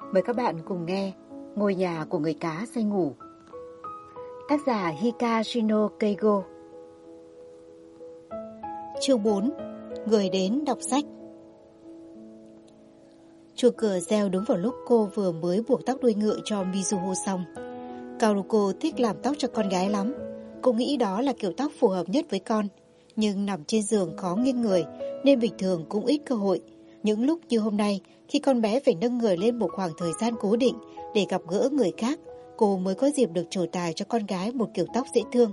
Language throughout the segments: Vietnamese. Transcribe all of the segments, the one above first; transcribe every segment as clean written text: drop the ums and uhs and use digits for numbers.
Mời các bạn cùng nghe Ngôi nhà của người cá say ngủ. Tác giả Hikashino Keigo. Chương 4. Người đến đọc sách. Chuông cửa reo đúng vào lúc cô vừa mới buộc tóc đuôi ngựa cho Mizuho xong. Kaoruko thích làm tóc cho con gái lắm. Cô nghĩ đó là kiểu tóc phù hợp nhất với con. Nhưng nằm trên giường khó nghiêng người nên bình thường cũng ít cơ hội. Những lúc như hôm nay, khi con bé phải nâng người lên một khoảng thời gian cố định để gặp gỡ người khác, cô mới có dịp được trổ tài cho con gái một kiểu tóc dễ thương.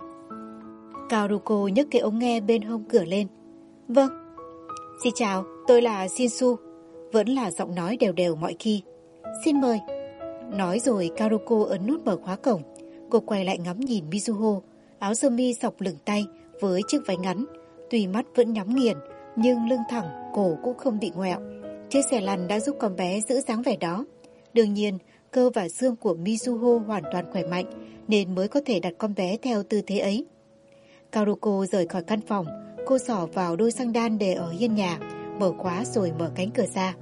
Kaoruko nhấc cái ống nghe bên hông cửa lên. Vâng. Xin chào, tôi là Shinsu. Vẫn là giọng nói đều đều mọi khi. Xin mời. Nói rồi Kaoruko ấn nút mở khóa cổng. Cô quay lại ngắm nhìn Mizuho, áo sơ mi xộc lửng tay với chiếc váy ngắn. Tuy mắt vẫn nhắm nghiền, nhưng lưng thẳng, cổ cũng không bị ngoẹo. Chiếc xe lăn đã giúp con bé giữ dáng vẻ đó. Đương nhiên, cơ và xương của Mizuho hoàn toàn khỏe mạnh, nên mới có thể đặt con bé theo tư thế ấy. Kaoruko rời khỏi căn phòng, cô xỏ vào đôi xăng đan để ở hiên nhà, mở khóa rồi mở cánh cửa ra.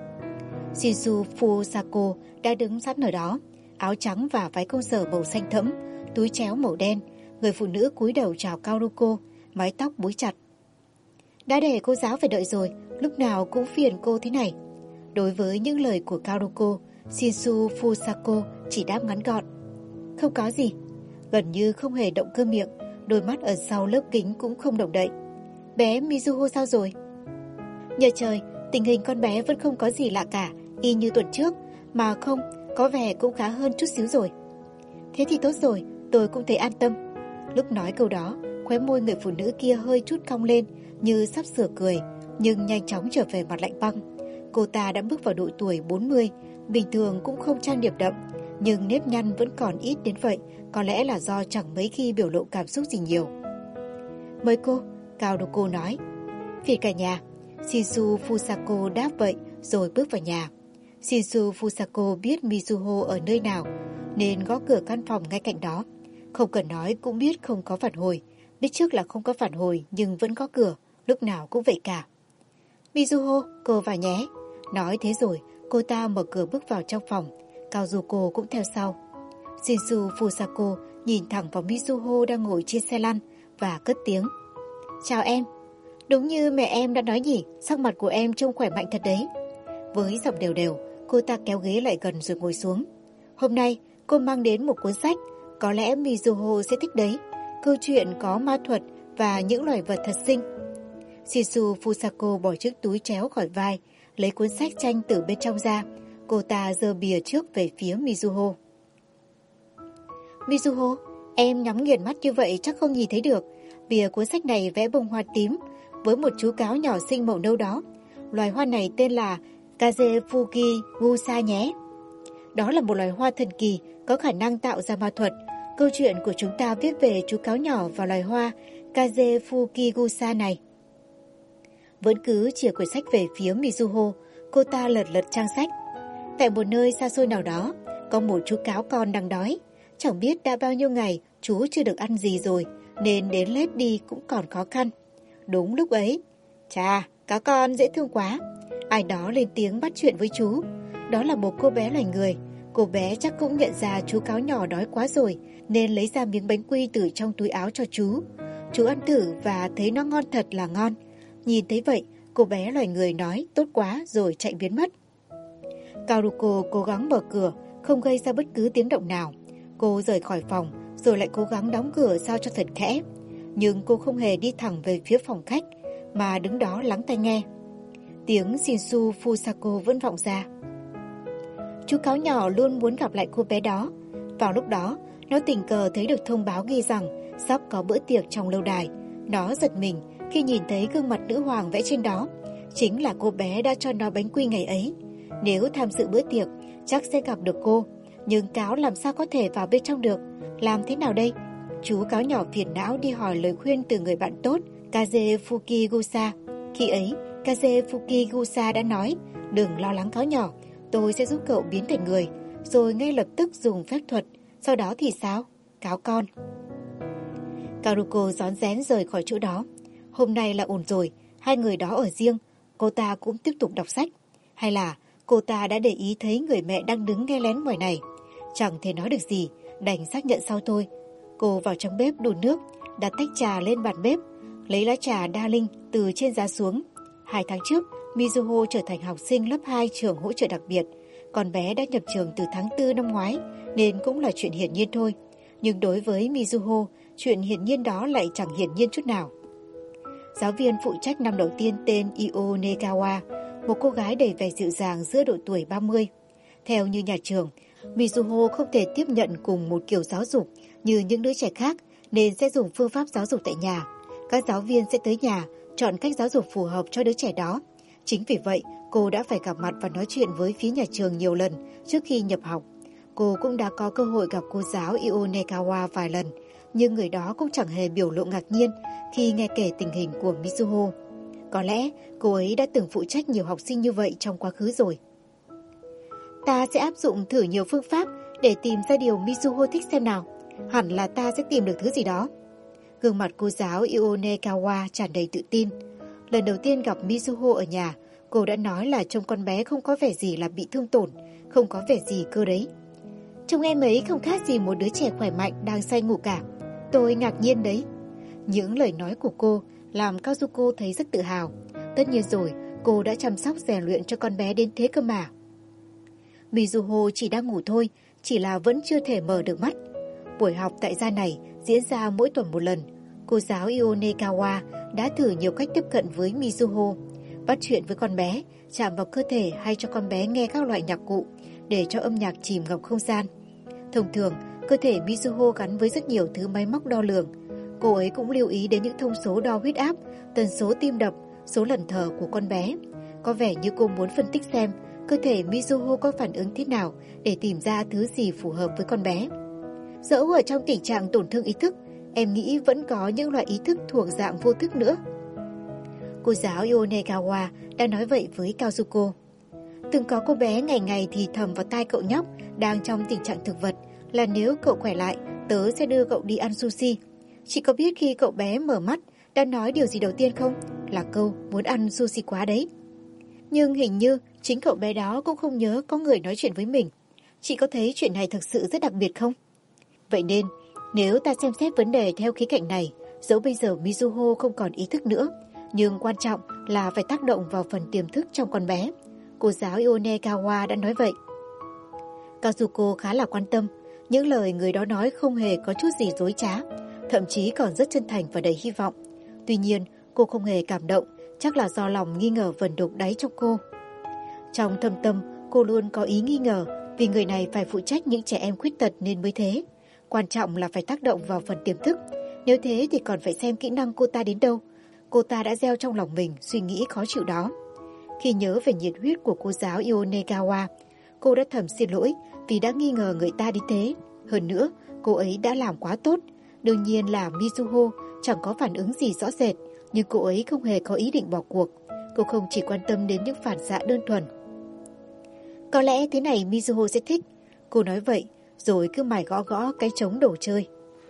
Shinsu Fusako đã đứng sẵn ở đó, áo trắng và váy công sở màu xanh thẫm, túi chéo màu đen. Người phụ nữ cúi đầu chào Kaoruko, mái tóc búi chặt. Đã để cô giáo phải đợi rồi, lúc nào cũng phiền cô thế này. Đối với những lời của Kaoruko, Shinsu Fusako chỉ đáp ngắn gọn. Không có gì. Gần như không hề động cơ miệng, đôi mắt ở sau lớp kính cũng không động đậy. Bé Mizuho sao rồi? Nhờ trời, tình hình con bé vẫn không có gì lạ cả, y như tuần trước, mà không, có vẻ cũng khá hơn chút xíu rồi. Thế thì tốt rồi, tôi cũng thấy an tâm. Lúc nói câu đó, khóe môi người phụ nữ kia hơi chút cong lên, như sắp sửa cười, nhưng nhanh chóng trở về mặt lạnh băng. Cô ta đã bước vào độ tuổi 40, bình thường cũng không trang điểm đậm, nhưng nếp nhăn vẫn còn ít đến vậy, có lẽ là do chẳng mấy khi biểu lộ cảm xúc gì nhiều. Mời cô, Kaoruko nói. Phiền cả nhà. Shinsu Fusako đáp vậy rồi bước vào nhà. Shinsu Fusako biết Mizuho ở nơi nào, nên gõ cửa căn phòng ngay cạnh đó. Không cần nói cũng biết không có phản hồi. Biết trước là không có phản hồi nhưng vẫn có cửa, lúc nào cũng vậy cả. Mizuho, cô vào nhé. Nói thế rồi, cô ta mở cửa bước vào trong phòng. Kaoruko cũng theo sau. Shinsu Fusako nhìn thẳng vào Mizuho đang ngồi trên xe lăn và cất tiếng. Chào em. Đúng như mẹ em đã nói nhỉ, sắc mặt của em trông khỏe mạnh thật đấy. Với giọng đều đều, cô ta kéo ghế lại gần rồi ngồi xuống. Hôm nay, cô mang đến một cuốn sách, có lẽ Mizuho sẽ thích đấy. Câu chuyện có ma thuật và những loài vật thật xinh. Shinsu Fusako bỏ chiếc túi chéo khỏi vai, lấy cuốn sách tranh từ bên trong ra. Cô ta giơ bìa trước về phía Mizuho. Mizuho, em nhắm nghiền mắt như vậy chắc không nhìn thấy được. Bìa cuốn sách này vẽ bông hoa tím với một chú cáo nhỏ xinh màu nâu đó. Loài hoa này tên là Kazefuki Gusa nhé. Đó là một loài hoa thần kỳ có khả năng tạo ra ma thuật. Câu chuyện của chúng ta viết về chú cáo nhỏ và loài hoa Kazefuki Gusa này. Vẫn cứ chìa quyển sách về phía Mizuho, cô ta lật lật trang sách. Tại một nơi xa xôi nào đó, có một chú cáo con đang đói. Chẳng biết đã bao nhiêu ngày chú chưa được ăn gì rồi, nên đến lết đi cũng còn khó khăn. Đúng lúc ấy, chà, cáo con dễ thương quá. Ai đó lên tiếng bắt chuyện với chú. Đó là một cô bé loài người. Cô bé chắc cũng nhận ra chú cáo nhỏ đói quá rồi, nên lấy ra miếng bánh quy từ trong túi áo cho chú. Chú ăn thử và thấy nó ngon thật là ngon. Nhìn thấy vậy, cô bé loài người nói tốt quá rồi chạy biến mất. Kaoruko cố gắng mở cửa, không gây ra bất cứ tiếng động nào. Cô rời khỏi phòng, rồi lại cố gắng đóng cửa sao cho thật khẽ. Nhưng cô không hề đi thẳng về phía phòng khách, mà đứng đó lắng tai nghe. Tiếng Shinsu Fusako vẫn vọng ra. Chú cáo nhỏ luôn muốn gặp lại cô bé đó. Vào lúc đó, nó tình cờ thấy được thông báo ghi rằng sắp có bữa tiệc trong lâu đài. Nó giật mình khi nhìn thấy gương mặt nữ hoàng vẽ trên đó. Chính là cô bé đã cho nó bánh quy ngày ấy. Nếu tham dự bữa tiệc, chắc sẽ gặp được cô. Nhưng cáo làm sao có thể vào bên trong được? Làm thế nào đây? Chú cáo nhỏ phiền não đi hỏi lời khuyên từ người bạn tốt Kazefuki Gusa. Khi ấy, Kazefuki Gusa đã nói, đừng lo lắng cáo nhỏ, tôi sẽ giúp cậu biến thành người. Rồi ngay lập tức dùng phép thuật. Sau đó thì sao? Cáo con. Kaoruko rón rén rời khỏi chỗ đó. Hôm nay là ổn rồi, hai người đó ở riêng. Cô ta cũng tiếp tục đọc sách. Hay là Cô ta đã để ý thấy người mẹ đang đứng nghe lén ngoài này. Chẳng thể nói được gì, đành xác nhận sau thôi. Cô vào trong bếp đun nước, đặt tách trà lên bàn bếp, lấy lá trà Darling từ trên giá xuống. 2 tháng trước, Mizuho trở thành học sinh lớp 2 trường hỗ trợ đặc biệt. Con bé đã nhập trường từ tháng 4 năm ngoái, nên cũng là chuyện hiển nhiên thôi. Nhưng đối với Mizuho, chuyện hiển nhiên đó lại chẳng hiển nhiên chút nào. Giáo viên phụ trách năm đầu tiên tên Io Nekawa, một cô gái đầy vẻ dịu dàng giữa độ tuổi 30. Theo như nhà trường, Mizuho không thể tiếp nhận cùng một kiểu giáo dục như những đứa trẻ khác, nên sẽ dùng phương pháp giáo dục tại nhà. Các giáo viên sẽ tới nhà, chọn cách giáo dục phù hợp cho đứa trẻ đó. Chính vì vậy, cô đã phải gặp mặt và nói chuyện với phía nhà trường nhiều lần trước khi nhập học. Cô cũng đã có cơ hội gặp cô giáo Io Nekawa vài lần, nhưng người đó cũng chẳng hề biểu lộ ngạc nhiên khi nghe kể tình hình của Mizuho. Có lẽ cô ấy đã từng phụ trách nhiều học sinh như vậy trong quá khứ rồi. Ta sẽ áp dụng thử nhiều phương pháp để tìm ra điều Mizuho thích xem nào. Hẳn là ta sẽ tìm được thứ gì đó. Gương mặt cô giáo Io Nekawa tràn đầy tự tin. Lần đầu tiên gặp Mizuho ở nhà, cô đã nói là trông con bé không có vẻ gì là bị thương tổn, không có vẻ gì cơ đấy. Trông em ấy không khác gì một đứa trẻ khỏe mạnh đang say ngủ cả. Tôi ngạc nhiên đấy. Những lời nói của cô làm Kazuko thấy rất tự hào. Tất nhiên rồi, cô đã chăm sóc rèn luyện cho con bé đến thế cơ mà. Mizuho chỉ đang ngủ thôi, chỉ là vẫn chưa thể mở được mắt. Buổi học tại gia này diễn ra mỗi tuần một lần. Cô giáo Io Nekawa đã thử nhiều cách tiếp cận với Mizuho, bắt chuyện với con bé, chạm vào cơ thể hay cho con bé nghe các loại nhạc cụ để cho âm nhạc chìm ngập không gian. Thông thường, cơ thể Mizuho gắn với rất nhiều thứ máy móc đo lường. Cô ấy cũng lưu ý đến những thông số đo huyết áp, tần số tim đập, số lần thở của con bé. Có vẻ như cô muốn phân tích xem cơ thể Mizuho có phản ứng thế nào để tìm ra thứ gì phù hợp với con bé. Dẫu ở trong tình trạng tổn thương ý thức, em nghĩ vẫn có những loại ý thức thuộc dạng vô thức nữa. Cô giáo Io Nekawa đã nói vậy với Kazuko. Từng có cô bé ngày ngày thì thầm vào tai cậu nhóc đang trong tình trạng thực vật là nếu cậu khỏe lại, tớ sẽ đưa cậu đi ăn sushi. Chị có biết khi cậu bé mở mắt đã nói điều gì đầu tiên không? Là câu muốn ăn sushi quá đấy. Nhưng hình như chính cậu bé đó cũng không nhớ có người nói chuyện với mình. Chị có thấy chuyện này thực sự rất đặc biệt không? Vậy nên, nếu ta xem xét vấn đề theo khía cạnh này, dẫu bây giờ Mizuho không còn ý thức nữa, nhưng quan trọng là phải tác động vào phần tiềm thức trong con bé. Cô giáo Io Nekawa đã nói vậy. Kazuko khá là quan tâm. Những lời người đó nói không hề có chút gì dối trá, thậm chí còn rất chân thành và đầy hy vọng. Tuy nhiên, cô không hề cảm động, chắc là do lòng nghi ngờ vẩn đục đáy trong cô. Trong thâm tâm, cô luôn có ý nghi ngờ vì người này phải phụ trách những trẻ em khuyết tật nên mới thế. Quan trọng là phải tác động vào phần tiềm thức. Nếu thế thì còn phải xem kỹ năng cô ta đến đâu. Cô ta đã gieo trong lòng mình suy nghĩ khó chịu đó. Khi nhớ về nhiệt huyết của cô giáo Io Nekawa, cô đã thầm xin lỗi vì đã nghi ngờ người ta đến thế. Hơn nữa, cô ấy đã làm quá tốt. Đương nhiên là Mizuho chẳng có phản ứng gì rõ rệt, nhưng cô ấy không hề có ý định bỏ cuộc. Cô không chỉ quan tâm đến những phản xạ đơn thuần. Có lẽ thế này Mizuho sẽ thích. Cô nói vậy, rồi cứ mải gõ gõ cái trống đồ chơi.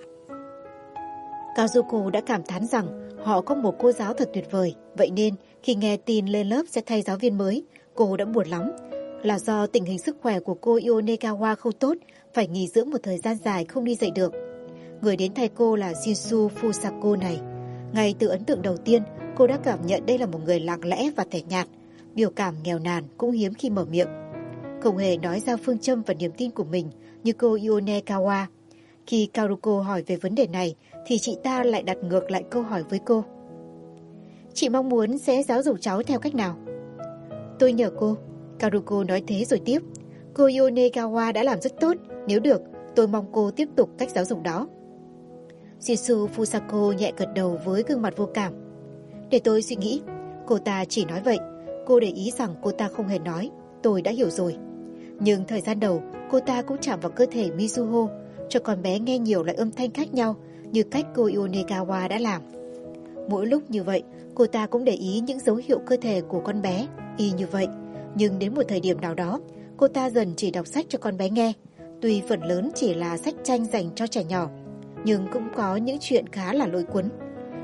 Kazuko đã cảm thán rằng họ có một cô giáo thật tuyệt vời. Vậy nên, khi nghe tin lên lớp sẽ thay giáo viên mới, cô đã buồn lắm. Là do tình hình sức khỏe của cô Io Nekawa không tốt, phải nghỉ dưỡng một thời gian dài không đi dạy được. Người đến thay cô là Shinsu Fusako này. Ngay từ ấn tượng đầu tiên, cô đã cảm nhận đây là một người lặng lẽ và tẻ nhạt. Biểu cảm nghèo nàn cũng hiếm khi mở miệng. Không hề nói ra phương châm và niềm tin của mình như cô Io Nekawa. Khi Karuko hỏi về vấn đề này, thì chị ta lại đặt ngược lại câu hỏi với cô. Chị mong muốn sẽ giáo dục cháu theo cách nào? Tôi nhờ cô. Karuko nói thế rồi tiếp. Cô Io Nekawa đã làm rất tốt. Nếu được, tôi mong cô tiếp tục cách giáo dục đó. Shinsu Fusako nhẹ gật đầu với gương mặt vô cảm. Để tôi suy nghĩ. Cô ta chỉ nói vậy. Cô để ý rằng cô ta không hề nói. Tôi đã hiểu rồi. Nhưng thời gian đầu, cô ta cũng chạm vào cơ thể Mizuho, cho con bé nghe nhiều loại âm thanh khác nhau như cách cô Io Nekawa đã làm. Mỗi lúc như vậy, cô ta cũng để ý những dấu hiệu cơ thể của con bé, y như vậy. Nhưng đến một thời điểm nào đó, cô ta dần chỉ đọc sách cho con bé nghe. Tuy phần lớn chỉ là sách tranh dành cho trẻ nhỏ, nhưng cũng có những chuyện khá là lôi cuốn.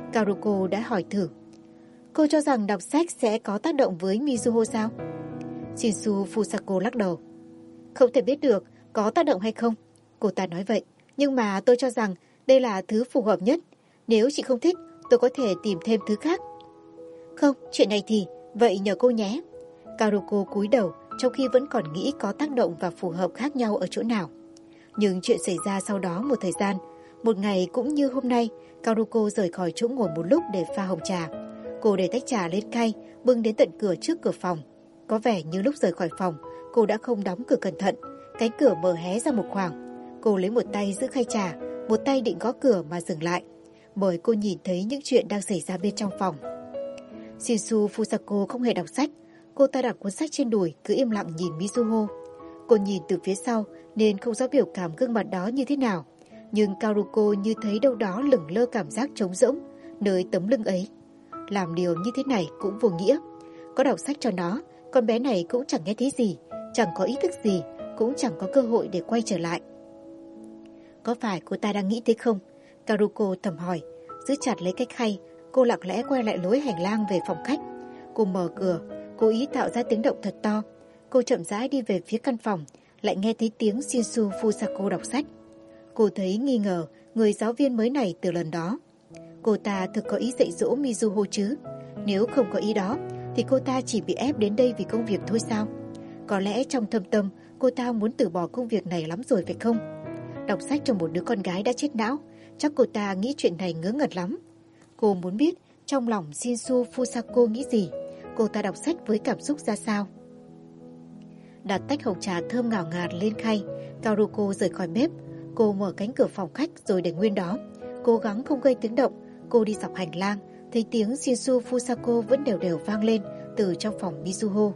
Karuko đã hỏi thử. Cô cho rằng đọc sách sẽ có tác động với Mizuho sao? Shinsu Fusako lắc đầu. Không thể biết được có tác động hay không. Cô ta nói vậy, nhưng mà tôi cho rằng đây là thứ phù hợp nhất. Nếu chị không thích, tôi có thể tìm thêm thứ khác. Không, chuyện này thì, vậy nhờ cô nhé. Karuko cúi đầu, trong khi vẫn còn nghĩ có tác động và phù hợp khác nhau ở chỗ nào. Nhưng chuyện xảy ra sau đó một thời gian. Một ngày cũng như hôm nay, Karuko rời khỏi chỗ ngồi một lúc để pha hồng trà. Cô để tách trà lên khay, bưng đến tận cửa trước cửa phòng. Có vẻ như lúc rời khỏi phòng, cô đã không đóng cửa cẩn thận. Cánh cửa mở hé ra một khoảng. Cô lấy một tay giữ khay trà, một tay định gõ cửa mà dừng lại, bởi cô nhìn thấy những chuyện đang xảy ra bên trong phòng. Shinsu Fusako không hề đọc sách. Cô ta đặt cuốn sách trên đùi, cứ im lặng nhìn Mizuho. Cô nhìn từ phía sau nên không rõ biểu cảm gương mặt đó như thế nào. Nhưng Karuko như thấy đâu đó lửng lơ cảm giác trống rỗng nơi tấm lưng ấy. Làm điều như thế này cũng vô nghĩa. Có đọc sách cho nó, con bé này cũng chẳng nghe thấy gì, chẳng có ý thức gì, cũng chẳng có cơ hội để quay trở lại. Có phải cô ta đang nghĩ thế không? Karuko thầm hỏi. Giữ chặt lấy cái khay, cô lặng lẽ quay lại lối hành lang về phòng khách. Cô mở cửa, cố ý tạo ra tiếng động thật to. Cô chậm rãi đi về phía căn phòng, lại nghe thấy tiếng Shinsu Fusako đọc sách. Cô thấy nghi ngờ người giáo viên mới này từ lần đó. Cô ta thực có ý dạy dỗ Mizuho chứ? Nếu không có ý đó, thì cô ta chỉ bị ép đến đây vì công việc thôi sao? Có lẽ trong thâm tâm, cô ta muốn từ bỏ công việc này lắm rồi phải không? Đọc sách cho một đứa con gái đã chết não, chắc cô ta nghĩ chuyện này ngớ ngẩn lắm. Cô muốn biết trong lòng Shinsu Fusako nghĩ gì, cô ta đọc sách với cảm xúc ra sao. Đặt tách hồng trà thơm ngào ngạt lên khay, Karuko rời khỏi bếp. Cô mở cánh cửa phòng khách rồi để nguyên đó. Cố gắng không gây tiếng động. Cô đi dọc hành lang, thấy tiếng Shinsu Fusako vẫn đều đều vang lên từ trong phòng Mizuho.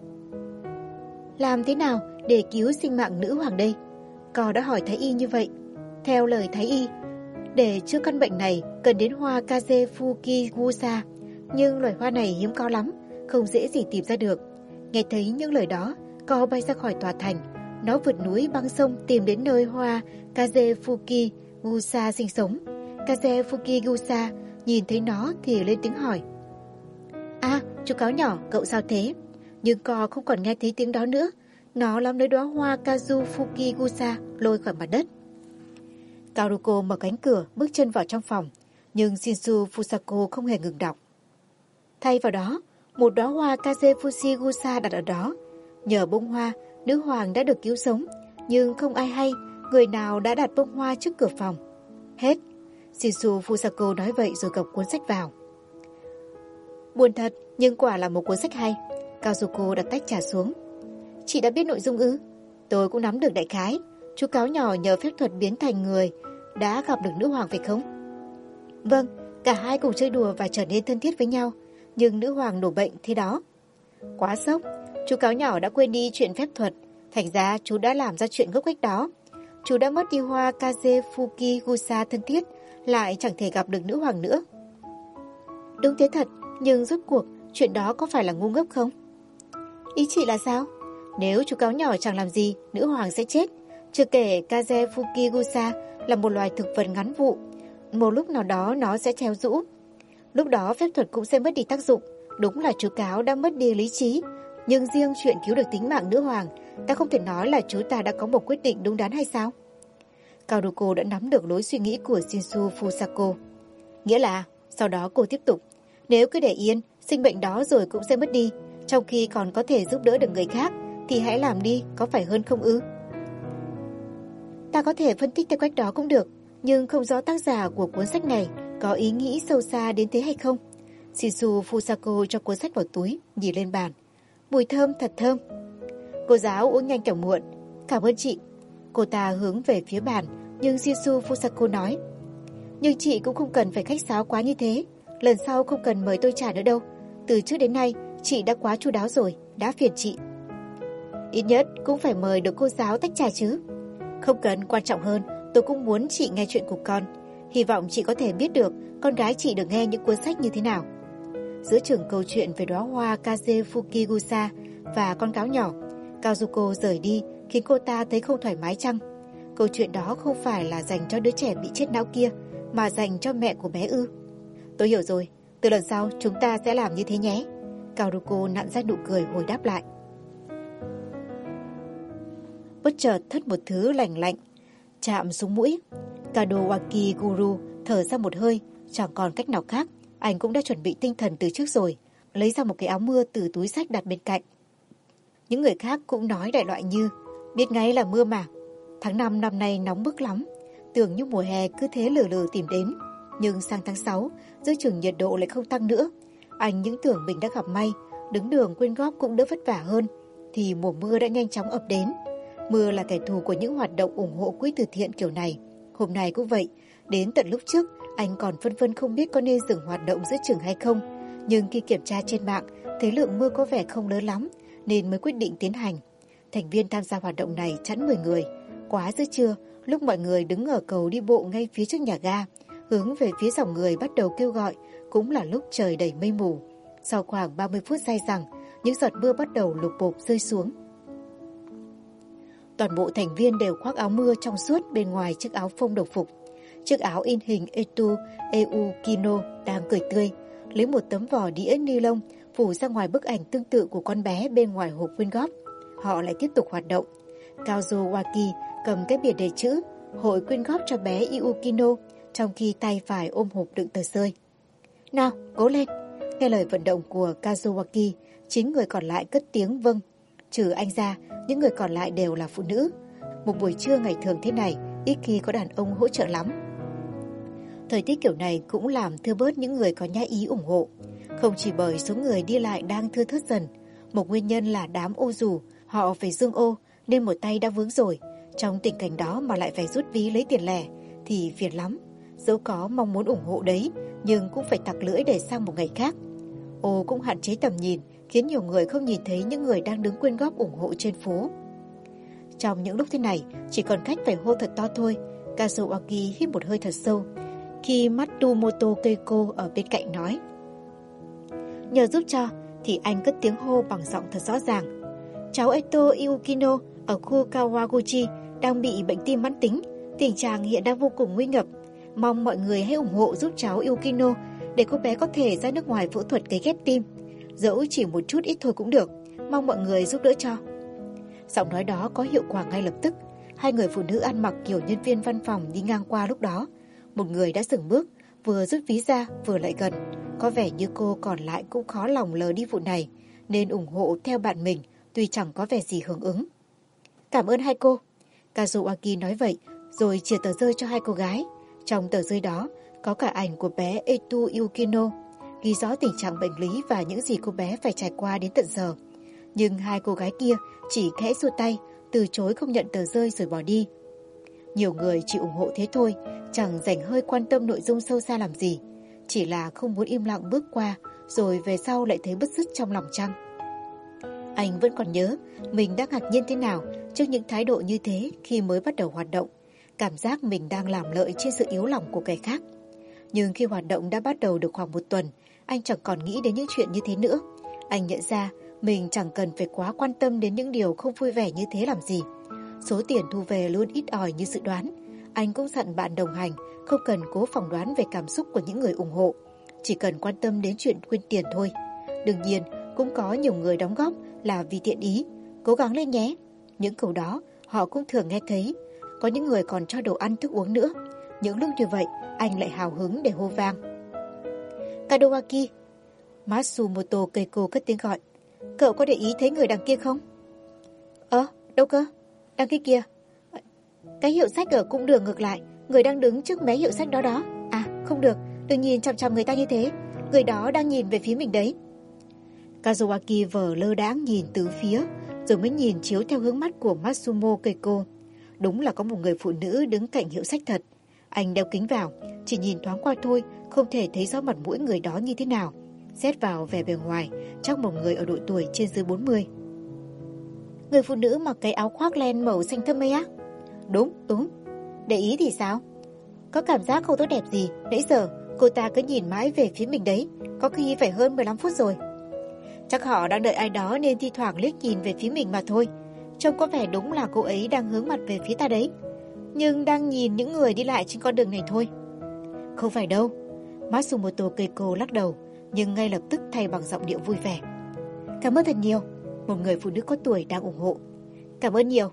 Làm thế nào để cứu sinh mạng nữ hoàng đây? Cò đã hỏi Thái Y như vậy. Theo lời Thái Y, để chữa căn bệnh này cần đến hoa Kazefuki Gusa. Nhưng loài hoa này hiếm có lắm, không dễ gì tìm ra được. Nghe thấy những lời đó, Cò bay ra khỏi tòa thành. Nó vượt núi băng sông tìm đến nơi hoa Kazefuki Gusa sinh sống. Kazefuki Gusa nhìn thấy nó thì lên tiếng hỏi. À, chú cáo nhỏ, cậu sao thế? Nhưng Cò không còn nghe thấy tiếng đó nữa. Nó lắm lấy đóa hoa Kazufuki Gusa lôi khỏi mặt đất. Karuko mở cánh cửa, bước chân vào trong phòng. Nhưng Shinsu Fusako không hề ngừng đọc. Thay vào đó, một đóa hoa Kazefushi Gusa đặt ở đó. Nhờ bông hoa, nữ hoàng đã được cứu sống. Nhưng không ai hay người nào đã đặt bông hoa trước cửa phòng. Hết. Shinsu Fusako nói vậy rồi gập cuốn sách vào. Buồn thật, nhưng quả là một cuốn sách hay. Kazuko đặt tách trà xuống. Chị đã biết nội dung ư? Tôi cũng nắm được đại khái. Chú cáo nhỏ nhờ phép thuật biến thành người đã gặp được nữ hoàng phải không? Vâng, cả hai cùng chơi đùa và trở nên thân thiết với nhau. Nhưng nữ hoàng nổ bệnh thế đó. Quá sốc. Chú cáo nhỏ đã quên đi chuyện phép thuật. Thành ra chú đã làm ra chuyện ngốc nghếch đó. Chú đã mất đi hoa Kazefuki Gusa thân thiết, lại chẳng thể gặp được nữ hoàng nữa. Đúng thế thật, nhưng rốt cuộc chuyện đó có phải là ngu ngốc không? Ý chị là sao? Nếu chú cáo nhỏ chẳng làm gì, nữ hoàng sẽ chết. Chưa kể Kazefuki Gusa là một loài thực vật ngắn vụ. Một lúc nào đó nó sẽ treo rũ. Lúc đó phép thuật cũng sẽ mất đi tác dụng. Đúng là chú cáo đã mất đi lý trí. Nhưng riêng chuyện cứu được tính mạng nữ hoàng, ta không thể nói là chú ta đã có một quyết định đúng đắn hay sao? Karuko đã nắm được lối suy nghĩ của Shinsu Fusako. Nghĩa là, sau đó cô tiếp tục. Nếu cứ để yên, sinh bệnh đó rồi cũng sẽ mất đi. Trong khi còn có thể giúp đỡ được người khác, thì hãy làm đi, có phải hơn không ư? Ta có thể phân tích theo cách đó cũng được, nhưng không rõ tác giả của cuốn sách này có ý nghĩ sâu xa đến thế hay không. Shinsu Fusako cho cuốn sách vào túi, nhìn lên bàn. Mùi thơm thật thơm. Cô giáo uống nhanh chẳng muộn. Cảm ơn chị. Cô ta hướng về phía bàn, nhưng Shinsu Fusako nói. Nhưng chị cũng không cần phải khách sáo quá như thế. Lần sau không cần mời tôi trà nữa đâu. Từ trước đến nay, chị đã quá chu đáo rồi, đã phiền chị. Ít nhất cũng phải mời được cô giáo tách trà chứ. Không cần, quan trọng hơn, tôi cũng muốn chị nghe chuyện của con. Hy vọng chị có thể biết được con gái chị được nghe những cuốn sách như thế nào. Giữa chừng câu chuyện về đóa hoa Kazefuki Gusa và con cáo nhỏ, Kazuko rời đi khiến cô ta thấy không thoải mái chăng? Câu chuyện đó không phải là dành cho đứa trẻ bị chết não kia, mà dành cho mẹ của bé ư? Tôi hiểu rồi, từ lần sau chúng ta sẽ làm như thế nhé. Karuko nặn ra nụ cười hồi đáp lại. bất chợt thất một thứ lành lạnh chạm xuống mũi. Kadowaki Guru thở ra một hơi, chẳng còn cách nào khác, anh cũng đã chuẩn bị tinh thần từ trước rồi, lấy ra một cái áo mưa từ túi xách đặt bên cạnh. Những người khác cũng nói đại loại như, biết ngay là mưa mà, tháng 5 năm nay nóng bức lắm, tưởng như mùa hè cứ thế lừ lừ tìm đến. Nhưng sang tháng 6, giữa chừng nhiệt độ lại không tăng nữa. Anh những tưởng mình đã gặp may, đứng đường quyên góp cũng đỡ vất vả hơn, thì mùa mưa đã nhanh chóng ập đến. Mưa là kẻ thù của những hoạt động ủng hộ quỹ từ thiện kiểu này. Hôm nay cũng vậy, đến tận lúc trước, anh còn phân vân không biết có nên dừng hoạt động giữa chừng hay không. Nhưng khi kiểm tra trên mạng, thấy lượng mưa có vẻ không lớn lắm, nên mới quyết định tiến hành. Thành viên tham gia hoạt động này chẵn 10 người. Quá giữa trưa, lúc mọi người đứng ở cầu đi bộ ngay phía trước nhà ga, hướng về phía dòng người bắt đầu kêu gọi, cũng là lúc trời đầy mây mù. Sau khoảng 30 phút dai dẳng, những giọt mưa bắt đầu lụp bộp rơi xuống. Toàn bộ thành viên đều khoác áo mưa trong suốt bên ngoài chiếc áo phông đồng phục. Chiếc áo in hình Etu Eukino đang cười tươi, lấy một tấm vỏ đĩa ni lông phủ ra ngoài bức ảnh tương tự của con bé bên ngoài hộp quyên góp. Họ lại tiếp tục hoạt động. Kazowaki cầm cái biển đề chữ Hội quyên góp cho bé Eukino, trong khi tay phải ôm hộp đựng tờ rơi. Nào, cố lên! Nghe lời vận động của Kazowaki, 9 người còn lại cất tiếng vâng. Trừ anh ra, những người còn lại đều là phụ nữ. Một buổi trưa ngày thường thế này, ít khi có đàn ông hỗ trợ lắm. Thời tiết kiểu này cũng làm thưa bớt những người có nhã ý ủng hộ. Không chỉ bởi số người đi lại đang thưa thớt dần, một nguyên nhân là đám ô dù, họ phải dương ô nên một tay đã vướng rồi. Trong tình cảnh đó mà lại phải rút ví lấy tiền lẻ thì phiền lắm. Dẫu có mong muốn ủng hộ đấy, nhưng cũng phải tặc lưỡi để sang một ngày khác. Ô cũng hạn chế tầm nhìn, khiến nhiều người không nhìn thấy những người đang đứng quyên góp ủng hộ trên phố. Trong những lúc thế này, chỉ còn cách phải hô thật to thôi. Kazowaki hít một hơi thật sâu, khi Matsumoto Keiko ở bên cạnh nói. Nhờ giúp cho, thì anh cất tiếng hô bằng giọng thật rõ ràng. Cháu Eto Eukino ở khu Kawaguchi đang bị bệnh tim mãn tính, tình trạng hiện đang vô cùng nguy ngập. Mong mọi người hãy ủng hộ giúp cháu Eukino để cô bé có thể ra nước ngoài phẫu thuật cấy ghép tim. Dẫu chỉ một chút ít thôi cũng được, mong mọi người giúp đỡ cho. Giọng nói đó có hiệu quả ngay lập tức. Hai người phụ nữ ăn mặc kiểu nhân viên văn phòng đi ngang qua lúc đó. Một người đã dừng bước, vừa rút ví ra vừa lại gần. Có vẻ như cô còn lại cũng khó lòng lờ đi vụ này, nên ủng hộ theo bạn mình, tuy chẳng có vẻ gì hưởng ứng. Cảm ơn hai cô. Kazowaki nói vậy, rồi chia tờ rơi cho hai cô gái. Trong tờ rơi đó có cả ảnh của bé Etu Yukino, ghi rõ tình trạng bệnh lý và những gì cô bé phải trải qua đến tận giờ. Nhưng hai cô gái kia chỉ khẽ xua tay, từ chối không nhận tờ rơi rồi bỏ đi. Nhiều người chỉ ủng hộ thế thôi, chẳng dành hơi quan tâm nội dung sâu xa làm gì, chỉ là không muốn im lặng bước qua, rồi về sau lại thấy bứt rứt trong lòng chăng. Anh vẫn còn nhớ mình đã ngạc nhiên thế nào trước những thái độ như thế khi mới bắt đầu hoạt động, cảm giác mình đang làm lợi trên sự yếu lòng của kẻ khác. Nhưng khi hoạt động đã bắt đầu được khoảng một tuần, anh chẳng còn nghĩ đến những chuyện như thế nữa. Anh nhận ra mình chẳng cần phải quá quan tâm đến những điều không vui vẻ như thế làm gì. Số tiền thu về luôn ít ỏi như dự đoán. Anh cũng dặn bạn đồng hành không cần cố phỏng đoán về cảm xúc của những người ủng hộ, chỉ cần quan tâm đến chuyện quyên tiền thôi. Đương nhiên, cũng có nhiều người đóng góp là vì thiện ý. Cố gắng lên nhé. Những câu đó họ cũng thường nghe thấy. Có những người còn cho đồ ăn thức uống nữa. Những lúc như vậy, anh lại hào hứng để hô vang. Kadowaki! Matsumoto Keiko cất tiếng gọi. Cậu có để ý thấy người đằng kia không? Đâu cơ? Đằng kia kìa. Cái hiệu sách ở cung đường ngược lại, người đang đứng trước mé hiệu sách đó đó. À, không được, đừng nhìn chằm chằm người ta như thế. Người đó đang nhìn về phía mình đấy. Kazowaki vờ lơ đãng nhìn tứ phía, rồi mới nhìn chiếu theo hướng mắt của Matsumo Keiko. Đúng là có một người phụ nữ đứng cạnh hiệu sách thật. Anh đeo kính vào, chỉ nhìn thoáng qua thôi, không thể thấy rõ mặt mũi người đó như thế nào. Xét vào vẻ bề ngoài, chắc một người ở độ tuổi trên dưới 40. Người phụ nữ mặc cái áo khoác len màu xanh thâm ấy á? Đúng. Để ý thì sao? Có cảm giác không tốt đẹp gì. Nãy giờ cô ta cứ nhìn mãi về phía mình đấy, có khi phải hơn 15 phút rồi. Chắc họ đang đợi ai đó nên thi thoảng liếc nhìn về phía mình mà thôi. Trông có vẻ đúng là cô ấy đang hướng mặt về phía ta đấy, nhưng đang nhìn những người đi lại trên con đường này thôi. Không phải đâu. Matsumoto Keiko lắc đầu, nhưng ngay lập tức thay bằng giọng điệu vui vẻ. Cảm ơn thật nhiều. Một người phụ nữ có tuổi đang ủng hộ. Cảm ơn nhiều.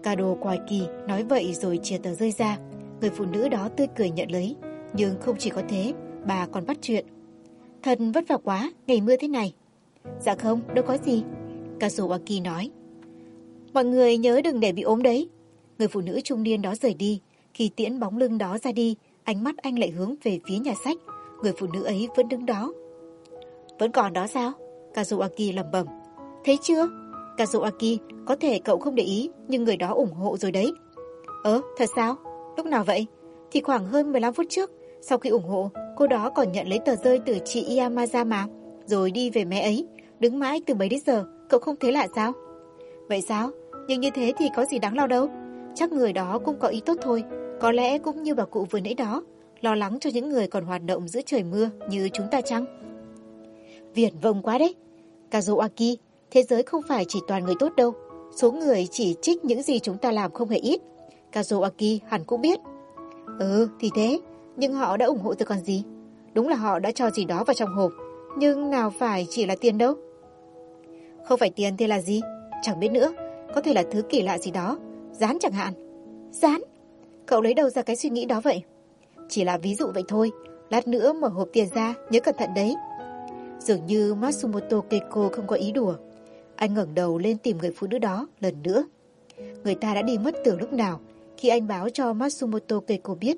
Kado Koike nói vậy rồi chia tờ rơi ra. Người phụ nữ đó tươi cười nhận lấy. Nhưng không chỉ có thế, bà còn bắt chuyện. Thật vất vả quá, ngày mưa thế này. Dạ không, đâu có gì, Kazuaki nói. Mọi người nhớ đừng để bị ốm đấy. Người phụ nữ trung niên đó rời đi. Khi tiễn bóng lưng đó ra đi, ánh mắt anh lại hướng về phía nhà sách. Người phụ nữ ấy vẫn đứng đó. Vẫn còn đó sao? Kazuaki lẩm bẩm. Thấy chưa? Kazuaki, có thể cậu không để ý, nhưng người đó ủng hộ rồi đấy. Thật sao? Lúc nào vậy? Thì khoảng hơn 15 phút trước. Sau khi ủng hộ, cô đó còn nhận lấy tờ rơi từ chị Yamaza mà. Rồi đi về mé ấy. Đứng mãi từ mấy đến giờ, cậu không thấy lạ sao? Vậy sao? Nhưng như thế thì có gì đáng lo đâu. Chắc người đó cũng có ý tốt thôi. Có lẽ cũng như bà cụ vừa nãy đó, lo lắng cho những người còn hoạt động giữa trời mưa như chúng ta chăng? Viển vông quá đấy. Kazuaki, thế giới không phải chỉ toàn người tốt đâu. Số người chỉ trích những gì chúng ta làm không hề ít. Kazuaki hẳn cũng biết. Thì thế, nhưng họ đã ủng hộ rồi còn gì. Đúng là họ đã cho gì đó vào trong hộp, nhưng nào phải chỉ là tiền đâu. Không phải tiền thì là gì? Chẳng biết nữa, có thể là thứ kỳ lạ gì đó. Dán chẳng hạn. Dán? Cậu lấy đâu ra cái suy nghĩ đó vậy? Chỉ là ví dụ vậy thôi. Lát nữa mở hộp tiền ra, nhớ cẩn thận đấy. Dường như Matsumoto Keiko không có ý đùa. Anh ngẩng đầu lên tìm người phụ nữ đó lần nữa. Người ta đã đi mất từ lúc nào khi anh báo cho Matsumoto Keiko biết.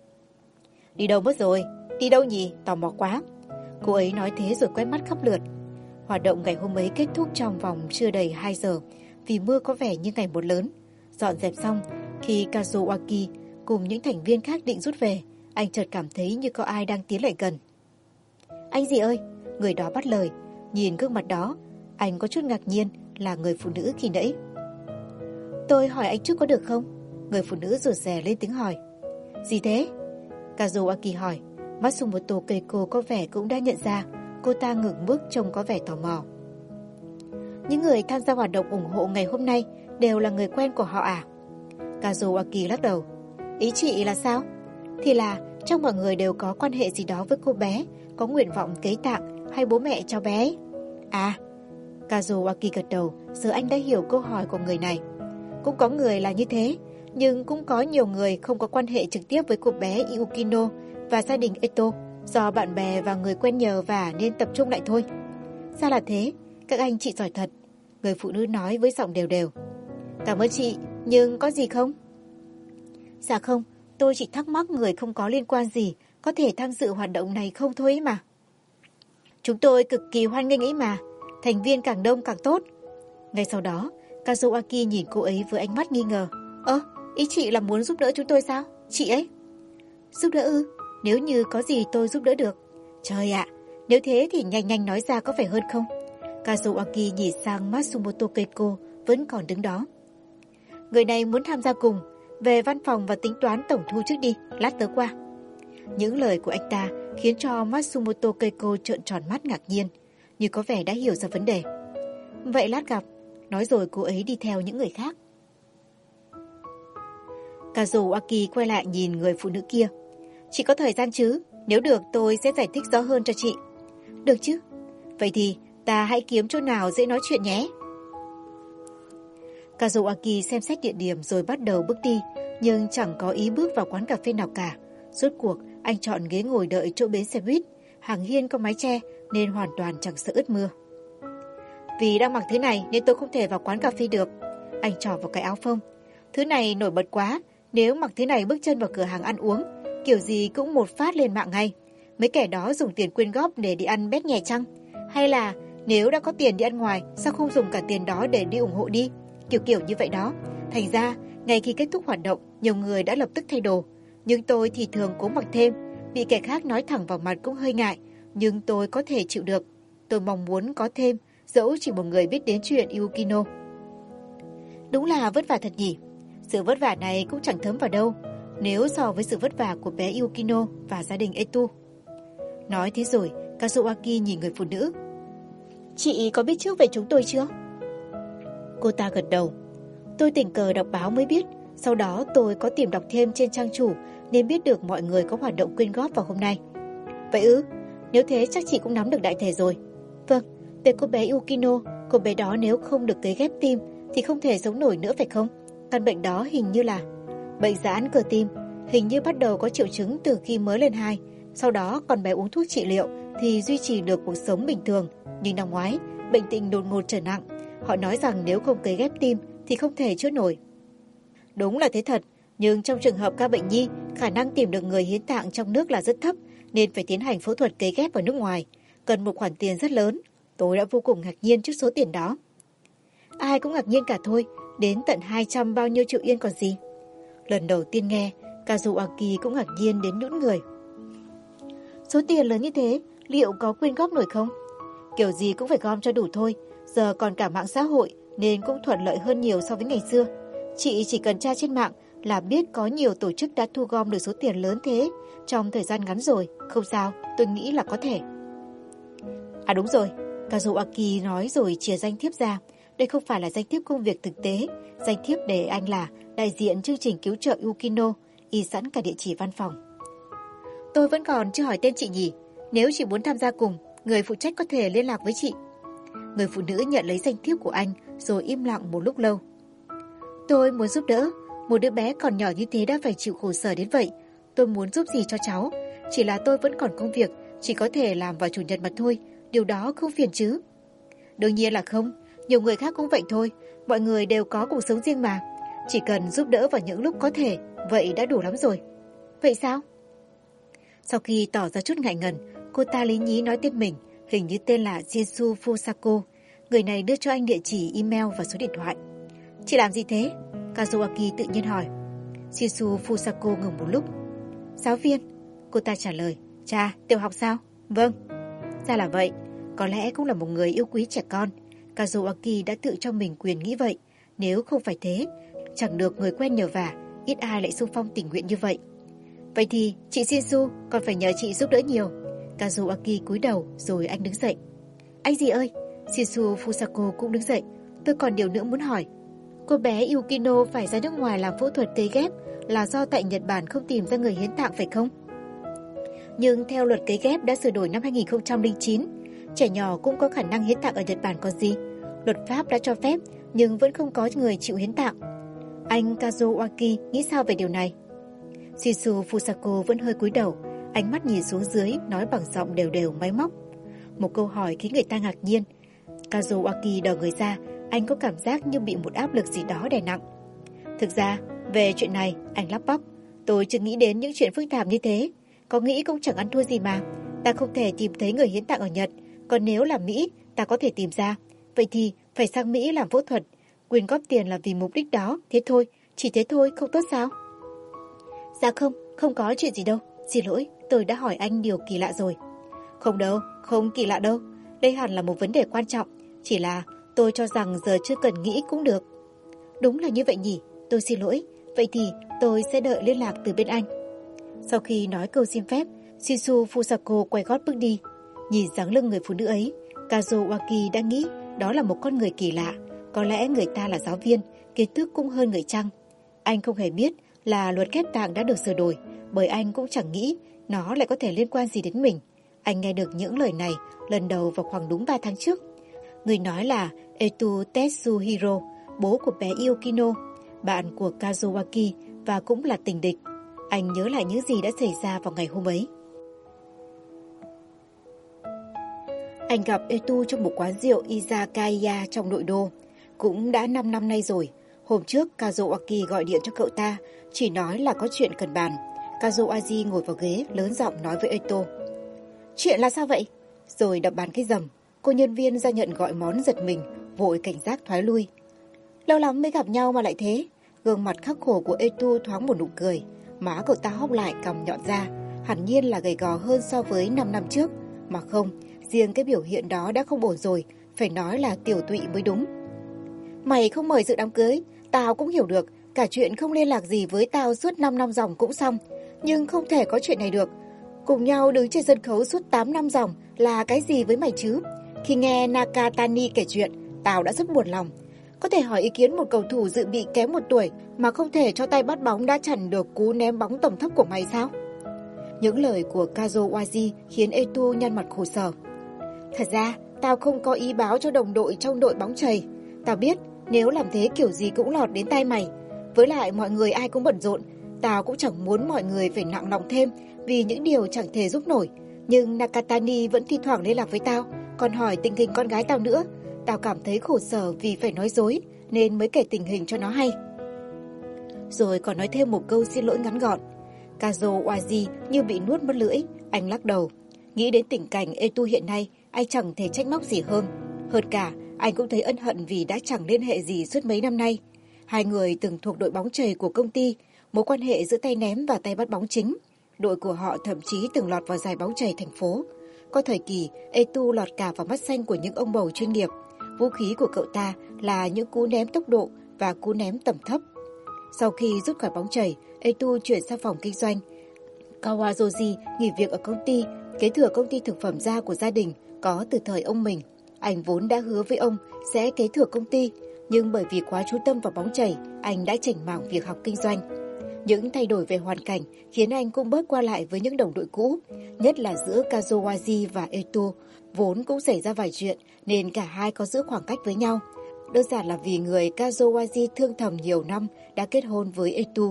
Đi đâu mất rồi? Đi đâu nhỉ? Tò mò quá. Cô ấy nói thế rồi quét mắt khắp lượt. Hoạt động ngày hôm ấy kết thúc trong vòng chưa đầy 2 giờ vì mưa có vẻ như ngày một lớn. Dọn dẹp xong, khi Kazuaki cùng những thành viên khác định rút về, anh chợt cảm thấy như có ai đang tiến lại gần. Anh gì ơi? Người đó bắt lời. Nhìn gương mặt đó, anh có chút ngạc nhiên là người phụ nữ khi nãy. Tôi hỏi anh trước có được không? Người phụ nữ rụt rè lên tiếng hỏi. Gì thế? Kazuaki hỏi. Matsumoto Keiko có vẻ cũng đã nhận ra. Cô ta ngừng bước trông có vẻ tò mò. Những người tham gia hoạt động ủng hộ ngày hôm nay đều là người quen của họ à? Kazuaki lắc đầu. Ý chị là sao? Thì là trong mọi người đều có quan hệ gì đó với cô bé, có nguyện vọng kế tạng hay bố mẹ cho bé ấy. À, Kazuaki gật đầu, giờ anh đã hiểu câu hỏi của người này. Cũng có người là như thế, nhưng cũng có nhiều người không có quan hệ trực tiếp với cô bé Yukino và gia đình Eto, do bạn bè và người quen nhờ và nên tập trung lại thôi. Sao là thế? Các anh chị giỏi thật. Người phụ nữ nói với giọng đều đều. Cảm ơn chị, nhưng có gì không? Dạ không, tôi chỉ thắc mắc người không có liên quan gì có thể tham dự hoạt động này không thôi ấy mà. Chúng tôi cực kỳ hoan nghênh ấy mà, thành viên càng đông càng tốt. Ngay sau đó, Kazuaki nhìn cô ấy với ánh mắt nghi ngờ. Ý chị là muốn giúp đỡ chúng tôi sao? Chị ấy? Giúp đỡ ư? Nếu như có gì tôi giúp đỡ được. Trời ạ, nếu thế thì nhanh nhanh nói ra có phải hơn không? Kazuaki nhìn sang Matsumoto Keiko vẫn còn đứng đó. Người này muốn tham gia cùng. Về văn phòng và tính toán tổng thu trước đi, lát tớ qua. Những lời của anh ta khiến cho Matsumoto Keiko trợn tròn mắt ngạc nhiên, như có vẻ đã hiểu ra vấn đề. Vậy lát gặp. Nói rồi cô ấy đi theo những người khác. Kazuaki quay lại nhìn người phụ nữ kia. Chị có thời gian chứ? Nếu được tôi sẽ giải thích rõ hơn cho chị. Được chứ? Vậy thì ta hãy kiếm chỗ nào dễ nói chuyện nhé. Kazuaki xem xét địa điểm rồi bắt đầu bước đi, nhưng chẳng có ý bước vào quán cà phê nào cả. Rốt cuộc anh chọn ghế ngồi đợi chỗ bến xe buýt. Hàng hiên có mái che nên hoàn toàn chẳng sợ ướt mưa. Vì đang mặc thứ này nên tôi không thể vào quán cà phê được. Anh trỏ vào cái áo phông. Thứ này nổi bật quá. Nếu mặc thứ này bước chân vào cửa hàng ăn uống, kiểu gì cũng một phát lên mạng ngay. Mấy kẻ đó dùng tiền quyên góp để đi ăn bét nhè chăng? Hay là nếu đã có tiền đi ăn ngoài, sao không dùng cả tiền đó để đi ủng hộ đi? Kiểu như vậy đó. Thành ra, ngay khi kết thúc hoạt động, nhiều người đã lập tức thay đồ. Nhưng tôi thì thường cố mặc thêm. Bị kẻ khác nói thẳng vào mặt cũng hơi ngại. Nhưng tôi có thể chịu được. Tôi mong muốn có thêm, dẫu chỉ một người biết đến chuyện Yukino. Đúng là vất vả thật nhỉ. Sự vất vả này cũng chẳng thấm vào đâu nếu so với sự vất vả của bé Yukino và gia đình Etu. Nói thế rồi, Kazuaki nhìn người phụ nữ. Chị có biết trước về chúng tôi chưa? Cô ta gật đầu. Tôi tình cờ đọc báo mới biết. Sau đó tôi có tìm đọc thêm trên trang chủ nên biết được mọi người có hoạt động quyên góp vào hôm nay. Vậy ư? Nếu thế chắc chị cũng nắm được đại thể rồi. Vâng, về cô bé Yukino, cô bé đó nếu không được cấy ghép tim thì không thể sống nổi nữa phải không? Căn bệnh đó hình như là bệnh giãn cơ tim, hình như bắt đầu có triệu chứng từ khi mới lên 2. Sau đó con bé uống thuốc trị liệu thì duy trì được cuộc sống bình thường. Nhưng năm ngoái, bệnh tình đột ngột trở nặng. Họ nói rằng nếu không cấy ghép tim thì không thể chữa nổi. Đúng là thế thật, nhưng trong trường hợp ca bệnh nhi, khả năng tìm được người hiến tạng trong nước là rất thấp, nên phải tiến hành phẫu thuật cấy ghép ở nước ngoài. Cần một khoản tiền rất lớn. Tôi đã vô cùng ngạc nhiên trước số tiền đó. Ai cũng ngạc nhiên cả thôi, đến tận 200 bao nhiêu triệu yên còn gì. Lần đầu tiên nghe, Kazuaki cũng ngạc nhiên đến nhũn người. Số tiền lớn như thế, liệu có quyên góp nổi không? Kiểu gì cũng phải gom cho đủ thôi, giờ còn cả mạng xã hội nên cũng thuận lợi hơn nhiều so với ngày xưa. Chị chỉ cần tra trên mạng là biết có nhiều tổ chức đã thu gom được số tiền lớn thế trong thời gian ngắn rồi. Không sao, tôi nghĩ là có thể. À đúng rồi, Kazuaki nói rồi chia danh thiếp ra. Đây không phải là danh thiếp công việc thực tế, danh thiếp để anh là đại diện chương trình cứu trợ Yukino, y sẵn cả địa chỉ văn phòng. Tôi vẫn còn chưa hỏi tên chị nhỉ, nếu chị muốn tham gia cùng, người phụ trách có thể liên lạc với chị. Người phụ nữ nhận lấy danh thiếp của anh rồi im lặng một lúc lâu. Tôi muốn giúp đỡ, một đứa bé còn nhỏ như thế đã phải chịu khổ sở đến vậy. Tôi muốn giúp gì cho cháu, chỉ là tôi vẫn còn công việc, chỉ có thể làm vào chủ nhật mà thôi, điều đó không phiền chứ? Đương nhiên là không, nhiều người khác cũng vậy thôi, mọi người đều có cuộc sống riêng mà. Chỉ cần giúp đỡ vào những lúc có thể, vậy đã đủ lắm rồi. Vậy sao? Sau khi tỏ ra chút ngại ngần, cô ta lý nhí nói tên mình, hình như tên là Jinsu Fusako. Người này đưa cho anh địa chỉ email và số điện thoại. Chị làm gì thế? Kazuaki tự nhiên hỏi. Jinsu Fusako ngừng một lúc. Giáo viên, cô ta trả lời. Chà, tiểu học sao? Vâng. Ra là vậy, có lẽ cũng là một người yêu quý trẻ con. Kazuaki đã tự cho mình quyền nghĩ vậy. Nếu không phải thế, chẳng được người quen nhờ vả, ít ai lại xung phong tình nguyện như vậy. Vậy thì chị Jinsu còn phải nhờ chị giúp đỡ nhiều. Kazuaki cúi đầu rồi anh đứng dậy. Anh gì ơi? Jinsu Fusako cũng đứng dậy. Tôi còn điều nữa muốn hỏi. Cô bé Yukino phải ra nước ngoài làm phẫu thuật cấy ghép là do tại Nhật Bản không tìm ra người hiến tạng phải không? Nhưng theo luật cấy ghép đã sửa đổi năm 2009, trẻ nhỏ cũng có khả năng hiến tạng ở Nhật Bản còn gì. Luật pháp đã cho phép nhưng vẫn không có người chịu hiến tạng. Anh Kazuaki nghĩ sao về điều này? Shizu Fusako vẫn hơi cúi đầu, ánh mắt nhìn xuống dưới, nói bằng giọng đều đều máy móc. Một câu hỏi khiến người ta ngạc nhiên. Kazuaki đờ người ra, anh có cảm giác như bị một áp lực gì đó đè nặng. Thực ra, về chuyện này, anh lắp bắp. Tôi chưa nghĩ đến những chuyện phức tạp như thế. Có nghĩ cũng chẳng ăn thua gì mà. Ta không thể tìm thấy người hiến tạng ở Nhật. Còn nếu là Mỹ, ta có thể tìm ra. Vậy thì phải sang Mỹ làm phẫu thuật. Quyên góp tiền là vì mục đích đó. Thế thôi, chỉ thế thôi, không tốt sao? Dạ không có chuyện gì đâu. Xin lỗi, tôi đã hỏi anh điều kỳ lạ rồi. Không đâu, không kỳ lạ đâu. Đây hẳn là một vấn đề quan trọng. Chỉ là tôi cho rằng giờ chưa cần nghĩ cũng được. Đúng là như vậy nhỉ, tôi xin lỗi. Vậy thì tôi sẽ đợi liên lạc từ bên anh. Sau khi nói câu xin phép, Shizu Fusako quay gót bước đi. Nhìn dáng lưng người phụ nữ ấy, Kazuaki đã nghĩ đó là một con người kỳ lạ. Có lẽ người ta là giáo viên, kiến thức cũng hơn người chăng. Anh không hề biết là luật ghép tạng đã được sửa đổi, bởi anh cũng chẳng nghĩ nó lại có thể liên quan gì đến mình. Anh nghe được những lời này lần đầu vào khoảng đúng 3 tháng trước. Người nói là Etu Tetsuhiro, bố của bé Yukino, bạn của Kazuaki và cũng là tình địch. Anh nhớ lại những gì đã xảy ra vào ngày hôm ấy. Anh gặp Etu trong một quán rượu Izakaya trong nội đô. Cũng đã 5 năm nay rồi. Hôm trước Kazuaki gọi điện cho cậu ta, chỉ nói là có chuyện cần bàn. Kazuaki ngồi vào ghế lớn giọng nói với Eto. Chuyện là sao vậy? Rồi đập bàn cái rầm. Cô nhân viên ra nhận gọi món giật mình, vội cảnh giác thoái lui. Lâu lắm mới gặp nhau mà lại thế. Gương mặt khắc khổ của Etu thoáng một nụ cười. Má cậu ta hốc lại, cằm nhọn ra, hẳn nhiên là gầy gò hơn so với 5 năm trước. Mà không, riêng cái biểu hiện đó đã không ổn rồi, phải nói là tiểu tụy mới đúng. Mày không mời dự đám cưới, tao cũng hiểu được. Cả chuyện không liên lạc gì với tao suốt 5 năm dòng cũng xong. Nhưng không thể có chuyện này được. Cùng nhau đứng trên sân khấu suốt 8 năm dòng là cái gì với mày chứ? Khi nghe Nakatani kể chuyện, tao đã rất buồn lòng. Có thể hỏi ý kiến một cầu thủ dự bị kém 1 tuổi mà không thể cho tay bắt bóng đã chặn được cú ném bóng tầm thấp của mày sao? Những lời của Kazuwaji khiến Etu nhăn mặt khổ sở. Thật ra, tao không có ý báo cho đồng đội trong đội bóng chày. Tao biết nếu làm thế kiểu gì cũng lọt đến tay mày. Với lại mọi người ai cũng bận rộn, tao cũng chẳng muốn mọi người phải nặng lòng thêm vì những điều chẳng thể giúp nổi. Nhưng Nakatani vẫn thi thoảng liên lạc với tao, còn hỏi tình hình con gái tao nữa. Tao cảm thấy khổ sở vì phải nói dối, nên mới kể tình hình cho nó hay. Rồi còn nói thêm một câu xin lỗi ngắn gọn. Kazuo Waji như bị nuốt mất lưỡi, anh lắc đầu. Nghĩ đến tình cảnh Etu hiện nay, anh chẳng thể trách móc gì hơn. Hơn cả, anh cũng thấy ân hận vì đã chẳng liên hệ gì suốt mấy năm nay. Hai người từng thuộc đội bóng chày của công ty, mối quan hệ giữa tay ném và tay bắt bóng chính. Đội của họ thậm chí từng lọt vào giải bóng chày thành phố. Có thời kỳ, Etu lọt cả vào mắt xanh của những ông bầu chuyên nghiệp. Vũ khí của cậu ta là những cú ném tốc độ và cú ném tầm thấp. Sau khi rút khỏi bóng chày, Etu chuyển sang phòng kinh doanh. Kawazoji nghỉ việc ở công ty, kế thừa công ty thực phẩm da của gia đình có từ thời ông mình. Anh vốn đã hứa với ông sẽ kế thừa công ty, nhưng bởi vì quá chú tâm vào bóng chày, anh đã chểnh mảng việc học kinh doanh. Những thay đổi về hoàn cảnh khiến anh cũng bớt qua lại với những đồng đội cũ, nhất là giữa Kazuwaji và Etu. Vốn cũng xảy ra vài chuyện nên cả hai có giữ khoảng cách với nhau. Đơn giản là vì người Kazuwaji thương thầm nhiều năm đã kết hôn với Etu.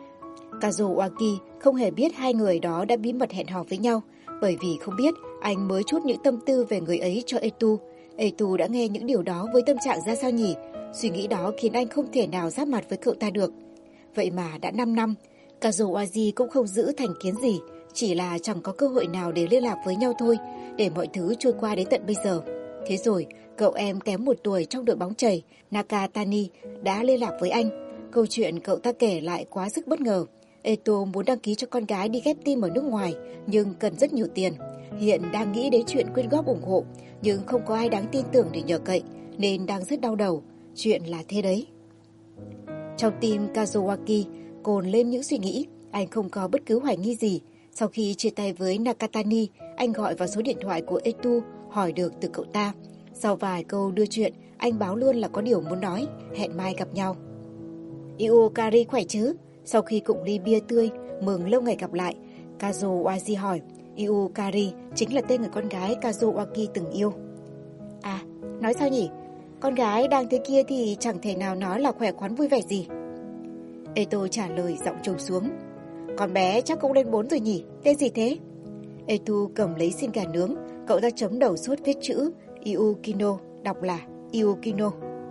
Kazuwaki không hề biết hai người đó đã bí mật hẹn hò với nhau, bởi vì không biết anh mới chút những tâm tư về người ấy cho Etu. Etu đã nghe những điều đó với tâm trạng ra sao nhỉ? Suy nghĩ đó khiến anh không thể nào giáp mặt với cậu ta được. Vậy mà đã 5 năm, Kazuwaji cũng không giữ thành kiến gì, chỉ là chẳng có cơ hội nào để liên lạc với nhau thôi, để mọi thứ trôi qua đến tận bây giờ. Thế rồi, cậu em kém 1 tuổi trong đội bóng chày, Nakatani, đã liên lạc với anh. Câu chuyện cậu ta kể lại quá sức bất ngờ. Eto muốn đăng ký cho con gái đi ghép tim ở nước ngoài, nhưng cần rất nhiều tiền. Hiện đang nghĩ đến chuyện quyên góp ủng hộ, nhưng không có ai đáng tin tưởng để nhờ cậy, nên đang rất đau đầu. Chuyện là thế đấy. Trong tim Kazuwaki cồn lên những suy nghĩ, anh không có bất cứ hoài nghi gì. Sau khi chia tay với Nakatani, anh gọi vào số điện thoại của Etu, hỏi được từ cậu ta. Sau vài câu đưa chuyện, anh báo luôn là có điều muốn nói, hẹn mai gặp nhau. Iukari khỏe chứ? Sau khi cụng ly bia tươi, mừng lâu ngày gặp lại, Kazuwaji hỏi. Iukari chính là tên người con gái Kazuwaki từng yêu. À, nói sao nhỉ? Con gái đang thế kia thì chẳng thể nào nói là khỏe khoắn vui vẻ gì. Eto trả lời giọng trùng xuống. Con bé chắc cũng lên 4 rồi nhỉ, tên gì thế? Etu cầm lấy xiên gà nướng, cậu ta chấm đầu suốt viết chữ Iukino, đọc là Iukino.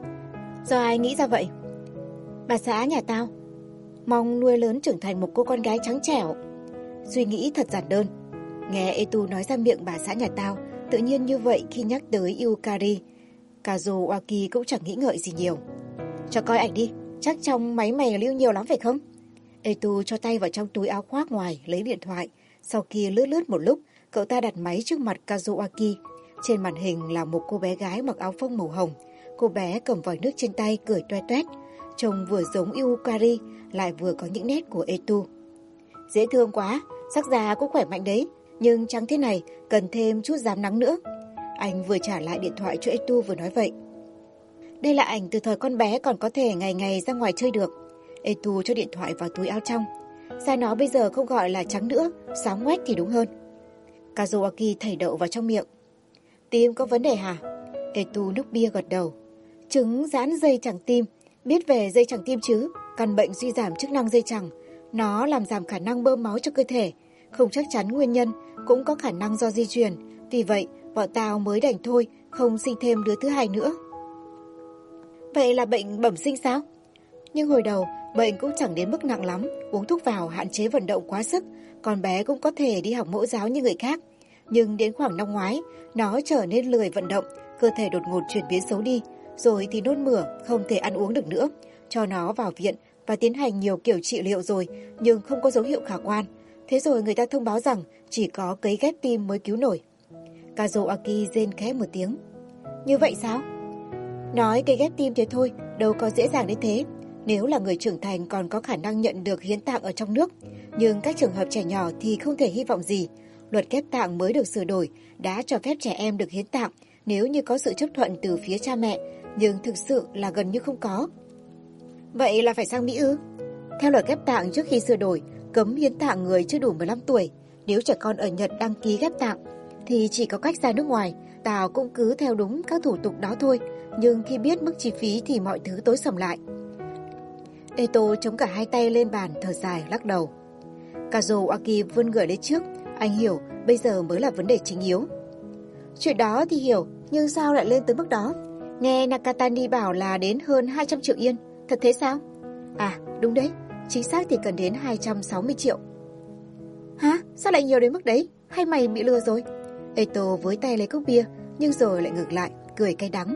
Do ai nghĩ ra vậy? Bà xã nhà tao. Mong nuôi lớn trưởng thành một cô con gái trắng trẻo. Suy nghĩ thật giản đơn. Nghe Etu nói ra miệng bà xã nhà tao, tự nhiên như vậy khi nhắc tới Iukari, Kazuwaki cũng chẳng nghĩ ngợi gì nhiều. Cho coi ảnh đi, chắc trong máy mày lưu nhiều lắm phải không? Etu cho tay vào trong túi áo khoác ngoài, lấy điện thoại. Sau khi lướt lướt một lúc, cậu ta đặt máy trước mặt Kazuwaki. Trên màn hình là một cô bé gái mặc áo phông màu hồng. Cô bé cầm vòi nước trên tay cười toe toét. Trông vừa giống Iukari, lại vừa có những nét của Etu. Dễ thương quá, sắc da cũng khỏe mạnh đấy, nhưng trắng thế này cần thêm chút rám nắng nữa. Anh vừa trả lại điện thoại cho Etu vừa nói vậy. Đây là ảnh từ thời con bé còn có thể ngày ngày ra ngoài chơi được. Etu cho điện thoại vào túi áo trong. Da nó bây giờ không gọi là trắng nữa, sáng ngoét thì đúng hơn. Kazuwaki thảy đậu vào trong miệng. Tim có vấn đề hả? Etu nốc bia gật đầu. Chứng giãn dây chằng tim. Biết về dây chằng tim chứ? Căn bệnh suy giảm chức năng dây chằng. Nó làm giảm khả năng bơm máu cho cơ thể. Không chắc chắn nguyên nhân, cũng có khả năng do di truyền. Vì vậy, bọn tao mới đành thôi, không sinh thêm đứa thứ hai nữa. Vậy là bệnh bẩm sinh sao? Nhưng hồi đầu, bệnh cũng chẳng đến mức nặng lắm. Uống thuốc vào hạn chế vận động quá sức. Con bé cũng có thể đi học mẫu giáo như người khác. Nhưng đến khoảng năm ngoái, nó trở nên lười vận động, cơ thể đột ngột chuyển biến xấu đi. Rồi thì nôn mửa, không thể ăn uống được nữa. Cho nó vào viện và tiến hành nhiều kiểu trị liệu rồi, nhưng không có dấu hiệu khả quan. Thế rồi người ta thông báo rằng chỉ có cấy ghép tim mới cứu nổi. Kazuwaki rên khẽ một tiếng. Như vậy sao? Nói cấy ghép tim thế thôi, đâu có dễ dàng đến thế. Nếu là người trưởng thành còn có khả năng nhận được hiến tạng ở trong nước, nhưng các trường hợp trẻ nhỏ thì không thể hy vọng gì. Luật ghép tạng mới được sửa đổi đã cho phép trẻ em được hiến tạng nếu như có sự chấp thuận từ phía cha mẹ, nhưng thực sự là gần như không có. Vậy là phải sang Mỹ ư? Theo luật ghép tạng trước khi sửa đổi, cấm hiến tạng người chưa đủ 15 tuổi. Nếu trẻ con ở Nhật đăng ký ghép tạng thì chỉ có cách ra nước ngoài. Tao cũng cứ theo đúng các thủ tục đó thôi, nhưng khi biết mức chi phí thì mọi thứ tối sầm lại. Eto chống cả hai tay lên bàn thở dài lắc đầu. Kazuaki vươn người lên trước. Anh hiểu bây giờ mới là vấn đề chính yếu. Chuyện đó thì hiểu, nhưng sao lại lên tới mức đó? Nghe Nakatani bảo là đến hơn 200 triệu yên. Thật thế sao? À đúng đấy, chính xác thì cần đến 260 triệu. Hả? Sao lại nhiều đến mức đấy? Hay mày bị lừa rồi? Eto với tay lấy cốc bia, nhưng rồi lại ngược lại, cười cay đắng.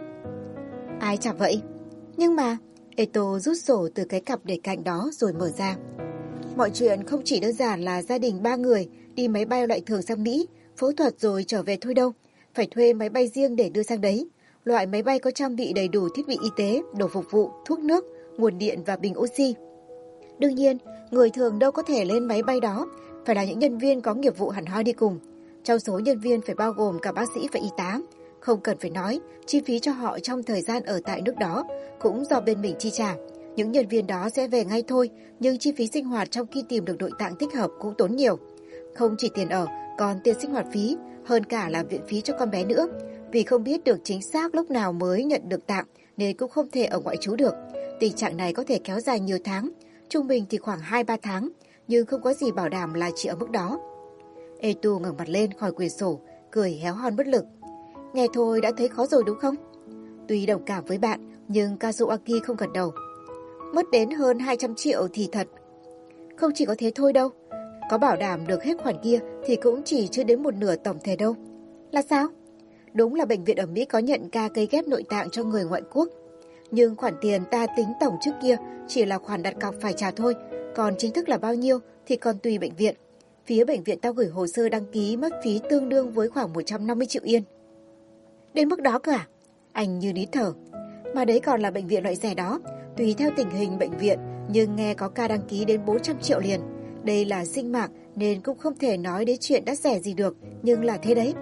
Ai chả vậy? Nhưng mà... Eto rút sổ từ cái cặp để cạnh đó rồi mở ra. Mọi chuyện không chỉ đơn giản là gia đình 3 người đi máy bay loại thường sang Mỹ, phẫu thuật rồi trở về thôi đâu. Phải thuê máy bay riêng để đưa sang đấy. Loại máy bay có trang bị đầy đủ thiết bị y tế, đồ phục vụ, thuốc nước, nguồn điện và bình oxy. Đương nhiên, người thường đâu có thể lên máy bay đó, phải là những nhân viên có nghiệp vụ hẳn hoi đi cùng. Trong số nhân viên phải bao gồm cả bác sĩ và y tá. Không cần phải nói, chi phí cho họ trong thời gian ở tại nước đó cũng do bên mình chi trả. Những nhân viên đó sẽ về ngay thôi, nhưng chi phí sinh hoạt trong khi tìm được nội tạng thích hợp cũng tốn nhiều. Không chỉ tiền ở, còn tiền sinh hoạt phí, hơn cả là viện phí cho con bé nữa. Vì không biết được chính xác lúc nào mới nhận được tạng nên cũng không thể ở ngoại trú được. Tình trạng này có thể kéo dài nhiều tháng, trung bình thì khoảng 2-3 tháng, nhưng không có gì bảo đảm là chỉ ở mức đó. Etu ngẩng mặt lên khỏi quyển sổ, cười héo hon bất lực. Nghe thôi đã thấy khó rồi đúng không? Tuy đồng cảm với bạn, nhưng Kazuaki không gật đầu. Mất đến hơn 200 triệu thì thật. Không chỉ có thế thôi đâu. Có bảo đảm được hết khoản kia thì cũng chỉ chưa đến một nửa tổng thể đâu. Là sao? Đúng là bệnh viện ở Mỹ có nhận ca cấy ghép nội tạng cho người ngoại quốc. Nhưng khoản tiền ta tính tổng trước kia chỉ là khoản đặt cọc phải trả thôi. Còn chính thức là bao nhiêu thì còn tùy bệnh viện. Phía bệnh viện tao gửi hồ sơ đăng ký mất phí tương đương với khoảng 150 triệu yên. Đến mức đó cơ à? Anh như nín thở. Mà đấy còn là bệnh viện loại rẻ đó. Tùy theo tình hình bệnh viện, nhưng nghe có ca đăng ký đến 400 triệu liền. Đây là sinh mạng nên cũng không thể nói đến chuyện đắt rẻ gì được, nhưng là thế đấy.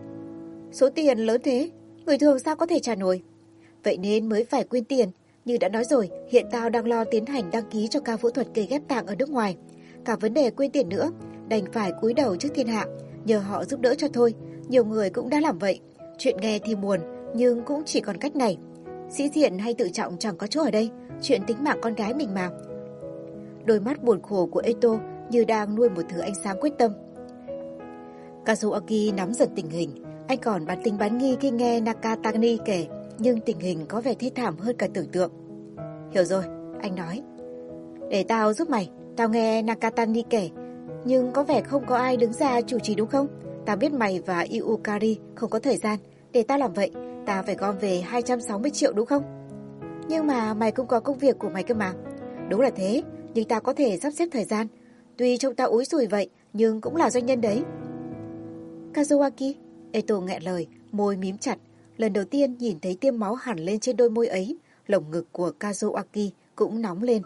Số tiền lớn thế, người thường sao có thể trả nổi? Vậy nên mới phải quyên tiền. Như đã nói rồi, hiện tao đang lo tiến hành đăng ký cho ca phẫu thuật cấy ghép tạng ở nước ngoài. Cả vấn đề quyên tiền nữa, đành phải cúi đầu trước thiên hạ, nhờ họ giúp đỡ cho thôi. Nhiều người cũng đã làm vậy. Chuyện nghe thì buồn, nhưng cũng chỉ còn cách này. Sĩ diện hay tự trọng chẳng có chỗ ở đây, chuyện tính mạng con gái mình mà. Đôi mắt buồn khổ của Eto như đang nuôi một thứ ánh sáng quyết tâm. Kazuaki nắm dần tình hình. Anh còn bán tính bán nghi khi nghe Nakatani kể, nhưng tình hình có vẻ thê thảm hơn cả tưởng tượng. Hiểu rồi, anh nói. Để tao giúp mày, tao nghe Nakatani kể, nhưng có vẻ không có ai đứng ra chủ trì đúng không? Tao biết mày và Yukari không có thời gian, để tao làm vậy, tao phải gom về 260 triệu đúng không? Nhưng mà mày cũng có công việc của mày cơ mà. Đúng là thế, nhưng tao có thể sắp xếp thời gian. Tuy trông tao úi sùi vậy, nhưng cũng là doanh nhân đấy. Kazuaki, Eto nghẹn lời, môi mím chặt. Lần đầu tiên nhìn thấy tiêm máu hẳn lên trên đôi môi ấy, lồng ngực của Kazuaki cũng nóng lên.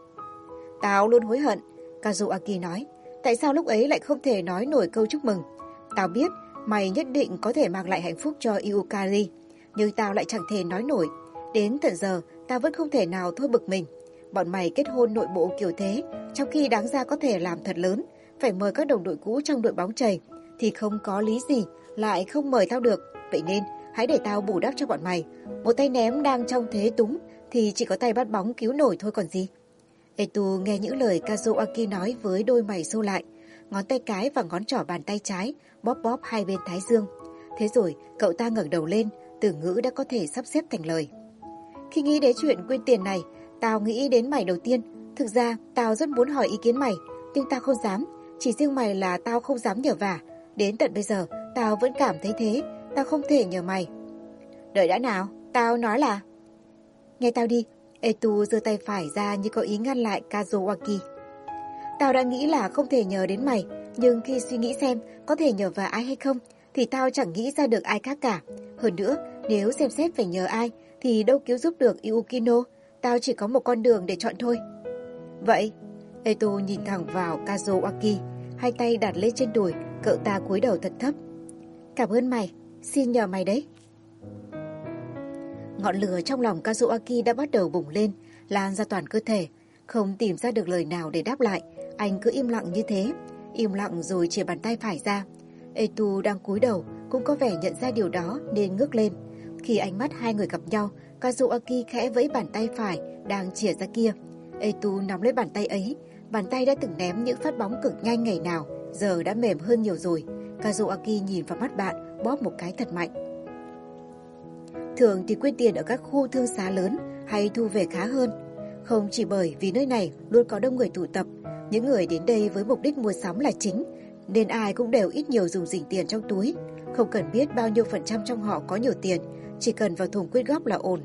Tao luôn hối hận, Kazuaki nói. Tại sao lúc ấy lại không thể nói nổi câu chúc mừng? Tao biết mày nhất định có thể mang lại hạnh phúc cho Yukari, nhưng tao lại chẳng thể nói nổi. Đến tận giờ, tao vẫn không thể nào thôi bực mình. Bọn mày kết hôn nội bộ kiểu thế, trong khi đáng ra có thể làm thật lớn, phải mời các đồng đội cũ trong đội bóng chày, thì không có lý gì lại không mời tao được. Vậy nên, hãy để tao bù đắp cho bọn mày. Một tay ném đang trong thế túng, thì chỉ có tay bắt bóng cứu nổi thôi còn gì. Etu nghe những lời Kazuaki nói với đôi mày sâu lại, ngón tay cái và ngón trỏ bàn tay trái bóp bóp hai bên thái dương. Thế rồi cậu ta ngẩng đầu lên, từ ngữ đã có thể sắp xếp thành lời. Khi nghĩ đến chuyện quyên tiền này, tao nghĩ đến mày đầu tiên. Thực ra tao rất muốn hỏi ý kiến mày, nhưng tao không dám. Chỉ riêng mày là tao không dám nhờ vả. Đến tận bây giờ tao vẫn cảm thấy thế. Tao không thể nhờ mày. Đợi đã nào, tao nói là... Nghe tao đi. Etu giơ tay phải ra như có ý ngăn lại Kazuaki. Tao đã nghĩ là không thể nhờ đến mày, nhưng khi suy nghĩ xem có thể nhờ vào ai hay không, thì tao chẳng nghĩ ra được ai khác cả. Hơn nữa, nếu xem xét phải nhờ ai, thì đâu cứu giúp được Yukino. Tao chỉ có một con đường để chọn thôi. Vậy? Eto nhìn thẳng vào Kazuaki, hai tay đặt lên trên đùi, cậu ta cúi đầu thật thấp. Cảm ơn mày, xin nhờ mày đấy. Ngọn lửa trong lòng Kazuaki đã bắt đầu bùng lên, lan ra toàn cơ thể. Không tìm ra được lời nào để đáp lại, anh cứ im lặng như thế. Im lặng rồi chìa bàn tay phải ra. Etu đang cúi đầu cũng có vẻ nhận ra điều đó nên ngước lên. Khi ánh mắt hai người gặp nhau, Kazuaki khẽ vẫy bàn tay phải đang chìa ra kia. Etu nắm lấy bàn tay ấy. Bàn tay đã từng ném những phát bóng cực nhanh ngày nào, giờ đã mềm hơn nhiều rồi. Kazuaki nhìn vào mắt bạn, bóp một cái thật mạnh. Thường thì quyên tiền ở các khu thương xá lớn hay thu về khá hơn. Không chỉ bởi vì nơi này luôn có đông người tụ tập, những người đến đây với mục đích mua sắm là chính, nên ai cũng đều ít nhiều dùng dình tiền trong túi. Không cần biết bao nhiêu phần trăm trong họ có nhiều tiền, chỉ cần vào thùng quyên góp là ổn.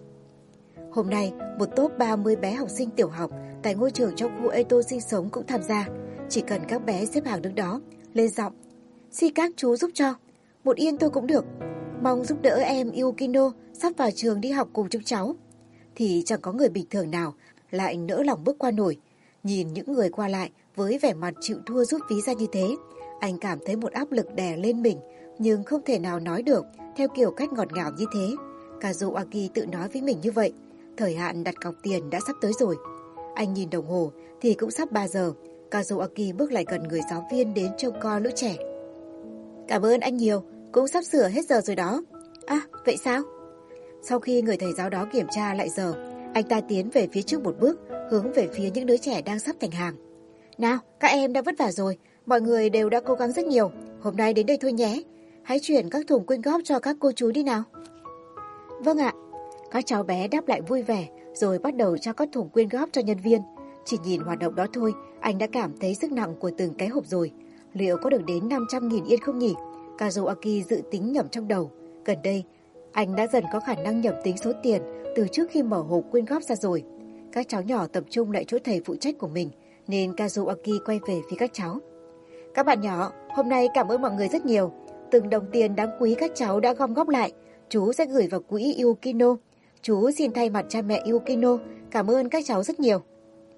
Hôm nay, một top 30 bé học sinh tiểu học tại ngôi trường trong khu Eto sinh sống cũng tham gia. Chỉ cần các bé xếp hàng đứng đó, lên giọng: "Xin các chú giúp cho, 1 yên tôi cũng được. Mong giúp đỡ em Yukino sắp vào trường đi học cùng chúng cháu." Thì chẳng có người bình thường nào lại nỡ lòng bước qua nổi. Nhìn những người qua lại với vẻ mặt chịu thua rút ví ra như thế, anh cảm thấy một áp lực đè lên mình, nhưng không thể nào nói được theo kiểu cách ngọt ngào như thế. Kazuaki tự nói với mình như vậy. Thời hạn đặt cọc tiền đã sắp tới rồi. Anh nhìn đồng hồ thì cũng sắp 3 giờ. Kazuaki bước lại gần người giáo viên đến trông coi lũ trẻ. "Cảm ơn anh nhiều, cũng sắp sửa hết giờ rồi đó." "À, vậy sao?" Sau khi người thầy giáo đó kiểm tra lại giờ, anh ta tiến về phía trước một bước, hướng về phía những đứa trẻ đang sắp thành hàng. "Nào, các em đã vất vả rồi, mọi người đều đã cố gắng rất nhiều. Hôm nay đến đây thôi nhé. Hãy chuyển các thùng quyên góp cho các cô chú đi nào." "Vâng ạ." Các cháu bé đáp lại vui vẻ, rồi bắt đầu cho các thùng quyên góp cho nhân viên. Chỉ nhìn hoạt động đó thôi, anh đã cảm thấy sức nặng của từng cái hộp rồi. Liệu có được đến 500.000 yên không nhỉ? Kazuaki dự tính nhẩm trong đầu. Gần đây, anh đã dần có khả năng nhẩm tính số tiền từ trước khi mở hộp quyên góp ra rồi. Các cháu nhỏ tập trung lại chỗ thầy phụ trách của mình, nên Kazuaki quay về phía các cháu. "Các bạn nhỏ, hôm nay cảm ơn mọi người rất nhiều. Từng đồng tiền đáng quý các cháu đã gom góp lại, chú sẽ gửi vào quỹ Yukino. Chú xin thay mặt cha mẹ Yukino cảm ơn các cháu rất nhiều."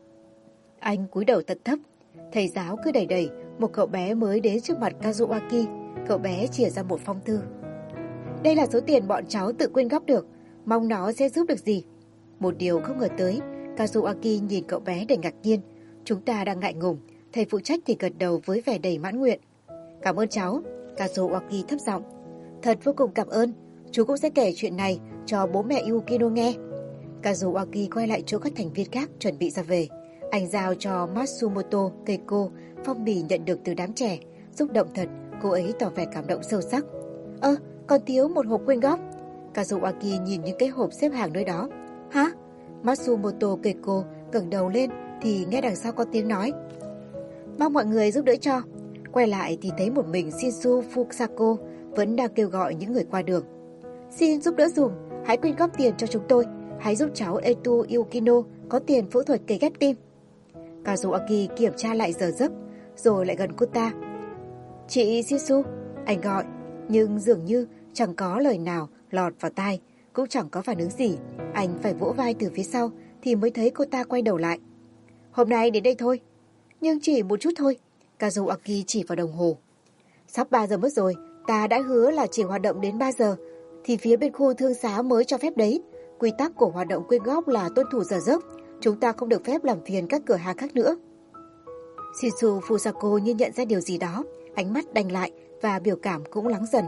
Anh cúi đầu thật thấp. Thầy giáo cứ đẩy đẩy một cậu bé mới đến trước mặt Kazuaki. Cậu bé chìa ra một phong thư. "Đây là số tiền bọn cháu tự quyên góp được, mong nó sẽ giúp được gì." Một điều không ngờ tới, Kazuaki nhìn cậu bé đầy ngạc nhiên. Chúng ta đang ngại ngùng, thầy phụ trách thì gật đầu với vẻ đầy mãn nguyện. "Cảm ơn cháu." Kazuaki thấp giọng. "Thật vô cùng cảm ơn, chú cũng sẽ kể chuyện này cho bố mẹ Yukino nghe." Kazuaki quay lại chỗ các thành viên khác chuẩn bị ra về. Anh giao cho Matsumoto Keiko phong bì nhận được từ đám trẻ. Xúc động thật, cô ấy tỏ vẻ cảm động sâu sắc. Còn thiếu một hộp quyên góp." Kazuaki nhìn những cái hộp xếp hàng nơi đó. "Hả?" Matsumoto Keiko ngẩng đầu lên thì nghe đằng sau có tiếng nói: "Mong mọi người giúp đỡ cho." Quay lại thì thấy một mình Shinsu Fusako vẫn đang kêu gọi những người qua đường. "Xin giúp đỡ dùm, hãy quyên góp tiền cho chúng tôi. Hãy giúp cháu Etu Yukino có tiền phẫu thuật cấy ghép tim." Kazuaki kiểm tra lại giờ giấc, rồi lại gần cô ta. "Chị Shinsu," anh gọi, nhưng dường như chẳng có lời nào lọt vào tai, cũng chẳng có phản ứng gì. Anh phải vỗ vai từ phía sau thì mới thấy cô ta quay đầu lại. "Hôm nay đến đây thôi." "Nhưng chỉ một chút thôi." Kazuaki chỉ vào đồng hồ. "Sắp 3 giờ mất rồi, ta đã hứa là chỉ hoạt động đến 3 giờ, thì phía bên khu thương xá mới cho phép đấy. Quy tắc của hoạt động quyên góp là tuân thủ giờ giấc, chúng ta không được phép làm phiền các cửa hàng khác nữa." Shinsu Fusako như nhận ra điều gì đó, ánh mắt đanh lại và biểu cảm cũng lắng dần.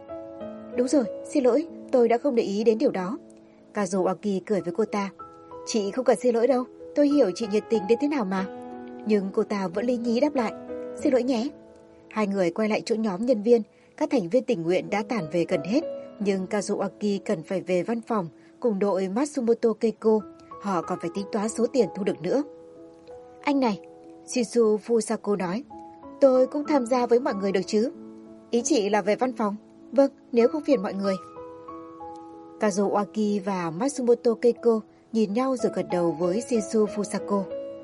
"Đúng rồi, xin lỗi, tôi đã không để ý đến điều đó." Kazuaki cười với cô ta. "Chị không cần xin lỗi đâu, tôi hiểu chị nhiệt tình đến thế nào mà." Nhưng cô ta vẫn lý nhí đáp lại. "Xin lỗi nhé." Hai người quay lại chỗ nhóm nhân viên. Các thành viên tình nguyện đã tản về gần hết, nhưng Kazuaki cần phải về văn phòng cùng đội Matsumoto Keiko. Họ còn phải tính toán số tiền thu được nữa. "Anh này," Shinsu Fusako nói, "tôi cũng tham gia với mọi người được chứ?" "Ý chị là về văn phòng?" "Vâng, nếu không phiền mọi người." Kazuaki và Matsumoto Keiko nhìn nhau rồi gật đầu với Shinsu Fusako.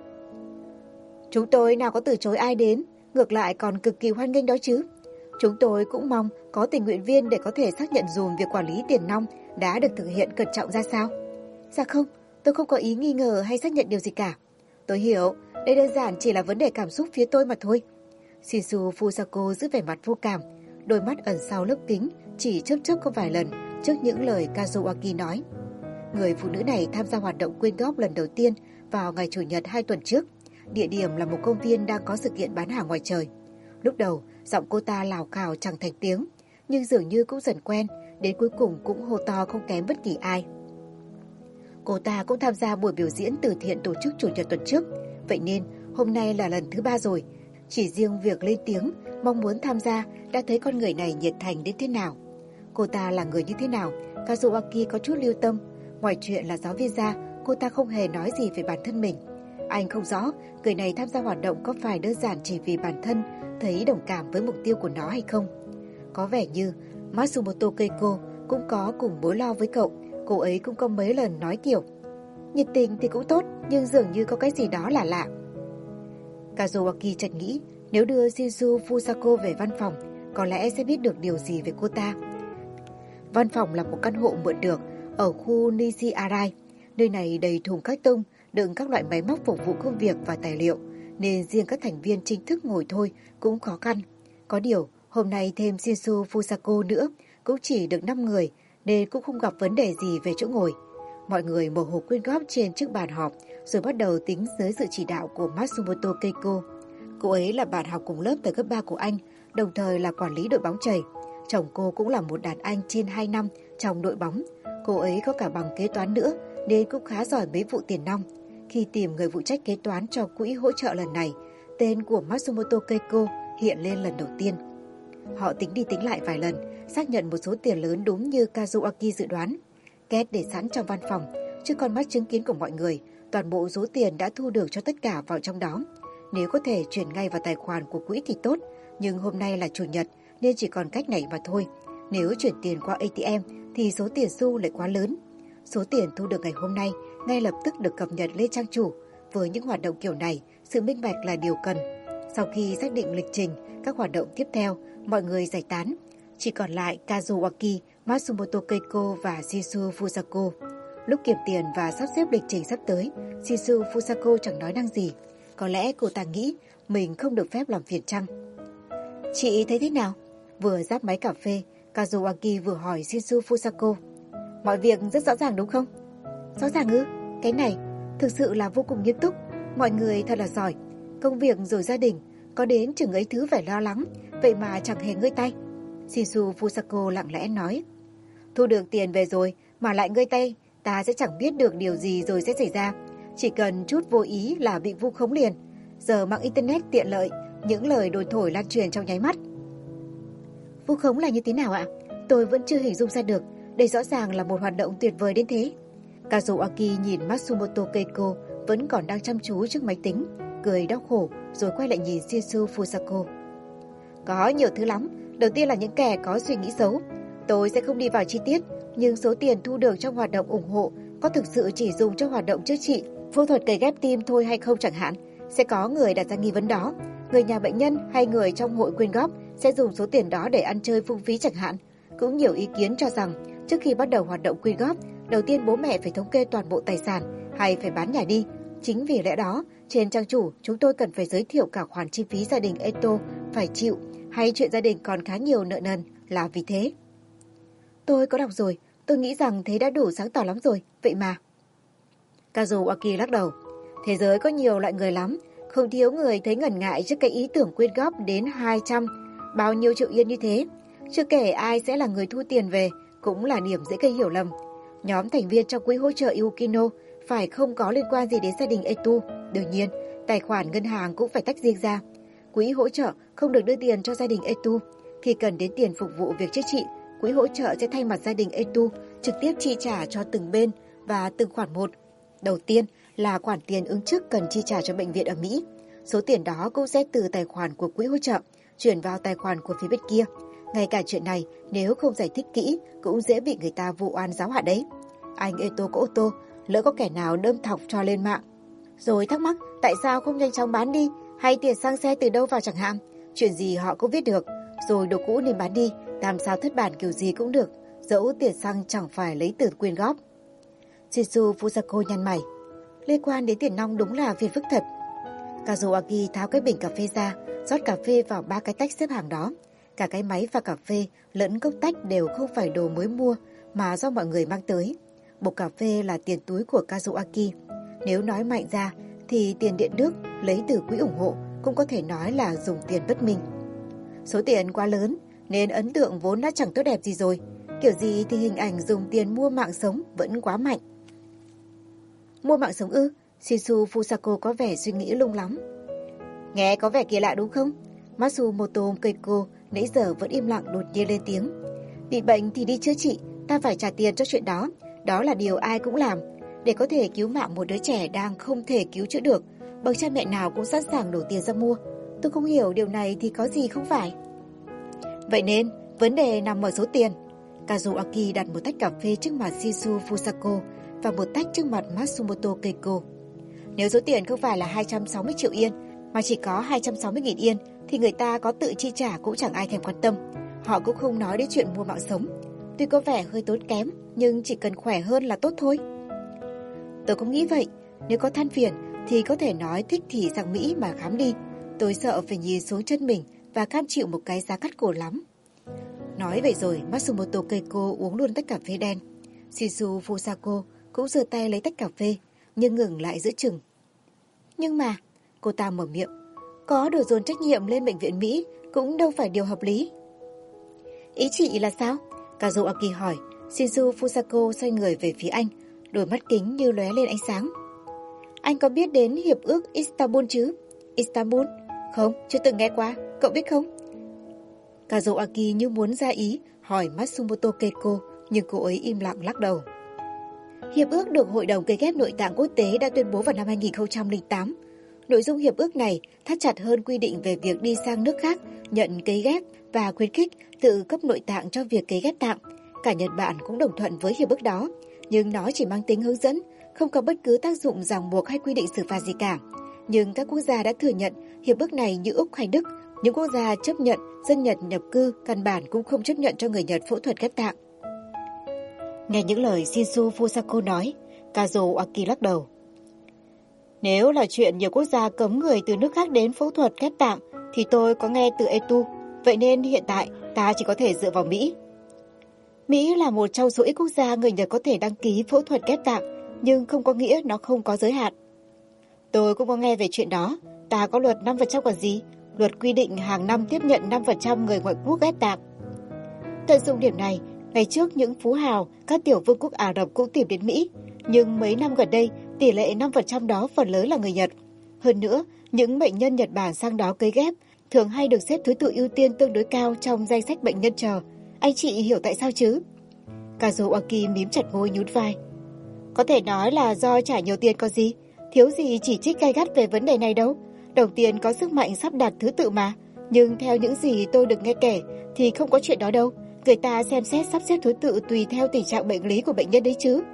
"Chúng tôi nào có từ chối ai đến, ngược lại còn cực kỳ hoan nghênh đó chứ. Chúng tôi cũng mong có tình nguyện viên để có thể xác nhận dùm việc quản lý tiền nong đã được thực hiện cẩn trọng ra sao." "Dạ không, tôi không có ý nghi ngờ hay xác nhận điều gì cả. Tôi hiểu, đây đơn giản chỉ là vấn đề cảm xúc phía tôi mà thôi." Shinsu Fusako giữ vẻ mặt vô cảm, đôi mắt ẩn sau lớp kính chỉ chớp chớp có vài lần trước những lời Kazuaki nói. Người phụ nữ này tham gia hoạt động quyên góp lần đầu tiên vào ngày Chủ nhật 2 tuần trước. Địa điểm là một công viên đang có sự kiện bán hàng ngoài trời. Lúc đầu, giọng cô ta lào khào chẳng thành tiếng, nhưng dường như cũng dần quen, đến cuối cùng cũng hô to không kém bất kỳ ai. Cô ta cũng tham gia buổi biểu diễn từ thiện tổ chức chủ nhật tuần trước. Vậy nên hôm nay là lần thứ 3 rồi. Chỉ riêng việc lên tiếng mong muốn tham gia đã thấy con người này nhiệt thành đến thế nào. Cô ta là người như thế nào, Kazuaki có chút lưu tâm. Ngoài chuyện là giáo viên ra, cô ta không hề nói gì về bản thân mình. Anh không rõ người này tham gia hoạt động có phải đơn giản chỉ vì bản thân thấy đồng cảm với mục tiêu của nó hay không. Có vẻ như Matsumoto Keiko cũng có cùng mối lo với cậu. Cô ấy cũng có mấy lần nói kiểu nhiệt tình thì cũng tốt, nhưng dường như có cái gì đó là lạ. Kazuaki chợt nghĩ nếu đưa Shizu Fusako về văn phòng, có lẽ sẽ biết được điều gì về cô ta. Văn phòng là một căn hộ mượn được ở khu Nishiarai. Nơi này đầy thùng các tông đựng các loại máy móc phục vụ công việc và tài liệu, nên riêng các thành viên chính thức ngồi thôi cũng khó khăn. Có điều, hôm nay thêm Shizu Fusako nữa, cũng chỉ được 5 người, nên cũng không gặp vấn đề gì về chỗ ngồi. Mọi người mồ hồ quyên góp trên chiếc bàn họp, rồi bắt đầu tính dưới sự chỉ đạo của Matsumoto Keiko. Cô ấy là bạn học cùng lớp từ cấp 3 của anh, đồng thời là quản lý đội bóng chày. Chồng cô cũng là một đàn anh trên 2 năm trong đội bóng. Cô ấy có cả bằng kế toán nữa, nên cũng khá giỏi mấy vụ tiền nong. Khi tìm người phụ trách kế toán cho quỹ hỗ trợ lần này, tên của Matsumoto Keiko hiện lên lần đầu tiên. Họ tính đi tính lại vài lần, xác nhận một số tiền lớn đúng như Kazuaki dự đoán. Két để sẵn trong văn phòng, trước con mắt chứng kiến của mọi người, toàn bộ số tiền đã thu được cho tất cả vào trong đó. Nếu có thể chuyển ngay vào tài khoản của quỹ thì tốt, nhưng hôm nay là chủ nhật nên chỉ còn cách này mà thôi. Nếu chuyển tiền qua ATM thì số tiền xu lại quá lớn. Số tiền thu được ngày hôm nay ngay lập tức được cập nhật lên trang chủ. Với những hoạt động kiểu này, sự minh bạch là điều cần. Sau khi xác định lịch trình, các hoạt động tiếp theo, mọi người giải tán. Chỉ còn lại Kazuaki, Matsumoto Keiko và Shizu Fusako. Lúc kiểm tiền và sắp xếp lịch trình sắp tới, Shizu Fusako chẳng nói năng gì. Có lẽ cô ta nghĩ mình không được phép làm phiền chăng. Chị thấy thế nào? Vừa ráp máy cà phê, Kazuaki vừa hỏi Shizu Fusako. Mọi việc rất rõ ràng đúng không? Rõ ràng ư? Cái này thực sự là vô cùng nghiêm túc. Mọi người thật là giỏi. Công việc rồi gia đình, có đến chừng ấy thứ phải lo lắng, vậy mà chẳng hề ngơi tay. Shizu Fusako lặng lẽ nói. Thu được tiền về rồi mà lại ngơi tay, ta sẽ chẳng biết được điều gì rồi sẽ xảy ra. Chỉ cần chút vô ý là bị vu khống liền. Giờ mạng internet tiện lợi, những lời đồn thổi lan truyền trong nháy mắt. Vu khống là như thế nào ạ? Tôi vẫn chưa hình dung ra được. Đây rõ ràng là một hoạt động tuyệt vời đến thế. Kazuaki nhìn Matsumoto Keiko vẫn còn đang chăm chú trước máy tính, cười đau khổ rồi quay lại nhìn Shizu Fusako. Có nhiều thứ lắm. Đầu tiên là những kẻ có suy nghĩ xấu. Tôi sẽ không đi vào chi tiết, nhưng số tiền thu được trong hoạt động ủng hộ có thực sự chỉ dùng cho hoạt động chữa trị, phẫu thuật cấy ghép tim thôi hay không chẳng hạn. Sẽ có người đặt ra nghi vấn đó. Người nhà bệnh nhân hay người trong hội quyên góp sẽ dùng số tiền đó để ăn chơi phung phí chẳng hạn. Cũng nhiều ý kiến cho rằng trước khi bắt đầu hoạt động quyên góp, đầu tiên bố mẹ phải thống kê toàn bộ tài sản hay phải bán nhà đi. Chính vì lẽ đó, trên trang chủ chúng tôi cần phải giới thiệu cả khoản chi phí gia đình Eto phải chịu, hay chuyện gia đình còn khá nhiều nợ nần là vì thế. Tôi có đọc rồi, tôi nghĩ rằng thế đã đủ sáng tỏ lắm rồi, vậy mà. Kazuaki lắc đầu. Thế giới có nhiều loại người lắm, không thiếu người thấy ngần ngại trước cái ý tưởng quyên góp đến 200, bao nhiêu triệu yên như thế. Chưa kể ai sẽ là người thu tiền về, cũng là điểm dễ gây hiểu lầm. Nhóm thành viên trong quỹ hỗ trợ Yukino phải không có liên quan gì đến gia đình Etu. Đương nhiên, tài khoản ngân hàng cũng phải tách riêng ra. Quỹ hỗ trợ không được đưa tiền cho gia đình Etu. Khi cần đến tiền phục vụ việc chữa trị, quỹ hỗ trợ sẽ thay mặt gia đình Etu trực tiếp chi trả cho từng bên và từng khoản một. Đầu tiên là khoản tiền ứng trước cần chi trả cho bệnh viện ở Mỹ. Số tiền đó cũng sẽ từ tài khoản của quỹ hỗ trợ chuyển vào tài khoản của phía bên kia. Ngay cả chuyện này nếu không giải thích kỹ cũng dễ bị người ta vu oan giáo họa đấy. Anh Eto có ô tô, lỡ có kẻ nào đâm thọc cho lên mạng, rồi thắc mắc tại sao không nhanh chóng bán đi, hay tiền xăng xe từ đâu vào chẳng hạn. Chuyện gì họ cũng viết được. Rồi đồ cũ nên bán đi, làm sao thất bản kiểu gì cũng được, dẫu tiền xăng chẳng phải lấy từ quyên góp. Shizu Fusako nhăn mày. Liên quan đến tiền nong đúng là phiền phức thật. Kazuaki tháo cái bình cà phê ra, rót cà phê vào 3 cái tách xếp hàng đó. Cả cái máy pha cà phê lẫn cốc tách đều không phải đồ mới mua mà do mọi người mang tới. Bột cà phê là tiền túi của Kazuaki. Nếu nói mạnh ra thì tiền điện nước lấy từ quỹ ủng hộ cũng có thể nói là dùng tiền bất minh. Số tiền quá lớn nên ấn tượng vốn đã chẳng tốt đẹp gì rồi. Kiểu gì thì hình ảnh dùng tiền mua mạng sống vẫn quá mạnh. Mua mạng sống ư? Shizu Fusako có vẻ suy nghĩ lung lắm. Nghe có vẻ kỳ lạ đúng không? Matsumoto Keiko nãy giờ vẫn im lặng đột nhiên lên tiếng. Bị bệnh thì đi chữa trị, ta phải trả tiền cho chuyện đó. Đó là điều ai cũng làm. Để có thể cứu mạng một đứa trẻ đang không thể cứu chữa được, bậc cha mẹ nào cũng sẵn sàng đổ tiền ra mua. Tôi không hiểu điều này thì có gì không phải. Vậy nên, vấn đề nằm ở số tiền. Kazuaki đặt một tách cà phê trước mặt Shizu Fusako và một tách trước mặt Matsumoto Keiko. Nếu số tiền không phải là 260 triệu yên, mà chỉ có 260.000 yên, thì người ta có tự chi trả cũng chẳng ai thèm quan tâm. Họ cũng không nói đến chuyện mua mạng sống. Tuy có vẻ hơi tốn kém, nhưng chỉ cần khỏe hơn là tốt thôi. Tôi cũng nghĩ vậy. Nếu có than phiền thì có thể nói thích thì sang Mỹ mà khám đi. Tôi sợ phải nhìn xuống chân mình và cam chịu một cái giá cắt cổ lắm. Nói vậy rồi, Matsumoto Keiko uống luôn tách cà phê đen. Shizu Fusako cũng giơ tay lấy tách cà phê, nhưng ngừng lại giữa chừng. Nhưng mà, cô ta mở miệng, có đổ dồn trách nhiệm lên bệnh viện Mỹ cũng đâu phải điều hợp lý. Ý chị là sao? Kazuaki hỏi. Shizu Fusako xoay người về phía anh, đôi mắt kính như lóe lên ánh sáng. Anh có biết đến hiệp ước Istanbul chứ? Istanbul? Không, chưa từng nghe qua. Cậu biết không? Kazuaki như muốn ra ý hỏi Matsumoto Keiko, nhưng cô ấy im lặng lắc đầu. Hiệp ước được Hội đồng cấy ghép nội tạng quốc tế đã tuyên bố vào năm 2008. Nội dung hiệp ước này thắt chặt hơn quy định về việc đi sang nước khác nhận cấy ghép và khuyến khích tự cấp nội tạng cho việc cấy ghép tạng. Cả Nhật Bản cũng đồng thuận với hiệp ước đó, nhưng nó chỉ mang tính hướng dẫn, không có bất cứ tác dụng ràng buộc hay quy định xử phạt gì cả. Nhưng các quốc gia đã thừa nhận hiệp ước này như Úc hay Đức. Những quốc gia chấp nhận dân Nhật nhập cư căn bản cũng không chấp nhận cho người Nhật phẫu thuật ghép tạng. Nghe những lời Shizu Fusako nói, Kazuaki lắc đầu. Nếu là chuyện nhiều quốc gia cấm người từ nước khác đến phẫu thuật ghép tạng thì tôi có nghe từ ETU, vậy nên hiện tại ta chỉ có thể dựa vào Mỹ. Mỹ là một trong số ít quốc gia người Nhật có thể đăng ký phẫu thuật ghép tạng, nhưng không có nghĩa nó không có giới hạn. Tôi cũng có nghe về chuyện đó, ta có luật 5% còn gì, luật quy định hàng năm tiếp nhận 5% người ngoại quốc ghép tạng. Tận dụng điểm này, ngày trước những phú hào, các tiểu vương quốc Ả Rập cũng tìm đến Mỹ, nhưng mấy năm gần đây, tỷ lệ 5% đó phần lớn là người Nhật. Hơn nữa, những bệnh nhân Nhật Bản sang đó cấy ghép thường hay được xếp thứ tự ưu tiên tương đối cao trong danh sách bệnh nhân chờ. Anh chị hiểu tại sao chứ? Kazuaki mím chặt môi nhún vai. Có thể nói là do trả nhiều tiền có gì, thiếu gì chỉ trích gay gắt về vấn đề này đâu. Đồng tiền có sức mạnh sắp đặt thứ tự mà, nhưng theo những gì tôi được nghe kể thì không có chuyện đó đâu. Người ta xem xét sắp xếp thứ tự tùy theo tình trạng bệnh lý của bệnh nhân đấy chứ.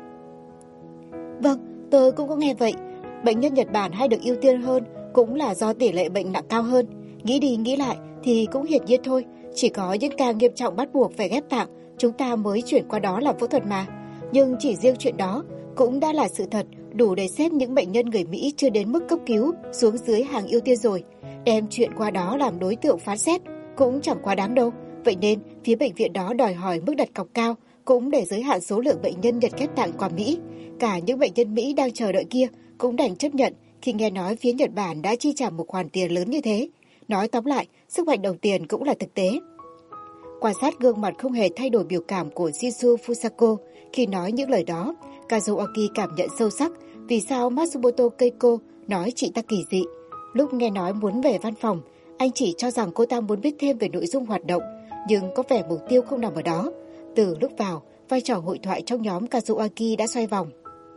Vâng, tôi cũng có nghe vậy. Bệnh nhân Nhật Bản hay được ưu tiên hơn cũng là do tỷ lệ bệnh nặng cao hơn. Nghĩ đi nghĩ lại thì cũng hiển nhiên thôi. Chỉ có những ca nghiêm trọng bắt buộc phải ghép tạng, chúng ta mới chuyển qua đó làm phẫu thuật mà. Nhưng chỉ riêng chuyện đó cũng đã là sự thật, đủ để xếp những bệnh nhân người Mỹ chưa đến mức cấp cứu xuống dưới hàng ưu tiên rồi. Đem chuyện qua đó làm đối tượng phán xét cũng chẳng quá đáng đâu. Vậy nên phía bệnh viện đó đòi hỏi mức đặt cọc cao cũng để giới hạn số lượng bệnh nhân Nhật ghép tạng qua Mỹ. Cả những bệnh nhân Mỹ đang chờ đợi kia cũng đành chấp nhận khi nghe nói phía Nhật Bản đã chi trả một khoản tiền lớn như thế. Nói tóm lại, sức mạnh đồng tiền cũng là thực tế. Quan sát gương mặt không hề thay đổi biểu cảm của Shizu Fusako khi nói những lời đó, Kazuaki cảm nhận sâu sắc vì sao Matsumoto Keiko nói chị ta kỳ dị. Lúc nghe nói muốn về văn phòng, anh chỉ cho rằng cô ta muốn biết thêm về nội dung hoạt động, nhưng có vẻ mục tiêu không nằm ở đó. Từ lúc vào, vai trò hội thoại trong nhóm Kazuaki đã xoay vòng.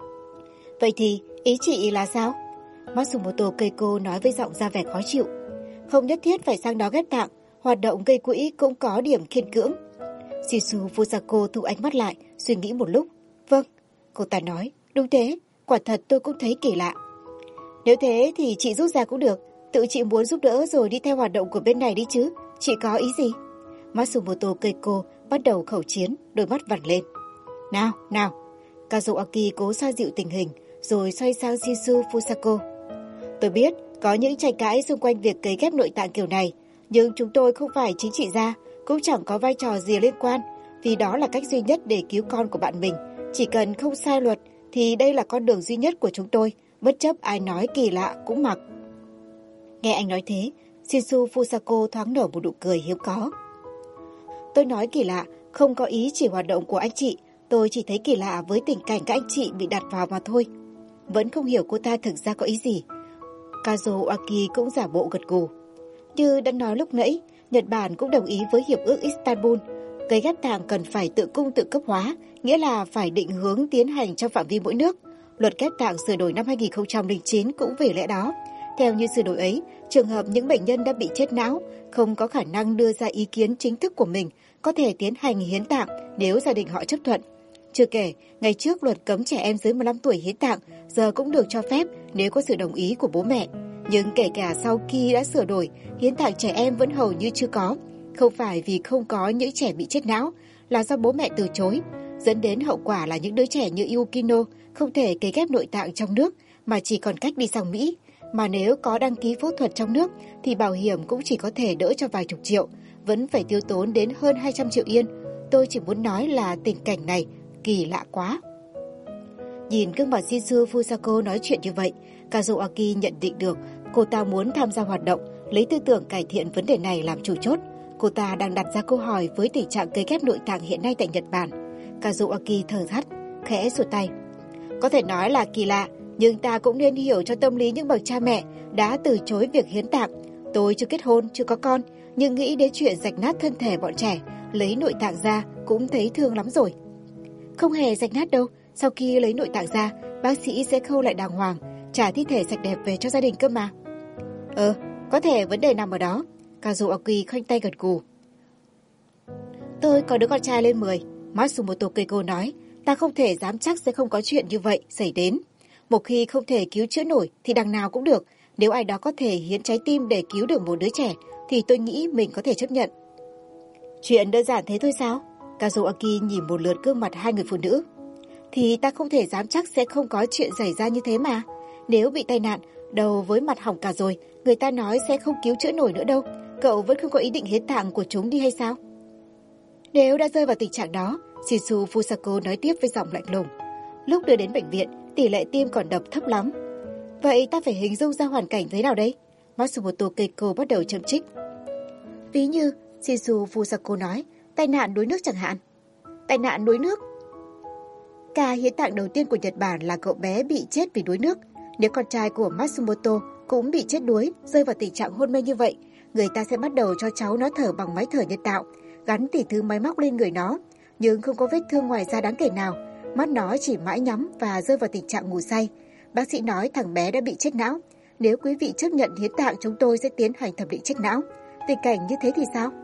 Vậy thì, ý chị là sao? Matsumoto Keiko nói với giọng ra vẻ khó chịu. Không nhất thiết phải sang đó ghép tạng, hoạt động gây quỹ cũng có điểm khiên cưỡng. Shizu Fusako thu ánh mắt lại, suy nghĩ một lúc. Vâng, cô ta nói, đúng thế, quả thật tôi cũng thấy kỳ lạ. Nếu thế thì chị rút ra cũng được, tự chị muốn giúp đỡ rồi đi theo hoạt động của bên này đi chứ, chị có ý gì? Matsumoto Keiko bắt đầu khẩu chiến, đôi mắt vằn lên. Nào, Kazuaki cố xoa dịu tình hình, rồi xoay sang Shizu Fusako. Tôi biết có những tranh cãi xung quanh việc cấy ghép nội tạng kiểu này, nhưng chúng tôi không phải chính trị gia, cũng chẳng có vai trò gì liên quan, vì đó là cách duy nhất để cứu con của bạn mình. Chỉ cần không sai luật thì đây là con đường duy nhất của chúng tôi, bất chấp ai nói kỳ lạ cũng mặc. Nghe anh nói thế, Shizu Fusako thoáng nở một nụ cười hiếm có. Tôi nói kỳ lạ, không có ý chỉ hoạt động của anh chị, tôi chỉ thấy kỳ lạ với tình cảnh các anh chị bị đặt vào mà thôi. vẫn không hiểu cô ta thực ra có ý gì. Kazuaki cũng giả bộ gật gù. Như đã nói lúc nãy, Nhật Bản cũng đồng ý với Hiệp ước Istanbul. Cấy ghép tạng cần phải tự cung tự cấp hóa, nghĩa là phải định hướng tiến hành trong phạm vi mỗi nước. Luật ghép tạng sửa đổi năm 2009 cũng về lẽ đó. Theo như sửa đổi ấy, trường hợp những bệnh nhân đã bị chết não, không có khả năng đưa ra ý kiến chính thức của mình, có thể tiến hành hiến tạng nếu gia đình họ chấp thuận. Chưa kể, ngày trước luật cấm trẻ em dưới 15 tuổi hiến tạng, giờ cũng được cho phép nếu có sự đồng ý của bố mẹ. Nhưng kể cả sau khi đã sửa đổi, hiến tạng trẻ em vẫn hầu như chưa có. Không phải vì không có những trẻ bị chết não, là do bố mẹ từ chối, dẫn đến hậu quả là những đứa trẻ như Yukino không thể cấy ghép nội tạng trong nước mà chỉ còn cách đi sang Mỹ. Mà nếu có đăng ký phẫu thuật trong nước thì bảo hiểm cũng chỉ có thể đỡ cho vài chục triệu, vẫn phải tiêu tốn đến hơn 200 triệu yên. Tôi chỉ muốn nói là tình cảnh này kỳ lạ quá. Nhìn gương mặt Shizu Fusako nói chuyện như vậy, Kazuaki nhận định được cô ta muốn tham gia hoạt động, lấy tư tưởng cải thiện vấn đề này làm chủ chốt. Cô ta đang đặt ra câu hỏi với tình trạng cấy ghép nội tạng hiện nay tại Nhật Bản. Kazuaki thở hắt, khẽ xuôi tay. Có thể nói là kỳ lạ, nhưng ta cũng nên hiểu cho tâm lý những bậc cha mẹ đã từ chối việc hiến tạng. Tôi chưa kết hôn, chưa có con, nhưng nghĩ đến chuyện rạch nát thân thể bọn trẻ, lấy nội tạng ra cũng thấy thương lắm rồi. Không hề rạch nát đâu, sau khi lấy nội tạng ra, bác sĩ sẽ khâu lại đàng hoàng, trả thi thể sạch đẹp về cho gia đình cơ mà. Có thể vấn đề nằm ở đó. Kazuaki khoanh tay gật gù. Tôi có đứa con trai lên 10, Matsumoto Keiko nói. Ta không thể dám chắc sẽ không có chuyện như vậy xảy đến. Một khi không thể cứu chữa nổi thì đằng nào cũng được. Nếu ai đó có thể hiến trái tim để cứu được một đứa trẻ thì tôi nghĩ mình có thể chấp nhận. Chuyện đơn giản thế thôi sao? Kazuaki nhìn một lượt gương mặt hai người phụ nữ. Thì ta không thể dám chắc sẽ không có chuyện xảy ra như thế mà. Nếu bị tai nạn, đầu với mặt hỏng cả rồi, người ta nói sẽ không cứu chữa nổi nữa đâu. Cậu vẫn không có ý định hiến tạng của chúng đi hay sao? Nếu đã rơi vào tình trạng đó, Shizu Fusako nói tiếp với giọng lạnh lùng. Lúc đưa đến bệnh viện, tỷ lệ tim còn đập thấp lắm. Vậy ta phải hình dung ra hoàn cảnh thế nào đây? Matsumoto Keiko bắt đầu châm chích. Ví như, Shizu Fusako nói, tai nạn đuối nước chẳng hạn. Tai nạn đuối nước? Ca hiến tạng đầu tiên của Nhật Bản là cậu bé bị chết vì đuối nước. Nếu con trai của Matsumoto cũng bị chết đuối, rơi vào tình trạng hôn mê như vậy, người ta sẽ bắt đầu cho cháu nó thở bằng máy thở nhân tạo, gắn tỉ thứ máy móc lên người nó, nhưng không có vết thương ngoài da đáng kể nào. Mắt nó chỉ mãi nhắm và rơi vào tình trạng ngủ say. Bác sĩ nói thằng bé đã bị chết não. Nếu quý vị chấp nhận hiến tạng, chúng tôi sẽ tiến hành thẩm định chết não. Tình cảnh như thế thì sao?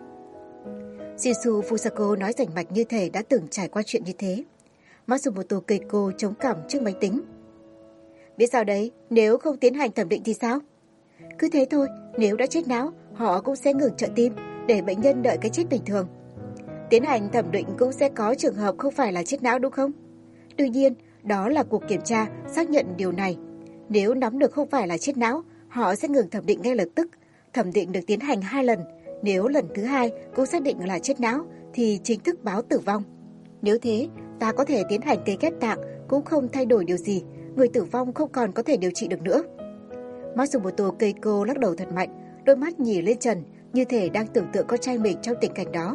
Shizu Fusako nói rành mạch như thể đã từng trải qua chuyện như thế. Matsumoto Keiko chống cằm trước máy tính. Biết sao đấy, nếu không tiến hành thẩm định thì sao? Cứ thế thôi, nếu đã chết não, họ cũng sẽ ngừng trợ tim để bệnh nhân đợi cái chết bình thường. Tiến hành thẩm định cũng sẽ có trường hợp không phải là chết não đúng không? Tuy nhiên, đó là cuộc kiểm tra xác nhận điều này. Nếu nắm được không phải là chết não, họ sẽ ngừng thẩm định ngay lập tức. Thẩm định được tiến hành 2 lần. Nếu lần thứ 2 cũng xác định là chết não thì chính thức báo tử vong. Nếu thế, ta có thể tiến hành cấy ghép tạng cũng không thay đổi điều gì. Người tử vong không còn có thể điều trị được nữa. Matsumoto Keiko lắc đầu thật mạnh, đôi mắt nhìn lên trần như thể đang tưởng tượng con trai mình trong tình cảnh đó.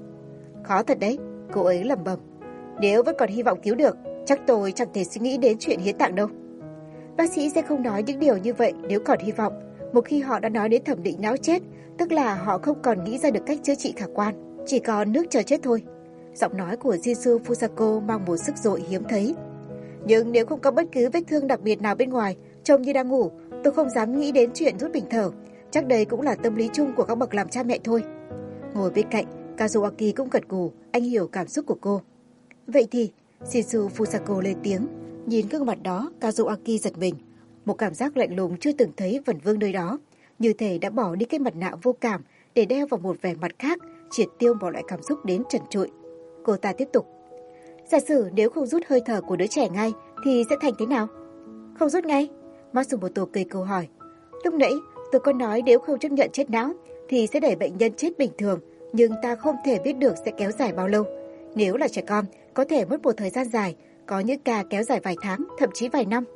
Khó thật đấy, cô ấy lẩm bẩm. Nếu vẫn còn hy vọng cứu được, chắc tôi chẳng thể suy nghĩ đến chuyện hiến tạng đâu. Bác sĩ sẽ không nói những điều như vậy nếu còn hy vọng. Một khi họ đã nói đến thẩm định não chết, tức là họ không còn nghĩ ra được cách chữa trị khả quan, chỉ còn nước chờ chết thôi. Giọng nói của Shizu Fusako mang một sức dội hiếm thấy. Nhưng nếu không có bất cứ vết thương đặc biệt nào bên ngoài, trông như đang ngủ, tôi không dám nghĩ đến chuyện rút bình thở. Chắc đây cũng là tâm lý chung của các bậc làm cha mẹ thôi. Ngồi bên cạnh, Kazuaki cũng gật gù, anh hiểu cảm xúc của cô. Vậy thì, Shizu Fusako lên tiếng. Nhìn gương mặt đó, Kazuaki giật mình. Một cảm giác lạnh lùng chưa từng thấy vẩn vương nơi đó, như thể đã bỏ đi cái mặt nạ vô cảm để đeo vào một vẻ mặt khác, triệt tiêu mọi loại cảm xúc đến trần trụi. Cô ta tiếp tục. Giả sử nếu không rút hơi thở của đứa trẻ ngay thì sẽ thành thế nào? Không rút ngay? Matsumoto Keiko hỏi. Lúc nãy tôi có nói nếu không chấp nhận chết não thì sẽ để bệnh nhân chết bình thường, nhưng ta không thể biết được sẽ kéo dài bao lâu. Nếu là trẻ con, có thể mất một thời gian dài, có những ca kéo dài vài tháng, thậm chí vài năm.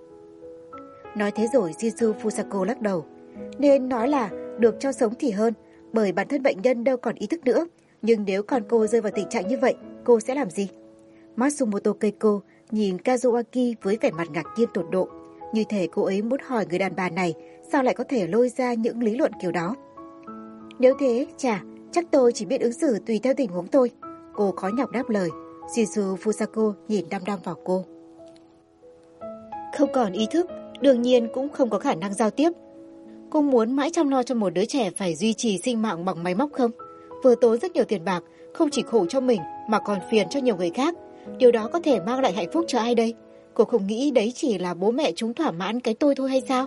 Nói thế rồi Shizu Fusako lắc đầu. Nên nói là được cho sống thì hơn, bởi bản thân bệnh nhân đâu còn ý thức nữa. Nhưng nếu con cô rơi vào tình trạng như vậy, cô sẽ làm gì? Matsumoto Keiko nhìn Kazuaki với vẻ mặt ngạc nhiên tột độ. Như thể cô ấy muốn hỏi người đàn bà này sao lại có thể lôi ra những lý luận kiểu đó. Nếu thế, chắc tôi chỉ biết ứng xử tùy theo tình huống thôi. Cô khó nhọc đáp lời. Shizu Fusako nhìn đăm đăm vào cô. Không còn ý thức, đương nhiên cũng không có khả năng giao tiếp. Cô muốn mãi chăm lo cho một đứa trẻ phải duy trì sinh mạng bằng máy móc không? Vừa tốn rất nhiều tiền bạc, không chỉ khổ cho mình mà còn phiền cho nhiều người khác. Điều đó có thể mang lại hạnh phúc cho ai đây? Cô không nghĩ đấy chỉ là bố mẹ chúng thỏa mãn cái tôi thôi hay sao?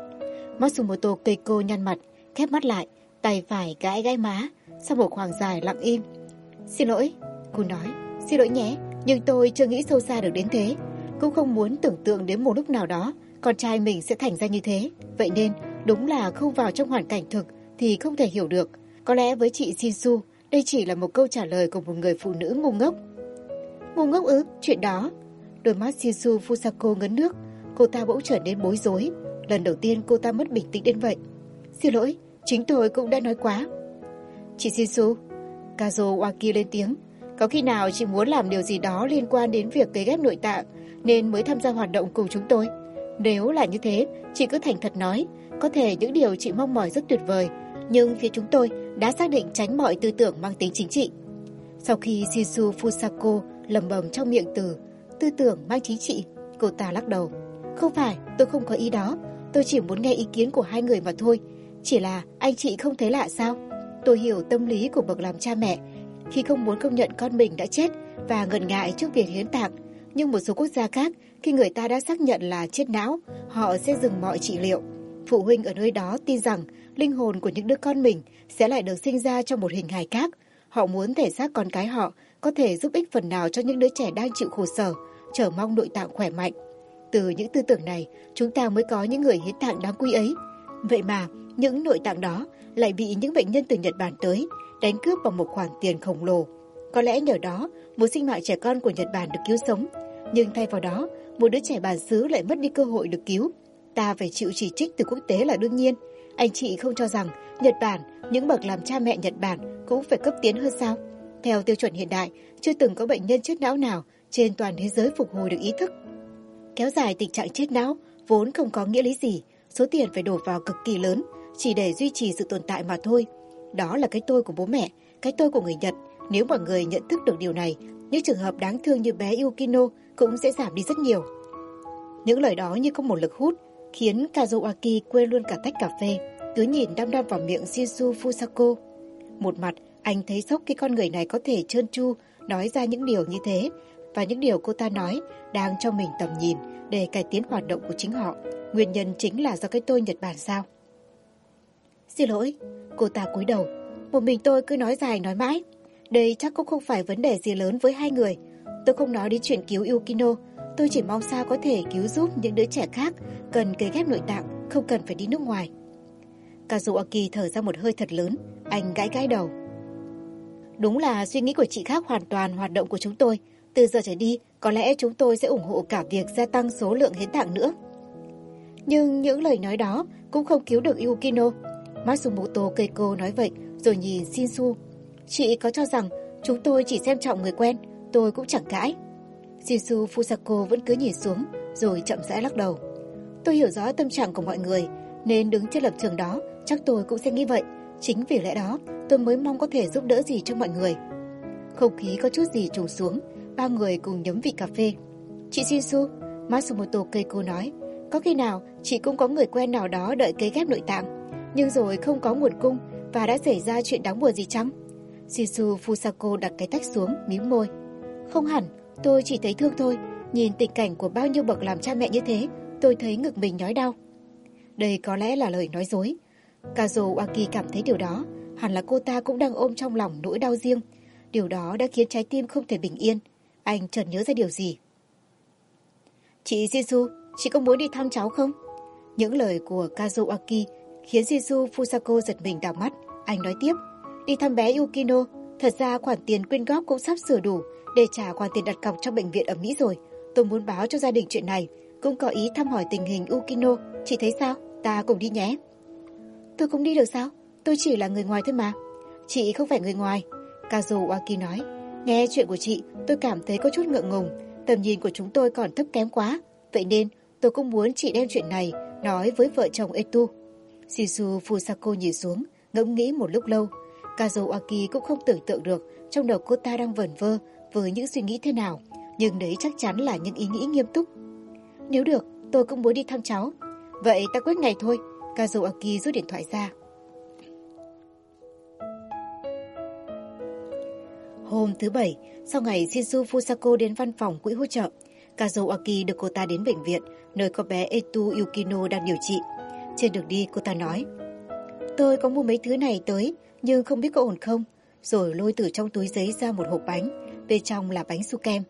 Matsumoto Keiko nhăn mặt, khép mắt lại, tay phải gãi gãi má, sau một khoảng dài lặng im. Xin lỗi, cô nói, xin lỗi nhé, nhưng tôi chưa nghĩ sâu xa được đến thế. Cũng không muốn tưởng tượng đến một lúc nào đó con trai mình sẽ thành ra như thế. Vậy nên đúng là không vào trong hoàn cảnh thực thì không thể hiểu được. Có lẽ với chị Shinsu, đây chỉ là một câu trả lời của một người phụ nữ ngu ngốc. Ngu ngốc ư? Chuyện đó. Đôi mắt Shinsu Fusako ngấn nước. Cô ta bỗng trở nên bối rối. Lần đầu tiên cô ta mất bình tĩnh đến vậy. Xin lỗi, chính tôi cũng đã nói quá. Chị Shinsu, Kazuo Waki lên tiếng. Có khi nào chị muốn làm điều gì đó liên quan đến việc cấy ghép nội tạng nên mới tham gia hoạt động cùng chúng tôi? Nếu là như thế, chị cứ thành thật nói. Có thể những điều chị mong mỏi rất tuyệt vời, nhưng phía chúng tôi đã xác định tránh mọi tư tưởng mang tính chính trị. Sau khi Shizu Fusako lẩm bẩm trong miệng từ tư tưởng mang chính trị, cô ta lắc đầu. Không phải, tôi không có ý đó. Tôi chỉ muốn nghe ý kiến của hai người mà thôi. Chỉ là anh chị không thấy lạ sao? Tôi hiểu tâm lý của bậc làm cha mẹ khi không muốn công nhận con mình đã chết và ngần ngại trước việc hiến tạng. Nhưng một số quốc gia khác, khi người ta đã xác nhận là chết não, họ sẽ dừng mọi trị liệu. Phụ huynh ở nơi đó tin rằng linh hồn của những đứa con mình sẽ lại được sinh ra trong một hình hài khác. Họ muốn thể xác con cái họ có thể giúp ích phần nào cho những đứa trẻ đang chịu khổ sở, chờ mong nội tạng khỏe mạnh. Từ những tư tưởng này, chúng ta mới có những người hiến tạng đáng quý ấy. Vậy mà, những nội tạng đó lại bị những bệnh nhân từ Nhật Bản tới đánh cướp bằng một khoản tiền khổng lồ. Có lẽ nhờ đó, một sinh mạng trẻ con của Nhật Bản được cứu sống. Nhưng thay vào đó, một đứa trẻ bản xứ lại mất đi cơ hội được cứu. Ta phải chịu chỉ trích từ quốc tế là đương nhiên. Anh chị không cho rằng Nhật Bản, những bậc làm cha mẹ Nhật Bản cũng phải cấp tiến hơn sao? Theo tiêu chuẩn hiện đại, chưa từng có bệnh nhân chết não nào trên toàn thế giới phục hồi được ý thức. Kéo dài tình trạng chết não vốn không có nghĩa lý gì, số tiền phải đổ vào cực kỳ lớn chỉ để duy trì sự tồn tại mà thôi. Đó là cái tôi của bố mẹ, cái tôi của người Nhật. Nếu mọi người nhận thức được điều này, những trường hợp đáng thương như bé Yukino cũng sẽ giảm đi rất nhiều. Những lời đó như có một lực hút, khiến Kazuaki quên luôn cả tách cà phê, cứ nhìn đăm đăm vào miệng Shizu Fusako. Một mặt, anh thấy sốc khi con người này có thể trơn tru nói ra những điều như thế, và những điều cô ta nói đang cho mình tầm nhìn để cải tiến hoạt động của chính họ. Nguyên nhân chính là do cái tôi Nhật Bản sao? Xin lỗi, cô ta cúi đầu. Một mình tôi cứ nói dài nói mãi. Đây chắc cũng không phải vấn đề gì lớn với hai người. Tôi không nói đến chuyện cứu Yukino. Tôi chỉ mong sao có thể cứu giúp những đứa trẻ khác cần cấy ghép nội tạng, không cần phải đi nước ngoài. Kazuaki thở ra một hơi thật lớn. Anh gãi gãi đầu. Đúng là suy nghĩ của chị khác hoàn toàn hoạt động của chúng tôi. Từ giờ trở đi, có lẽ chúng tôi sẽ ủng hộ cả việc gia tăng số lượng hiến tạng nữa. Nhưng những lời nói đó cũng không cứu được Yukino. Matsumoto Keiko nói vậy rồi nhìn Shinsu. Chị có cho rằng chúng tôi chỉ xem trọng người quen, tôi cũng chẳng cãi. Shinsu Fusako vẫn cứ nhìn xuống rồi chậm rãi lắc đầu. Tôi hiểu rõ tâm trạng của mọi người, nên đứng trên lập trường đó chắc tôi cũng sẽ nghĩ vậy. Chính vì lẽ đó tôi mới mong có thể giúp đỡ gì cho mọi người. Không khí có chút gì trùng xuống, ba người cùng nhấm vị cà phê. Chị Shinsu, Matsumoto Keiko nói, có khi nào chị cũng có người quen nào đó đợi cấy ghép nội tạng, nhưng rồi không có nguồn cung và đã xảy ra chuyện đáng buồn gì chăng? Shinsu Fusako đặt cái tách xuống, mím môi. Không hẳn, tôi chỉ thấy thương thôi. Nhìn tình cảnh của bao nhiêu bậc làm cha mẹ như thế, tôi thấy ngực mình nhói đau. Đây có lẽ là lời nói dối. Kazuaki cảm thấy điều đó, hẳn là cô ta cũng đang ôm trong lòng nỗi đau riêng. Điều đó đã khiến trái tim không thể bình yên. Anh chợt nhớ ra điều gì. Chị Shinsu, chị có muốn đi thăm cháu không? Những lời của Kazuaki khiến Shinsu Fusako giật mình đảo mắt. Anh nói tiếp, đi thăm bé Yukino. Thật ra khoản tiền quyên góp cũng sắp sửa đủ để trả khoản tiền đặt cọc cho bệnh viện ở Mỹ rồi. Tôi muốn báo cho gia đình chuyện này, cũng có ý thăm hỏi tình hình Yukino. Chị thấy sao? Ta cùng đi nhé. Tôi cũng đi được sao? Tôi chỉ là người ngoài thôi mà. Chị không phải người ngoài, Kazuaki nói. Nghe chuyện của chị, tôi cảm thấy có chút ngượng ngùng. Tầm nhìn của chúng tôi còn thấp kém quá. Vậy nên Tôi cũng muốn chị đem chuyện này nói với vợ chồng Etu. Shizu Fusako nhìn xuống, ngẫm nghĩ một lúc lâu. Kazuaki cũng không tưởng tượng được trong đầu cô ta đang vẩn vơ với những suy nghĩ thế nào, nhưng đấy chắc chắn là những ý nghĩ nghiêm túc. Nếu được, tôi cũng muốn đi thăm cháu. Vậy ta quyết ngày thôi. Kazuaki rút điện thoại ra. Hôm thứ Bảy, sau ngày Shizu Fusako đến văn phòng quỹ hỗ trợ, Kazuaki đưa cô ta đến bệnh viện, nơi có bé Etu Yukino đang điều trị. Trên đường đi, cô ta nói, tôi có mua mấy thứ này tới, nhưng không biết có ổn không, rồi lôi từ trong túi giấy ra một hộp bánh, bên trong là bánh su kem.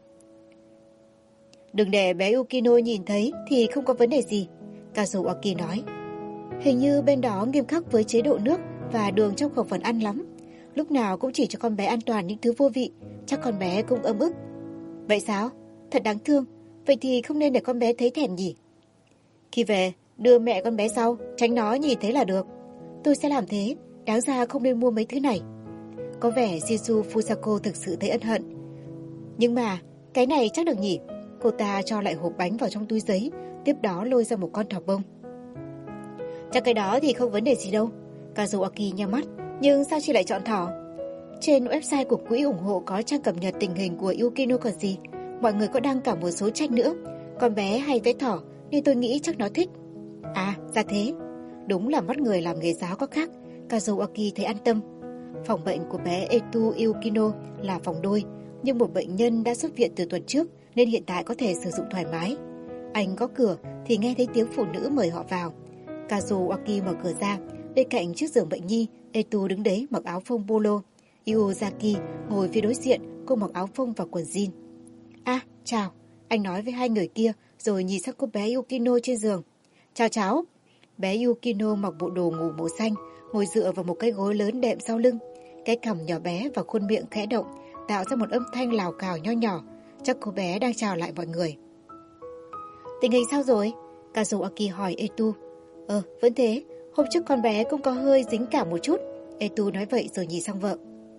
Đừng để bé Yukino nhìn thấy thì không có vấn đề gì, Kazuaki nói. Hình như bên đó nghiêm khắc với chế độ nước và đường trong khẩu phần ăn lắm. Lúc nào cũng chỉ cho con bé an toàn những thứ vô vị, chắc con bé cũng ấm ức. Vậy sao? Thật đáng thương. Vậy thì không nên để con bé thấy thèm nhỉ? Khi về, đưa mẹ con bé sau, tránh nó nhìn thấy là được. Tôi sẽ làm thế, đáng ra không nên mua mấy thứ này. Có vẻ Shizu Fusako thực sự thấy ân hận. Nhưng mà, cái này chắc được nhỉ? Cô ta cho lại hộp bánh vào trong túi giấy, tiếp đó lôi ra một con thỏ bông. Chắc cái đó thì không vấn đề gì đâu. Kazuaki nhắm mắt, nhưng sao chị lại chọn thỏ? Trên website của quỹ ủng hộ có trang cập nhật tình hình của Yukino còn gì. Mọi người có đăng cả một số tranh nữa. Con bé hay vẽ thỏ nên tôi nghĩ chắc nó thích. À, ra thế. Đúng là mắt người làm nghề giáo có khác. Kazuaki thấy an tâm. Phòng bệnh của bé Etu Yukino là phòng đôi, nhưng một bệnh nhân đã xuất viện từ tuần trước nên hiện tại có thể sử dụng thoải mái. Anh gõ cửa thì nghe thấy tiếng phụ nữ mời họ vào. Kazuaki mở cửa ra. Bên cạnh chiếc giường bệnh nhi, Etu đứng đấy mặc áo phông polo. Iozaki ngồi phía đối diện, cô mặc áo phông và quần jean. À, chào, anh nói với hai người kia rồi nhìn sang cô bé Yukino trên giường. Chào cháu. Bé Yukino mặc bộ đồ ngủ màu xanh, ngồi dựa vào một cái gối lớn đệm sau lưng. Cái cằm nhỏ bé và khuôn miệng khẽ động, tạo ra một âm thanh lào cào nho nhỏ. Chắc cô bé đang chào lại mọi người. Tình hình sao rồi? Kazuaki hỏi Etu. Vẫn thế, hôm trước con bé cũng có hơi dính cảm một chút. Etu nói vậy rồi nhìn sang vợ.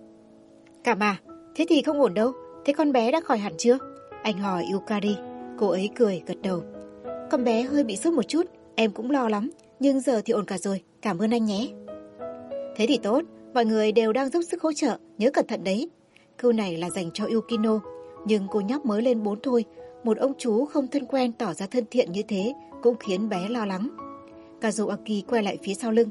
Cảm à? Thế thì không ổn đâu. Thế con bé đã khỏi hẳn chưa? Anh hỏi Yukari. Cô ấy cười gật đầu. Con bé hơi bị sốt một chút, em cũng lo lắm. Nhưng giờ thì ổn cả rồi, cảm ơn anh nhé. Thế thì tốt, mọi người đều đang giúp sức hỗ trợ, nhớ cẩn thận đấy. Câu này là dành cho Yukino, nhưng cô nhóc mới lên 4 thôi. Một ông chú không thân quen tỏ ra thân thiện như thế cũng khiến bé lo lắng. Kazuaki quay lại phía sau lưng.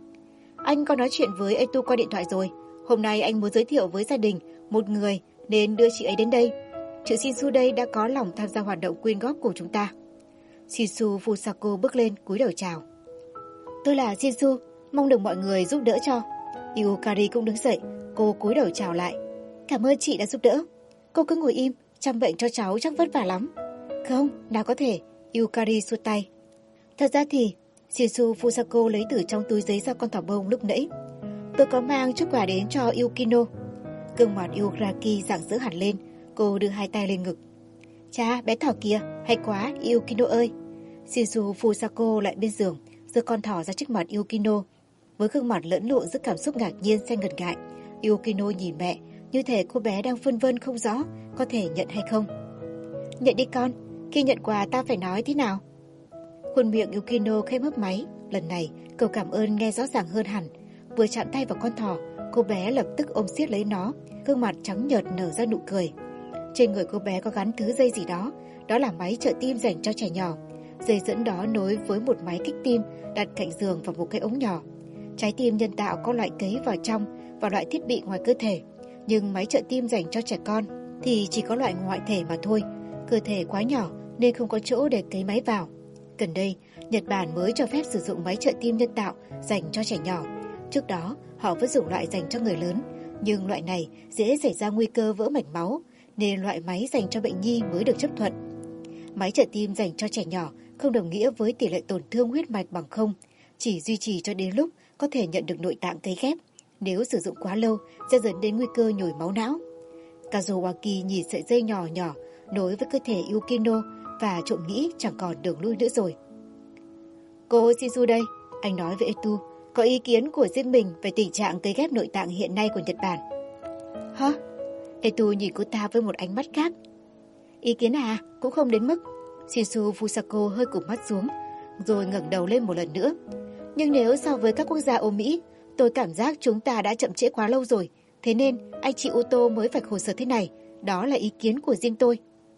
Anh có nói chuyện với Etu qua điện thoại rồi. Hôm nay anh muốn giới thiệu với gia đình một người nên đưa chị ấy đến đây. Chị Shizu đây đã có lòng tham gia hoạt động quyên góp của chúng ta. Shizu Fusako bước lên cúi đầu chào. Tôi là Shizu, mong được mọi người giúp đỡ cho. Yukari cũng đứng dậy, cô cúi đầu chào lại. Cảm ơn chị đã giúp đỡ. Cô cứ ngồi im, chăm bệnh cho cháu chắc vất vả lắm. Không, nào có thể. Yukari xua tay. Thật ra thì Shizu Fusako lấy từ trong túi giấy ra con thỏ bông lúc nãy. Tôi có mang chút quà đến cho Yukino. Gương mặt Yuraki rạng rỡ hẳn lên. Cô đưa hai tay lên ngực. Cha, bé thỏ kìa, hay quá, Yukino ơi. Shizu Fusako lại bên giường, giơ con thỏ ra trước mặt Yukino. Với gương mặt lẫn lộn giữa cảm xúc ngạc nhiên xen ngần ngại, Yukino nhìn mẹ, như thể cô bé đang phân vân không rõ có thể nhận hay không. Nhận đi con, khi nhận quà ta phải nói thế nào? Khuôn miệng Yukino khẽ mấp máy, lần này câu cảm ơn nghe rõ ràng hơn hẳn. Vừa chạm tay vào con thỏ, cô bé lập tức ôm siết lấy nó, gương mặt trắng nhợt nở ra nụ cười. Trên người cô bé có gắn thứ dây gì đó, đó là máy trợ tim dành cho trẻ nhỏ. Dây dẫn đó nối với một máy kích tim đặt cạnh giường và một cái ống nhỏ. Trái tim nhân tạo có loại cấy vào trong và loại thiết bị ngoài cơ thể, nhưng máy trợ tim dành cho trẻ con thì chỉ có loại ngoại thể mà thôi. Cơ thể quá nhỏ nên không có chỗ để cấy máy vào. Gần đây, Nhật Bản mới cho phép sử dụng máy trợ tim nhân tạo dành cho trẻ nhỏ. Trước đó, họ vẫn dùng loại dành cho người lớn, nhưng loại này dễ xảy ra nguy cơ vỡ mạch máu, nên loại máy dành cho bệnh nhi mới được chấp thuận. Máy trợ tim dành cho trẻ nhỏ không đồng nghĩa với tỷ lệ tổn thương huyết mạch bằng 0, chỉ duy trì cho đến lúc có thể nhận được nội tạng cấy ghép. Nếu sử dụng quá lâu sẽ dẫn đến nguy cơ nhồi máu não. Kazuaki nhìn sợi dây nhỏ nhỏ nối với cơ thể Yukino và trộm nghĩ chẳng còn đường lui nữa rồi. Cô Shizu đây, anh nói với Etu, có ý kiến của riêng mình về tình trạng cấy ghép nội tạng hiện nay của Nhật Bản. Hả? Etu nhìn cô ta với một ánh mắt khác. Ý kiến à? Cũng không đến mức. Shinsu Fusako hơi cụp mắt xuống, rồi ngẩng đầu lên một lần nữa. Nhưng nếu so với các quốc gia Âu Mỹ, tôi cảm giác chúng ta đã chậm trễ quá lâu rồi. Thế nên anh chị Uto mới phải khổ sở thế này. Đó là ý kiến của riêng tôi.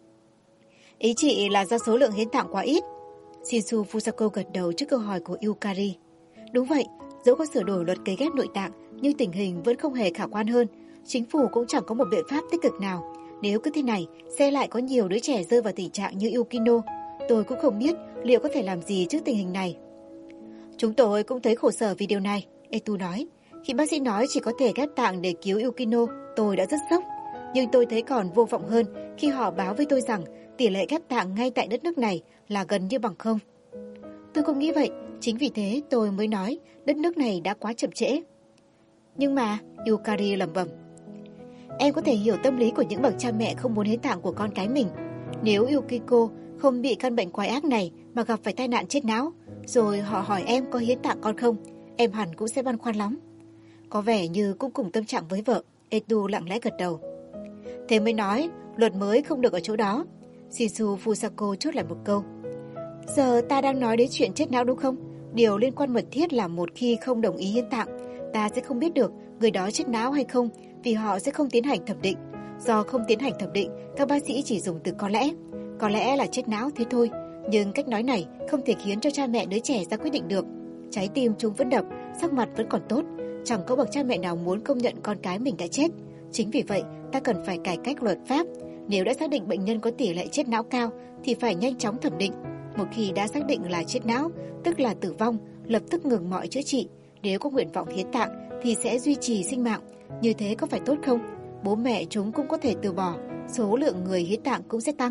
Ý chị là do số lượng hiến tạng quá ít. Shinsu Fusako gật đầu trước câu hỏi của Yukari. Đúng vậy, dẫu có sửa đổi luật cấy ghép nội tạng, nhưng tình hình vẫn không hề khả quan hơn. Chính phủ cũng chẳng có một biện pháp tích cực nào. Nếu cứ thế này, sẽ lại có nhiều đứa trẻ rơi vào tình trạng như Yukino. Tôi cũng không biết liệu có thể làm gì trước tình hình này. Chúng tôi cũng thấy khổ sở vì điều này, Etu nói. Khi bác sĩ nói chỉ có thể ghép tạng để cứu Yukino, tôi đã rất sốc. Nhưng tôi thấy còn vô vọng hơn khi họ báo với tôi rằng tỷ lệ ghép tạng ngay tại đất nước này là gần như bằng không. Tôi không nghĩ vậy, chính vì thế tôi mới nói đất nước này đã quá chậm trễ. Nhưng mà, Yukari lẩm bẩm. Em có thể hiểu tâm lý của những bậc cha mẹ không muốn hiến tạng của con cái mình. Nếu Yukiko không bị căn bệnh quái ác này mà gặp phải tai nạn chết não, rồi họ hỏi em có hiến tạng con không, em hẳn cũng sẽ băn khoăn lắm. Có vẻ như cũng cùng tâm trạng với vợ, Etu lặng lẽ gật đầu. Thế mới nói, luật mới không được ở chỗ đó. Shinsu Fusako chốt lại một câu. Giờ ta đang nói đến chuyện chết não đúng không? Điều liên quan mật thiết là một khi không đồng ý hiến tạng, ta sẽ không biết được người đó chết não hay không, vì họ sẽ không tiến hành thẩm định. Do không tiến hành thẩm định, các bác sĩ chỉ dùng từ có lẽ là chết não thế thôi. Nhưng cách nói này không thể khiến cho cha mẹ đứa trẻ ra quyết định được. Trái tim chúng vẫn đập, sắc mặt vẫn còn tốt. Chẳng có bậc cha mẹ nào muốn công nhận con cái mình đã chết. Chính vì vậy, ta cần phải cải cách luật pháp. Nếu đã xác định bệnh nhân có tỷ lệ chết não cao, thì phải nhanh chóng thẩm định. Một khi đã xác định là chết não, tức là tử vong, lập tức ngừng mọi chữa trị. Nếu có nguyện vọng hiến tạng, thì sẽ duy trì sinh mạng. Như thế có phải tốt không? Bố mẹ chúng cũng có thể từ bỏ, số lượng người hiến tạng cũng sẽ tăng.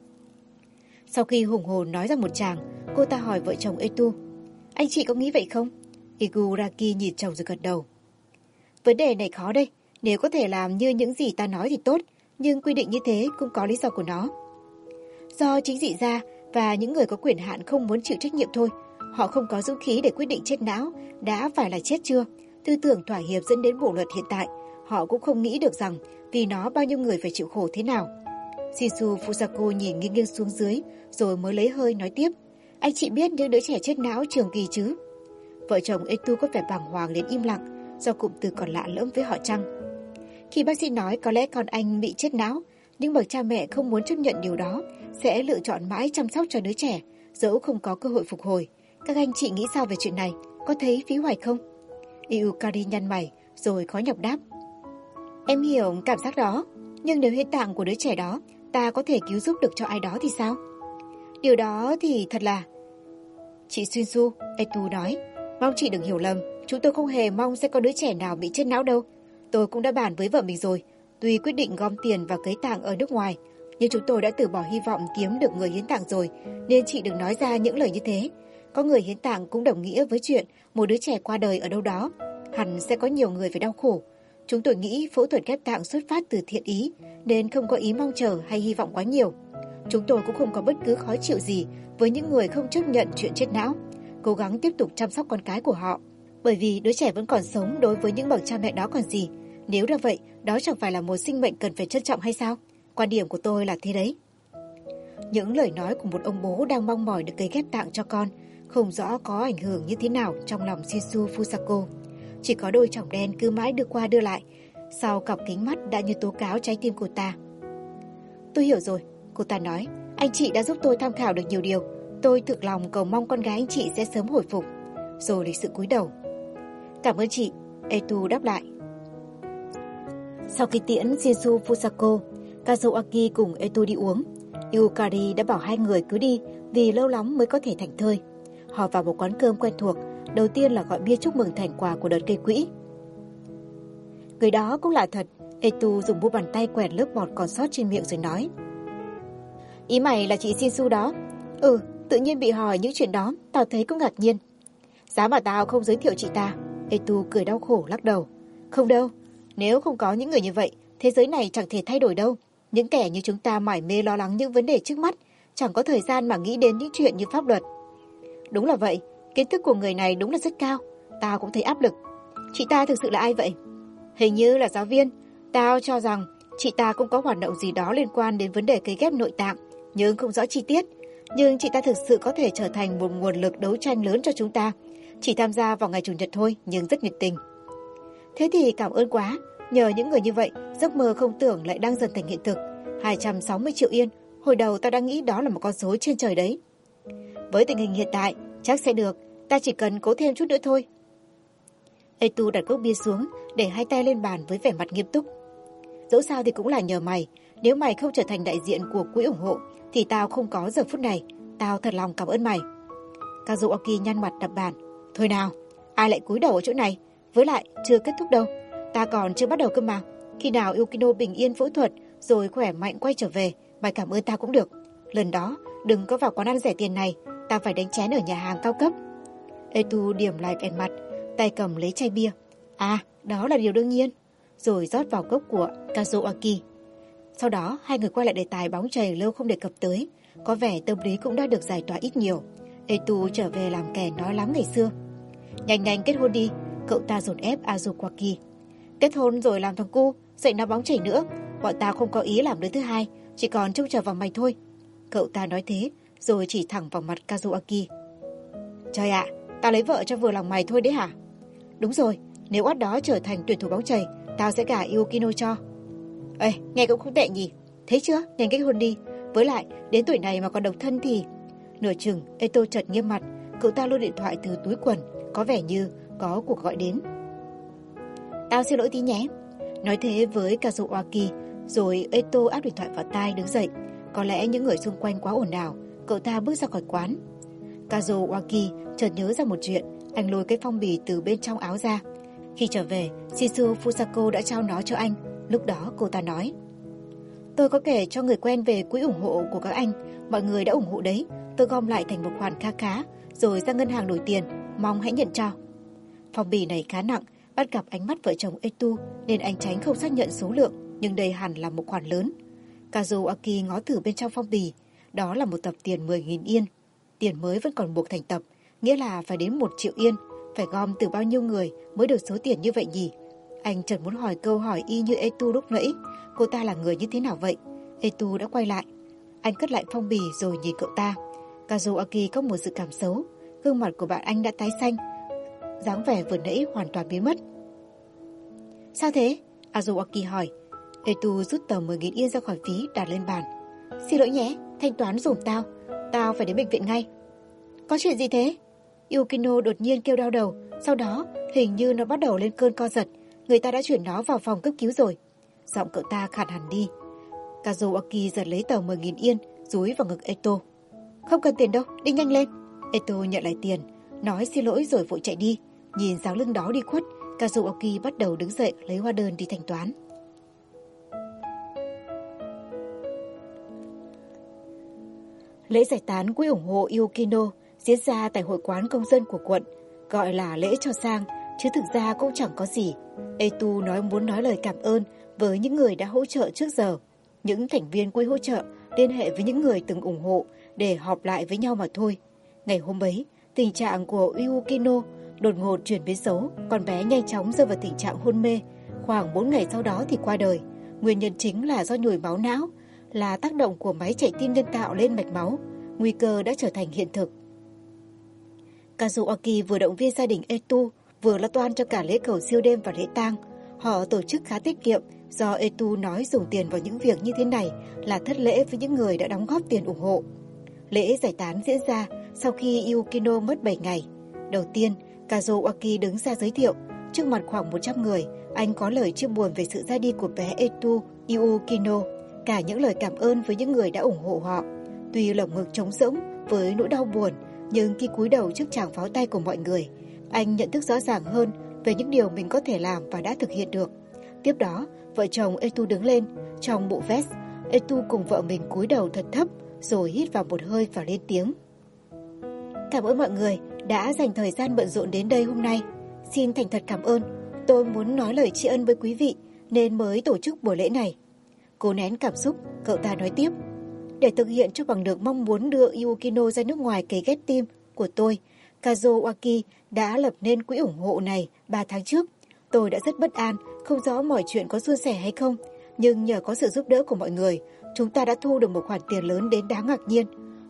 Sau khi hùng hồn nói ra một tràng, cô ta hỏi vợ chồng Etu. Anh chị có nghĩ vậy không? Iguraki nhìn chồng rồi gật đầu. Vấn đề này khó đây. Nếu có thể làm như những gì ta nói thì tốt, nhưng quy định như thế cũng có lý do của nó. Do chính trị gia và những người có quyền hạn không muốn chịu trách nhiệm thôi. Họ không có dũng khí để quyết định chết não đã phải là chết chưa. Tư tưởng thỏa hiệp dẫn đến bộ luật hiện tại. Họ cũng không nghĩ được rằng vì nó bao nhiêu người phải chịu khổ thế nào. Shinsu Fusako nhìn nghiêng nghiêng xuống dưới, rồi mới lấy hơi nói tiếp. Anh chị biết những đứa trẻ chết não trường kỳ chứ? Vợ chồng Etu có vẻ bàng hoàng đến im lặng, do cụm từ còn lạ lẫm với họ chăng. Khi bác sĩ nói có lẽ con anh bị chết não, những bậc cha mẹ không muốn chấp nhận điều đó, sẽ lựa chọn mãi chăm sóc cho đứa trẻ, dẫu không có cơ hội phục hồi. Các anh chị nghĩ sao về chuyện này? Có thấy phí hoài không? Yukari nhăn mày, rồi khó nhọc đáp. Em hiểu cảm giác đó, nhưng nếu hiến tạng của đứa trẻ đó, ta có thể cứu giúp được cho ai đó thì sao? Điều đó thì thật là... Chị Shinsu, Etu nói, mong chị đừng hiểu lầm, chúng tôi không hề mong sẽ có đứa trẻ nào bị chết não đâu. Tôi cũng đã bàn với vợ mình rồi, tuy quyết định gom tiền và cấy tạng ở nước ngoài, nhưng chúng tôi đã từ bỏ hy vọng kiếm được người hiến tạng rồi, nên chị đừng nói ra những lời như thế. Có người hiến tạng cũng đồng nghĩa với chuyện một đứa trẻ qua đời ở đâu đó, hẳn sẽ có nhiều người phải đau khổ. Chúng tôi nghĩ phẫu thuật ghép tạng xuất phát từ thiện ý, nên không có ý mong chờ hay hy vọng quá nhiều. Chúng tôi cũng không có bất cứ khó chịu gì với những người không chấp nhận chuyện chết não, cố gắng tiếp tục chăm sóc con cái của họ. Bởi vì đứa trẻ vẫn còn sống đối với những bậc cha mẹ đó còn gì. Nếu đã vậy, đó chẳng phải là một sinh mệnh cần phải trân trọng hay sao? Quan điểm của tôi là thế đấy. Những lời nói của một ông bố đang mong mỏi được cấy ghép tạng cho con, không rõ có ảnh hưởng như thế nào trong lòng Shinsu Fusako. Chỉ có đôi tròng đen cứ mãi đưa qua đưa lại, sau cặp kính mắt đã như tố cáo trái tim cô ta. Tôi hiểu rồi, cô ta nói. Anh chị đã giúp tôi tham khảo được nhiều điều. Tôi thực lòng cầu mong con gái anh chị sẽ sớm hồi phục. Rồi lịch sự cúi đầu. Cảm ơn chị, Etu đáp lại. Sau khi tiễn Shinsu Fusako, Kazuaki cùng Etu đi uống. Yukari đã bảo hai người cứ đi vì lâu lắm mới có thể thành thơi. Họ vào một quán cơm quen thuộc, đầu tiên là gọi bia chúc mừng thành quả của đợt gây quỹ. Người đó cũng lạ thật, Etu dùng mu bàn tay quẹt lớp bọt còn sót trên miệng rồi nói. Ý mày là chị Shinsu đó? Ừ, tự nhiên bị hỏi những chuyện đó, tao thấy cũng ngạc nhiên. Giá mà tao không giới thiệu chị ta. Etu cười đau khổ lắc đầu. Không đâu, nếu không có những người như vậy, thế giới này chẳng thể thay đổi đâu. Những kẻ như chúng ta mải mê lo lắng những vấn đề trước mắt, chẳng có thời gian mà nghĩ đến những chuyện như pháp luật. Đúng là vậy, kiến thức của người này đúng là rất cao. Tao cũng thấy áp lực. Chị ta thực sự là ai vậy? Hình như là giáo viên. Tao cho rằng chị ta cũng có hoạt động gì đó liên quan đến vấn đề cấy ghép nội tạng, nhưng không rõ chi tiết. Nhưng chị ta thực sự có thể trở thành một nguồn lực đấu tranh lớn cho chúng ta. Chỉ tham gia vào ngày Chủ nhật thôi, nhưng rất nhiệt tình. Thế thì cảm ơn quá. Nhờ những người như vậy, giấc mơ không tưởng lại đang dần thành hiện thực. 260 triệu yên, hồi đầu ta đã nghĩ đó là một con số trên trời đấy. Với tình hình hiện tại, chắc sẽ được, ta chỉ cần cố thêm chút nữa thôi. Etu đặt cốc bia xuống, để hai tay lên bàn với vẻ mặt nghiêm túc. Dẫu sao thì cũng là nhờ mày, nếu mày không trở thành đại diện của quỹ ủng hộ, thì tao không có giờ phút này, tao thật lòng cảm ơn mày. Kazuaki nhăn mặt đập bàn. Thôi nào, ai lại cúi đầu ở chỗ này, với lại chưa kết thúc đâu, ta còn chưa bắt đầu cơ mà. Khi nào Yukino bình yên phẫu thuật rồi khỏe mạnh quay trở về, mày cảm ơn ta cũng được. Lần đó đừng có vào quán ăn rẻ tiền này, ta phải đánh chén ở nhà hàng cao cấp. Etu điểm lại vẻ mặt, tay cầm lấy chai bia. À, đó là điều đương nhiên. Rồi rót vào cốc của Kazuaki. Sau đó hai người quay lại đề tài bóng chày lâu không đề cập tới. Có vẻ tâm lý cũng đã được giải tỏa ít nhiều. Etu trở về làm kẻ nói lắm ngày xưa. Nhanh nhanh kết hôn đi, cậu ta dồn ép Azukaki. Kết hôn rồi làm thằng cu, dậy nó bóng chảy nữa. Bọn tao không có ý làm đứa thứ hai, chỉ còn trông chờ vào mày thôi. Cậu ta nói thế, rồi chỉ thẳng vào mặt Kazuaki. Trời ạ, tao lấy vợ cho vừa lòng mày thôi đấy hả? Đúng rồi, nếu oát đó trở thành tuyển thủ bóng chày, tao sẽ gả Yukino cho. Ê, nghe cũng không tệ nhỉ. Thấy chưa, nhanh kết hôn đi. Với lại, đến tuổi này mà còn độc thân thì... Nửa chừng, Eto chợt nghiêm mặt, cậu ta lôi điện thoại từ túi quần, có vẻ như có cuộc gọi đến. Tao xin lỗi tí nhé. Nói thế với Kazuaki, rồi Eto áp điện thoại vào tai đứng dậy. Có lẽ những người xung quanh quá ồn ào, cậu ta bước ra khỏi quán. Kazuaki chợt nhớ ra một chuyện, anh lôi cái phong bì từ bên trong áo ra. Khi trở về, Shizu Fusako đã trao nó cho anh. Lúc đó cô ta nói: Tôi có kể cho người quen về quỹ ủng hộ của các anh. Mọi người đã ủng hộ đấy. Tôi gom lại thành một khoản khá khá, rồi ra ngân hàng đổi tiền. Mong hãy nhận cho. Phong bì này khá nặng, bắt gặp ánh mắt vợ chồng Etu, nên anh tránh không xác nhận số lượng, nhưng đây hẳn là một khoản lớn. Kazuaki ngó thử bên trong phong bì. Đó là một tập tiền 10.000 yên. Tiền mới vẫn còn buộc thành tập, nghĩa là phải đến 1 triệu yên. Phải gom từ bao nhiêu người mới được số tiền như vậy nhỉ? Anh chợt muốn hỏi câu hỏi y như Etu lúc nãy. Cô ta là người như thế nào vậy? Etu đã quay lại. Anh cất lại phong bì rồi nhìn cậu ta. Kazuaki có một sự cảm xấu. Gương mặt của bạn anh đã tái xanh. Dáng vẻ vừa nãy hoàn toàn biến mất. Sao thế? Kazuaki hỏi. Etu rút tờ 10.000 yên ra khỏi ví, đặt lên bàn. Xin lỗi nhé, thanh toán dùm tao. Tao phải đến bệnh viện ngay. Có chuyện gì thế? Yukino đột nhiên kêu đau đầu. Sau đó hình như nó bắt đầu lên cơn co giật. Người ta đã chuyển nó vào phòng cấp cứu rồi. Giọng cậu ta khàn hẳn đi. Kazuaki giật lấy tờ 10.000 yên, dúi vào ngực Eto. Không cần tiền đâu, đi nhanh lên. Eto nhận lại tiền, nói xin lỗi rồi vội chạy đi. Nhìn dáng lưng đó đi khuất, Kazuaki bắt đầu đứng dậy lấy hóa đơn đi thanh toán. Lễ giải tán quỹ ủng hộ Yukino diễn ra tại hội quán công dân của quận, gọi là lễ cho sang, chứ thực ra cũng chẳng có gì. Etu muốn nói lời cảm ơn với những người đã hỗ trợ trước giờ. Những thành viên quỹ hỗ trợ liên hệ với những người từng ủng hộ để họp lại với nhau mà thôi. Ngày hôm ấy, tình trạng của Yukino đột ngột chuyển biến xấu, con bé nhanh chóng rơi vào tình trạng hôn mê. Khoảng 4 ngày sau đó thì qua đời. Nguyên nhân chính là do nhồi máu não, là tác động của máy chạy tim nhân tạo lên mạch máu. Nguy cơ đã trở thành hiện thực. Kazuaki vừa động viên gia đình Etu, vừa lo toan cho cả lễ cầu siêu đêm và lễ tang. Họ tổ chức khá tiết kiệm, do Etu nói dùng tiền vào những việc như thế này là thất lễ với những người đã đóng góp tiền ủng hộ. Lễ giải tán diễn ra sau khi Yukino mất 7 ngày. Đầu tiên, Kazuaki đứng ra giới thiệu. Trước mặt khoảng 100 người, anh có lời chia buồn về sự ra đi của bé Etu Yukino, cả những lời cảm ơn với những người đã ủng hộ họ. Tuy lồng ngực trống rỗng với nỗi đau buồn, nhưng khi cúi đầu trước tràng pháo tay của mọi người, anh nhận thức rõ ràng hơn về những điều mình có thể làm và đã thực hiện được. Tiếp đó, vợ chồng Etu đứng lên. Trong bộ vest, Etu cùng vợ mình cúi đầu thật thấp, rồi hít vào một hơi và lên tiếng. Cảm ơn mọi người đã dành thời gian bận rộn đến đây hôm nay. Xin thành thật cảm ơn. Tôi muốn nói lời tri ân với quý vị nên mới tổ chức buổi lễ này. Cố nén cảm xúc, cậu ta nói tiếp. Để thực hiện cho bằng được mong muốn đưa Yukino ra nước ngoài cấy ghép tim của tôi, Kazuaki đã lập nên quỹ ủng hộ này 3 tháng trước. Tôi đã rất bất an, không rõ mọi chuyện có suôn sẻ hay không. Nhưng nhờ có sự giúp đỡ của mọi người, chúng ta đã thu được một khoản tiền lớn đến đáng ngạc nhiên.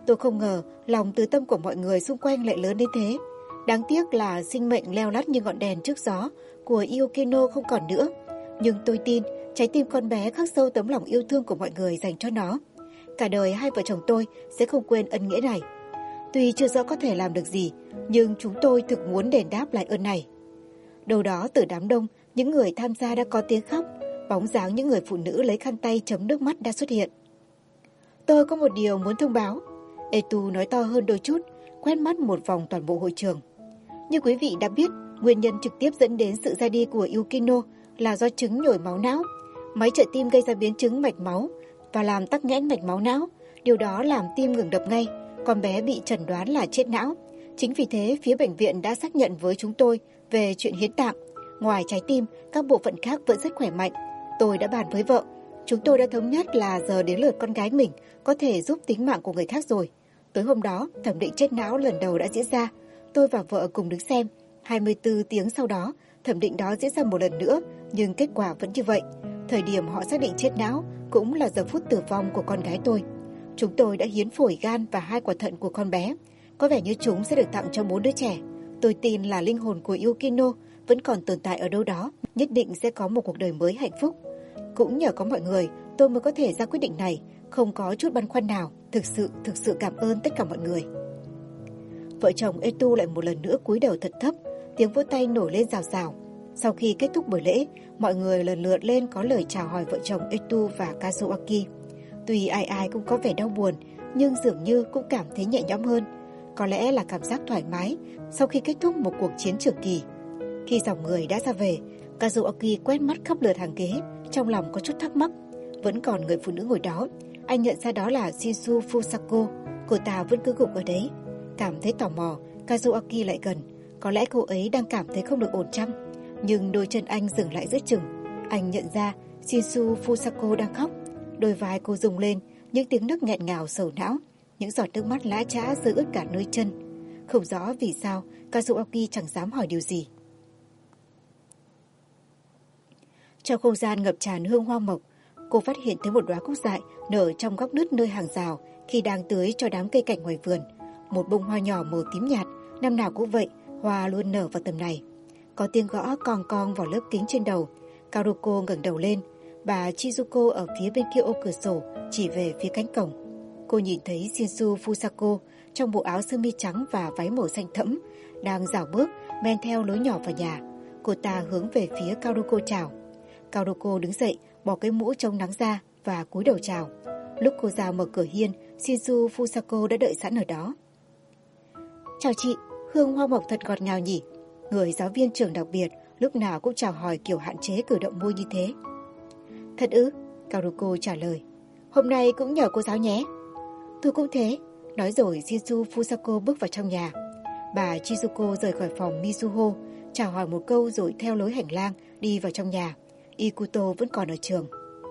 Tôi không ngờ lòng từ tâm của mọi người xung quanh lại lớn đến thế. Đáng tiếc là sinh mệnh leo lắt như ngọn đèn trước gió của Yukino không còn nữa. Nhưng tôi tin trái tim con bé khắc sâu tấm lòng yêu thương của mọi người dành cho nó. Cả đời hai vợ chồng tôi sẽ không quên ân nghĩa này. Tuy chưa rõ có thể làm được gì, nhưng chúng tôi thực muốn đền đáp lại ơn này. Đâu đó từ đám đông, những người tham gia đã có tiếng khóc, bóng dáng những người phụ nữ lấy khăn tay chấm nước mắt đã xuất hiện. Tôi có một điều muốn thông báo. Etu nói to hơn đôi chút, quét mắt một vòng toàn bộ hội trường. Như quý vị đã biết, nguyên nhân trực tiếp dẫn đến sự ra đi của Yukino là do chứng nhồi máu não. Máy trợ tim gây ra biến chứng mạch máu và làm tắc nghẽn mạch máu não. Điều đó làm tim ngừng đập ngay. Con bé bị chẩn đoán là chết não. Chính vì thế, phía bệnh viện đã xác nhận với chúng tôi về chuyện hiến tạng. Ngoài trái tim, các bộ phận khác vẫn rất khỏe mạnh. Tôi đã bàn với vợ. Chúng tôi đã thống nhất là giờ đến lượt con gái mình có thể giúp tính mạng của người khác rồi. Tối hôm đó, thẩm định chết não lần đầu đã diễn ra. Tôi và vợ cùng đứng xem. 24 tiếng sau đó, thẩm định đó diễn ra một lần nữa, nhưng kết quả vẫn như vậy. Thời điểm họ xác định chết não cũng là giờ phút tử vong của con gái tôi. Chúng tôi đã hiến phổi, gan và 2 quả thận của con bé. Có vẻ như chúng sẽ được tặng cho 4 đứa trẻ. Tôi tin là linh hồn của Yukino vẫn còn tồn tại ở đâu đó, nhất định sẽ có một cuộc đời mới hạnh phúc. Cũng nhờ có mọi người, tôi mới có thể ra quyết định này, không có chút băn khoăn nào. Thực sự cảm ơn tất cả mọi người. Vợ chồng Etu lại một lần nữa cúi đầu thật thấp, tiếng vỗ tay nổi lên rào rào. Sau khi kết thúc buổi lễ, mọi người lần lượt lên có lời chào hỏi vợ chồng Etu và Kazuaki. Tuy ai ai cũng có vẻ đau buồn, nhưng dường như cũng cảm thấy nhẹ nhõm hơn. Có lẽ là cảm giác thoải mái sau khi kết thúc một cuộc chiến trường kỳ. Khi dòng người đã ra về, Kazuaki quét mắt khắp lượt hàng ghế, trong lòng có chút thắc mắc. Vẫn còn người phụ nữ ngồi đó. Anh nhận ra đó là Shinsu Fusako. Cô ta vẫn cứ gục ở đấy. Cảm thấy tò mò, Kazuaki lại gần. Có lẽ cô ấy đang cảm thấy không được ổn chăng. Nhưng đôi chân anh dừng lại giữa chừng. Anh nhận ra Shinsu Fusako đang khóc. Đôi vai cô rung lên, những tiếng nấc nghẹn ngào sầu não. Những giọt nước mắt lã chã rơi ướt cả nơi chân. Không rõ vì sao Kazuaki chẳng dám hỏi điều gì. Trong không gian ngập tràn hương hoa mộc, cô phát hiện thấy một đóa cúc dại nở trong góc nứt nơi hàng rào khi đang tưới cho đám cây cảnh ngoài vườn. Một bông hoa nhỏ màu tím nhạt, năm nào cũng vậy, hoa luôn nở vào tầm này. Có tiếng gõ cong cong vào lớp kính trên đầu. Karuko ngẩng đầu lên. Bà Chizuko ở phía bên kia ô cửa sổ chỉ về phía cánh cổng. Cô nhìn thấy Shinsu Fusako trong bộ áo sơ mi trắng và váy màu xanh thẫm đang dạo bước men theo lối nhỏ vào nhà. Cô ta hướng về phía Karuko chào. Karuko đứng dậy, bỏ cái mũ chống nắng ra và cúi đầu chào. Lúc cô ra mở cửa hiên, Shinsu Fusako đã đợi sẵn ở đó. Chào chị, hương hoa mộc thật ngọt ngào nhỉ. Người giáo viên trường đặc biệt lúc nào cũng chào hỏi kiểu hạn chế cử động môi như thế. Thật ư? Karuko trả lời. Hôm nay cũng nhờ cô giáo nhé. Tôi cũng thế. Nói rồi Shinsu Fusako bước vào trong nhà. Bà Chizuko rời khỏi phòng Mizuho, chào hỏi một câu rồi theo lối hành lang đi vào trong nhà. Ikuto vẫn còn ở trường.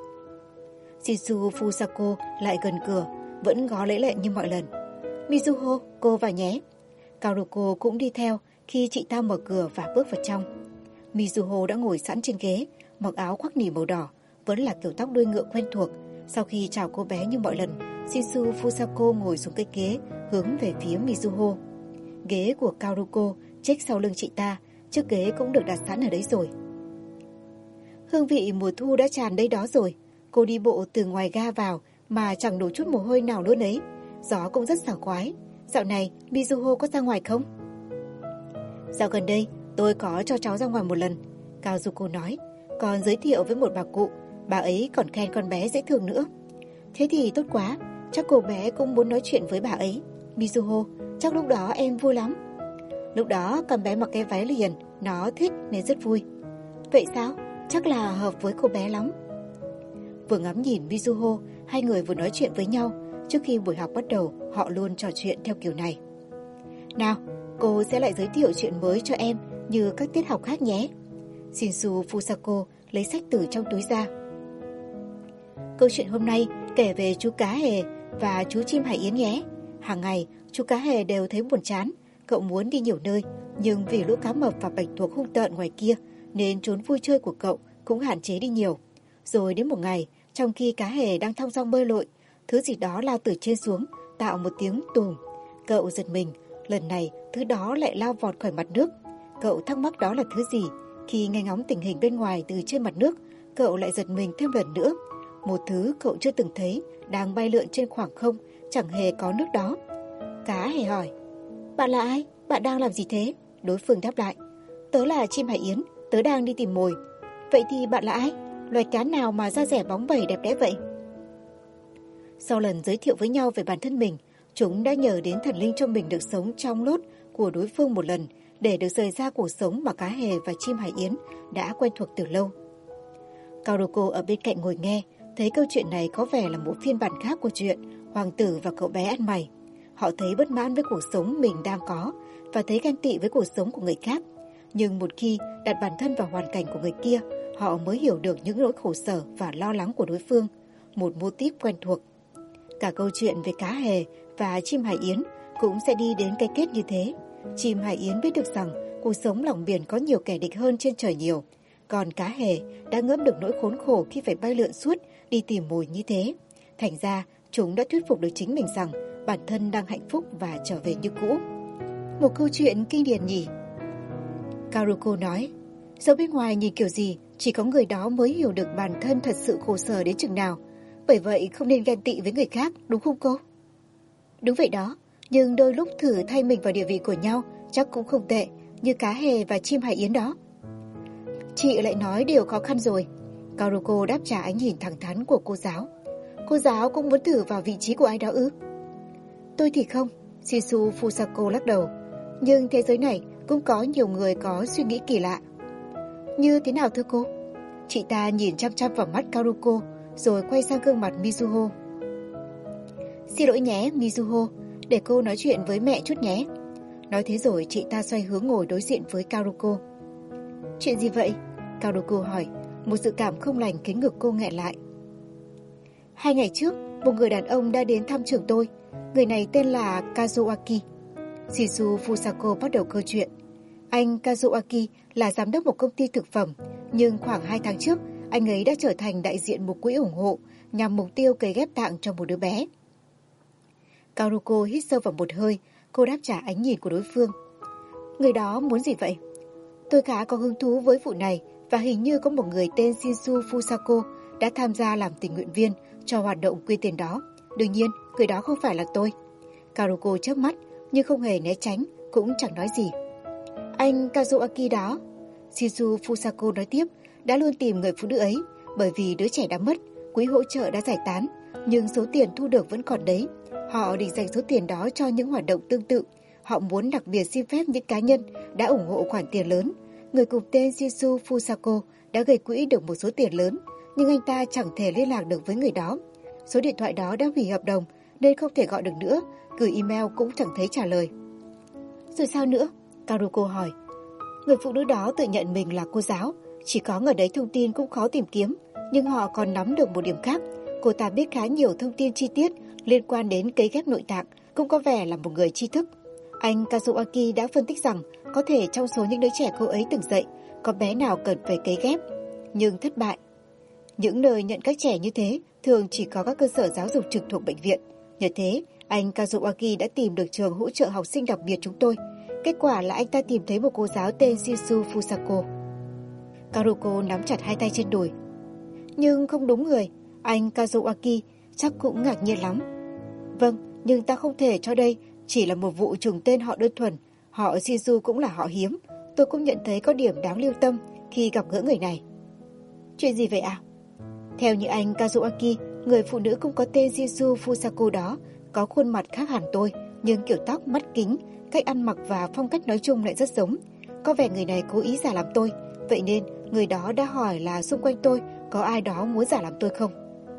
Shinsu Fusako lại gần cửa, vẫn gõ lễ lệ như mọi lần. Mizuho, cô vào nhé. Karuko cũng đi theo khi chị ta mở cửa và bước vào trong. Mizuho đã ngồi sẵn trên ghế, mặc áo khoác nỉ màu đỏ, vẫn là kiểu tóc đuôi ngựa quen thuộc. Sau khi chào cô bé như mọi lần, Shinsu Fusako ngồi xuống cái ghế hướng về phía Mizuho. Ghế của Karuko chếch sau lưng chị ta, chiếc ghế cũng được đặt sẵn ở đấy rồi. Hương vị mùa thu đã tràn đây đó rồi. Cô đi bộ từ ngoài ga vào mà chẳng đổ chút mồ hôi nào luôn ấy. Gió cũng rất sảng khoái. Dạo này Mizuho có ra ngoài không? Dạo gần đây tôi có cho cháu ra ngoài một lần, Kazuko nói. Còn giới thiệu với một bà cụ, bà ấy còn khen con bé dễ thương nữa. Thế thì tốt quá, chắc cô bé cũng muốn nói chuyện với bà ấy. Mizuho, chắc lúc đó em vui lắm. Lúc đó con bé mặc cái váy liền, nó thích nên rất vui. Vậy sao? Chắc là hợp với cô bé lắm. Vừa ngắm nhìn Mizuho, hai người vừa nói chuyện với nhau. Trước khi buổi học bắt đầu, họ luôn trò chuyện theo kiểu này. Nào, cô sẽ lại giới thiệu chuyện mới cho em như các tiết học khác nhé. Shinsu Fusako lấy sách từ trong túi ra. Câu chuyện hôm nay kể về chú cá hề và chú chim hải yến nhé. Hàng ngày, chú cá hề đều thấy buồn chán. Cậu muốn đi nhiều nơi, nhưng vì lũ cá mập và bạch tuộc hung tợn ngoài kia, nên chốn vui chơi của cậu cũng hạn chế đi nhiều. Rồi đến một ngày, trong khi cá hề đang thong dong bơi lội, thứ gì đó lao từ trên xuống, tạo một tiếng tùm. Cậu giật mình, lần này thứ đó lại lao vọt khỏi mặt nước. Cậu thắc mắc đó là thứ gì. Khi nghe ngóng tình hình bên ngoài từ trên mặt nước, cậu lại giật mình thêm lần nữa. Một thứ cậu chưa từng thấy đang bay lượn trên khoảng không, chẳng hề có nước đó. Cá hề hỏi, bạn là ai? Bạn đang làm gì thế? Đối phương đáp lại, tớ là chim hải yến, tớ đang đi tìm mồi. Vậy thì bạn là ai? Loài cá nào mà da dẻ bóng bẩy đẹp đẽ vậy? Sau lần giới thiệu với nhau về bản thân mình, chúng đã nhờ đến thần linh cho mình được sống trong lốt của đối phương một lần để được rời ra cuộc sống mà cá hề và chim hải yến đã quen thuộc từ lâu. Karoko ở bên cạnh ngồi nghe, thấy câu chuyện này có vẻ là một phiên bản khác của chuyện Hoàng tử và cậu bé ăn mày. Họ thấy bất mãn với cuộc sống mình đang có và thấy ganh tị với cuộc sống của người khác. Nhưng một khi đặt bản thân vào hoàn cảnh của người kia, họ mới hiểu được những nỗi khổ sở và lo lắng của đối phương, một mô típ quen thuộc. Cả câu chuyện về cá hề và chim hải yến cũng sẽ đi đến cái kết như thế. Chim hải yến biết được rằng cuộc sống lòng biển có nhiều kẻ địch hơn trên trời nhiều, còn cá hề đã ngẫm được nỗi khốn khổ khi phải bay lượn suốt đi tìm mồi như thế. Thành ra chúng đã thuyết phục được chính mình rằng bản thân đang hạnh phúc và trở về như cũ. Một câu chuyện kinh điển nhỉ? Karoko nói, dẫu bên ngoài nhìn kiểu gì, chỉ có người đó mới hiểu được bản thân thật sự khổ sở đến chừng nào. Bởi vậy không nên ghen tị với người khác, đúng không cô? Đúng vậy đó, nhưng đôi lúc thử thay mình vào địa vị của nhau chắc cũng không tệ, như cá hề và chim hải yến đó. Chị lại nói điều khó khăn rồi. Karoko đáp trả ánh nhìn thẳng thắn của cô giáo. Cô giáo cũng muốn thử vào vị trí của ai đó ư? Tôi thì không, Shizu Fusako lắc đầu. Nhưng thế giới này cũng có nhiều người có suy nghĩ kỳ lạ. Như thế nào thưa cô? Chị ta nhìn chăm chăm vào mắt Karoko, rồi quay sang gương mặt Mizuho. Xin lỗi nhé Mizuho, để cô nói chuyện với mẹ chút nhé. Nói thế rồi chị ta xoay hướng ngồi đối diện với Karoko. Chuyện gì vậy? Karoko hỏi, một dự cảm không lành khiến ngực cô nghẹn lại. 2 ngày trước, một người đàn ông đã đến thăm trường tôi. Người này tên là Kazuaki. Shizu Fusako bắt đầu câu chuyện. Anh Kazuaki là giám đốc một công ty thực phẩm, nhưng khoảng 2 tháng trước, anh ấy đã trở thành đại diện một quỹ ủng hộ nhằm mục tiêu cấy ghép tạng cho một đứa bé. Karoko hít sâu vào một hơi, cô đáp trả ánh nhìn của đối phương. Người đó muốn gì vậy? Tôi khá có hứng thú với vụ này và hình như có một người tên Shizu Fusako đã tham gia làm tình nguyện viên cho hoạt động quy tiền đó. Đương nhiên, người đó không phải là tôi. Karoko chớp mắt nhưng không hề né tránh, cũng chẳng nói gì. Anh Kazuaki đó, Shizu Fusako nói tiếp, đã luôn tìm người phụ nữ ấy, bởi vì đứa trẻ đã mất, quỹ hỗ trợ đã giải tán, nhưng số tiền thu được vẫn còn đấy. Họ định dành số tiền đó cho những hoạt động tương tự. Họ muốn đặc biệt xin phép những cá nhân đã ủng hộ khoản tiền lớn. Người cùng tên Shizu Fusako đã gây quỹ được một số tiền lớn, nhưng anh ta chẳng thể liên lạc được với người đó. Số điện thoại đó đã hủy hợp đồng nên không thể gọi được nữa, gửi email cũng chẳng thấy trả lời. Rồi sao nữa? Karoko hỏi. Người phụ nữ đó tự nhận mình là cô giáo, chỉ có ở đấy thông tin cũng khó tìm kiếm, nhưng họ còn nắm được một điểm khác. Cô ta biết khá nhiều thông tin chi tiết liên quan đến cấy ghép nội tạng, cũng có vẻ là một người tri thức. Anh Kazuaki đã phân tích rằng có thể trong số những đứa trẻ cô ấy từng dạy, có bé nào cần phải cấy ghép, nhưng thất bại. Những nơi nhận các trẻ như thế thường chỉ có các cơ sở giáo dục trực thuộc bệnh viện. Nhờ thế, anh Kazuaki đã tìm được trường hỗ trợ học sinh đặc biệt chúng tôi. Kết quả là anh ta tìm thấy một cô giáo tên Shizu Fusako. Karoko nắm chặt hai tay trên đùi. Nhưng không đúng người, anh Kazuaki chắc cũng ngạc nhiên lắm. Vâng, nhưng ta không thể cho đây chỉ là một vụ trùng tên họ đơn thuần. Họ Shizu cũng là họ hiếm. Tôi cũng nhận thấy có điểm đáng lưu tâm khi gặp gỡ người này. Chuyện gì vậy ạ? Theo như anh Kazuaki, người phụ nữ cũng có tên Shizu Fusako đó có khuôn mặt khác hẳn tôi, nhưng kiểu tóc, mắt kính, cách ăn mặc và phong cách nói chung lại rất giống. Có vẻ người này cố ý giả làm tôi, vậy nên người đó đã hỏi là xung quanh tôi có ai đó muốn giả làm tôi không.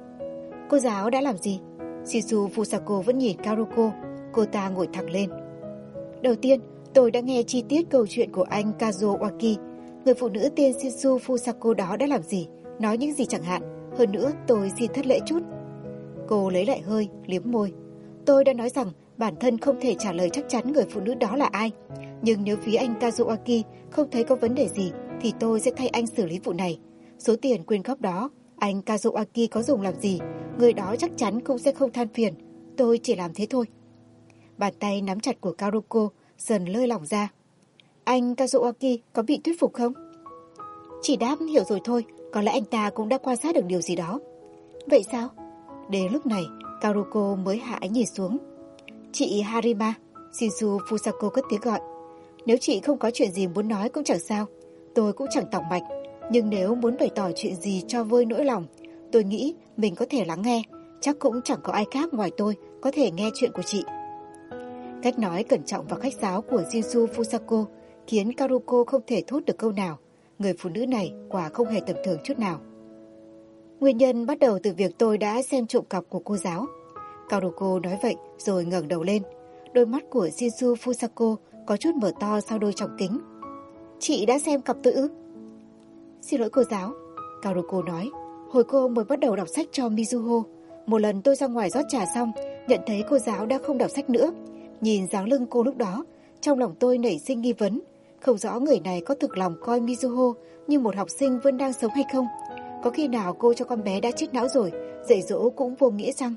Cô giáo đã làm gì? Shizu Fusako vẫn nhìn Karoko. Cô ta ngồi thẳng lên. Đầu tiên, tôi đã nghe chi tiết câu chuyện của anh Kazuaki. Người phụ nữ tên Shizu Fusako đó đã làm gì? Nói những gì chẳng hạn. Hơn nữa, tôi xin thất lễ chút. Cô lấy lại hơi, liếm môi. Tôi đã nói rằng bản thân không thể trả lời chắc chắn người phụ nữ đó là ai. Nhưng nếu phía anh Kazuaki không thấy có vấn đề gì, thì tôi sẽ thay anh xử lý vụ này. Số tiền quyên góp đó, anh Kazuaki có dùng làm gì, người đó chắc chắn cũng sẽ không than phiền. tôi chỉ làm thế thôi. Bàn tay nắm chặt của Karuko dần lơi lỏng ra. Anh Kazuaki có bị thuyết phục không? Chỉ đáp hiểu rồi thôi, có lẽ anh ta cũng đã quan sát được điều gì đó. Vậy sao? Đến lúc này, Karuko mới hạ ánh nhìn xuống. Chị Harima, Shinsu Fusako cất tiếng gọi. Nếu chị không có chuyện gì muốn nói cũng chẳng sao, tôi cũng chẳng tòng mạch. Nhưng nếu muốn bày tỏ chuyện gì cho vơi nỗi lòng, tôi nghĩ mình có thể lắng nghe. Chắc cũng chẳng có ai khác ngoài tôi có thể nghe chuyện của chị. Cách nói cẩn trọng và khách sáo của Shinsu Fusako khiến Karuko không thể thốt được câu nào. Người phụ nữ này quả không hề tầm thường chút nào. Nguyên nhân bắt đầu từ việc tôi đã xem trộm cặp của cô giáo. Karuko nói vậy rồi ngẩng đầu lên. Đôi mắt của Shinsu Fusako có chút mở to sau đôi tròng kính. Chị đã xem cặp tôi ư? Xin lỗi cô giáo, Karuko nói. Hồi cô mới bắt đầu đọc sách cho Mizuho, một lần tôi ra ngoài rót trà xong, nhận thấy cô giáo đã không đọc sách nữa. Nhìn dáng lưng cô lúc đó, trong lòng tôi nảy sinh nghi vấn. Không rõ người này có thực lòng coi Mizuho như một học sinh vẫn đang sống hay không. Có khi nào cô cho con bé đã chết não rồi, dạy dỗ cũng vô nghĩa chăng?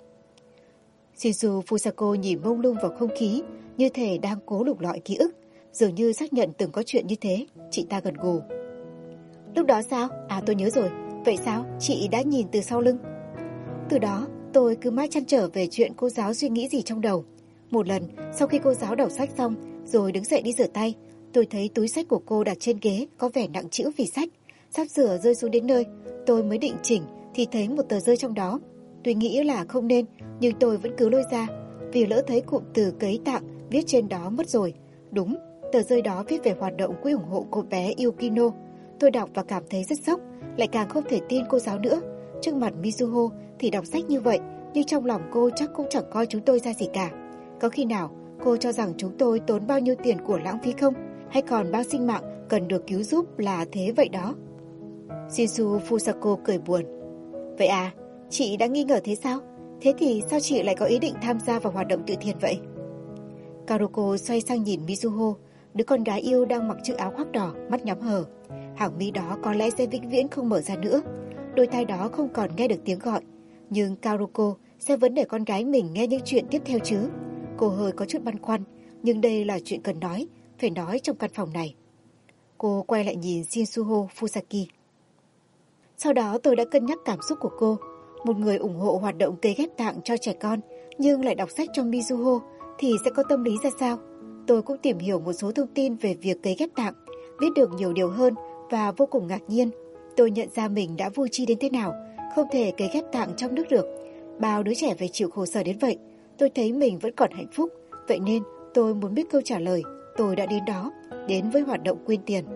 Shinsu Fusako nhìn mông lung vào không khí, như thể đang cố lục lọi ký ức, dường như xác nhận từng có chuyện như thế. Chị ta gật gù. Lúc đó sao? À, tôi nhớ rồi. Vậy sao? Chị đã nhìn từ sau lưng? Từ đó, tôi cứ mãi trăn trở về chuyện cô giáo suy nghĩ gì trong đầu. Một lần, sau khi cô giáo đọc sách xong, rồi đứng dậy đi rửa tay, tôi thấy túi sách của cô đặt trên ghế có vẻ nặng trĩu vì sách. Sắp rửa rơi xuống đến nơi, tôi mới định chỉnh thì thấy một tờ rơi trong đó. Tôi nghĩ là không nên, nhưng tôi vẫn cứ lôi ra, vì lỡ thấy cụm từ cấy tạng viết trên đó mất rồi. Đúng, tờ rơi đó viết về hoạt động quỹ ủng hộ cô bé Yukino. Tôi đọc và cảm thấy rất sốc, lại càng không thể tin cô giáo nữa. Trước mặt Mizuho thì đọc sách như vậy, nhưng trong lòng cô chắc cũng chẳng coi chúng tôi ra gì cả. Có khi nào cô cho rằng chúng tôi tốn bao nhiêu tiền của lãng phí không? Hay còn bao sinh mạng cần được cứu giúp là thế vậy đó? Shinsu Fusako cười buồn. Vậy à, chị đã nghi ngờ thế sao? Thế thì sao chị lại có ý định tham gia vào hoạt động từ thiện vậy? Karuko xoay sang nhìn Mizuho, đứa con gái yêu đang mặc chiếc áo khoác đỏ, mắt nhắm hờ. Hàng mi đó có lẽ sẽ vĩnh viễn không mở ra nữa. Đôi tai đó không còn nghe được tiếng gọi. Nhưng Karuko sẽ vẫn để con gái mình nghe những chuyện tiếp theo chứ. Cô hơi có chút băn khoăn, nhưng đây là chuyện cần nói, phải nói trong căn phòng này. Cô quay lại nhìn Shinsuho Fusaki. Sau đó tôi đã cân nhắc cảm xúc của cô. Một người ủng hộ hoạt động cấy ghép tạng cho trẻ con, nhưng lại đọc sách cho Mizuho thì sẽ có tâm lý ra sao? Tôi cũng tìm hiểu một số thông tin về việc cấy ghép tạng, biết được nhiều điều hơn và vô cùng ngạc nhiên. Tôi nhận ra mình đã vô tri đến thế nào, không thể cấy ghép tạng trong nước được. Bao đứa trẻ phải chịu khổ sở đến vậy. Tôi thấy mình vẫn còn hạnh phúc, vậy nên tôi muốn biết câu trả lời. Tôi đã đến đó, đến với hoạt động quyên tiền.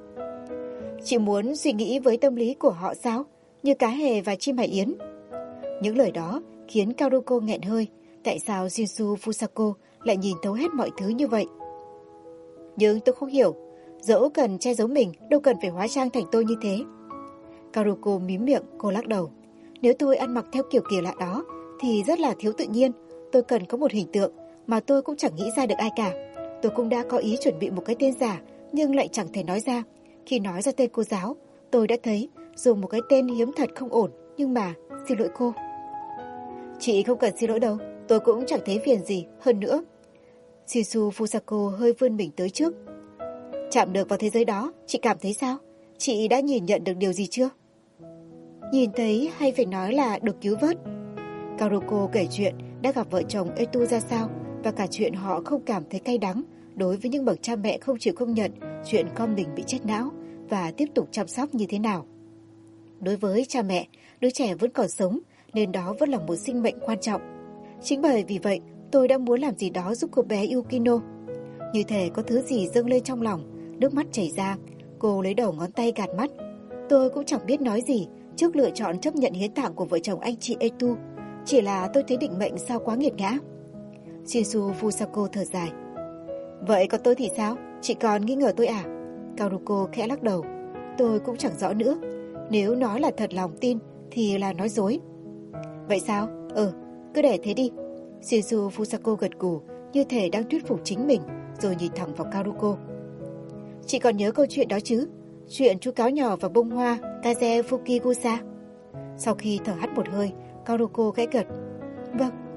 Chị muốn suy nghĩ với tâm lý của họ sao? Như cá hề và chim hải yến. Những lời đó khiến Karuko nghẹn hơi. Tại sao Shinsu Fusako lại nhìn thấu hết mọi thứ như vậy? Nhưng tôi không hiểu. Dẫu cần che giấu mình, đâu cần phải hóa trang thành tôi như thế. Karuko mím miệng, cô lắc đầu. Nếu tôi ăn mặc theo kiểu kỳ lạ đó thì rất là thiếu tự nhiên. Tôi cần có một hình tượng mà tôi cũng chẳng nghĩ ra được ai cả. Tôi cũng đã có ý chuẩn bị một cái tên giả, nhưng lại chẳng thể nói ra. Khi nói ra tên cô giáo, tôi đã thấy dùng một cái tên hiếm thật không ổn. Nhưng mà, xin lỗi cô. Chị không cần xin lỗi đâu, tôi cũng chẳng thấy phiền gì. Hơn nữa, Shinsu Fusako hơi vươn mình tới trước. Chạm được vào thế giới đó, chị cảm thấy sao? Chị đã nhìn nhận được điều gì chưa? Nhìn thấy hay phải nói là được cứu vớt. Karuko kể chuyện đã gặp vợ chồng Etu ra sao và cả chuyện họ không cảm thấy cay đắng đối với những bậc cha mẹ không chịu công nhận chuyện con mình bị chết não và tiếp tục chăm sóc như thế nào. Đối với cha mẹ, đứa trẻ vẫn còn sống nên đó vẫn là một sinh mệnh quan trọng. Chính bởi vì vậy, tôi đã muốn làm gì đó giúp cô bé Yukino. Như thể có thứ gì dâng lên trong lòng, nước mắt chảy ra, cô lấy đầu ngón tay gạt mắt. Tôi cũng chẳng biết nói gì trước lựa chọn chấp nhận hiến tạng của vợ chồng anh chị Etu. Chỉ là tôi thấy định mệnh sao quá nghiệt ngã. Shinsu Fusako thở dài. Vậy còn tôi thì sao? Chị còn nghi ngờ tôi à? Karuko khẽ lắc đầu. Tôi cũng chẳng rõ nữa. Nếu nói là thật lòng tin thì là nói dối. Vậy sao? Cứ để thế đi. Shinsu Fusako gật gù như thể đang thuyết phục chính mình, rồi nhìn thẳng vào Karuko. Chị còn nhớ câu chuyện đó chứ? Chuyện chú cáo nhỏ và bông hoa Kaze Fukigusa. Sau khi thở hắt một hơi, Karuko khẽ gật. Vâng,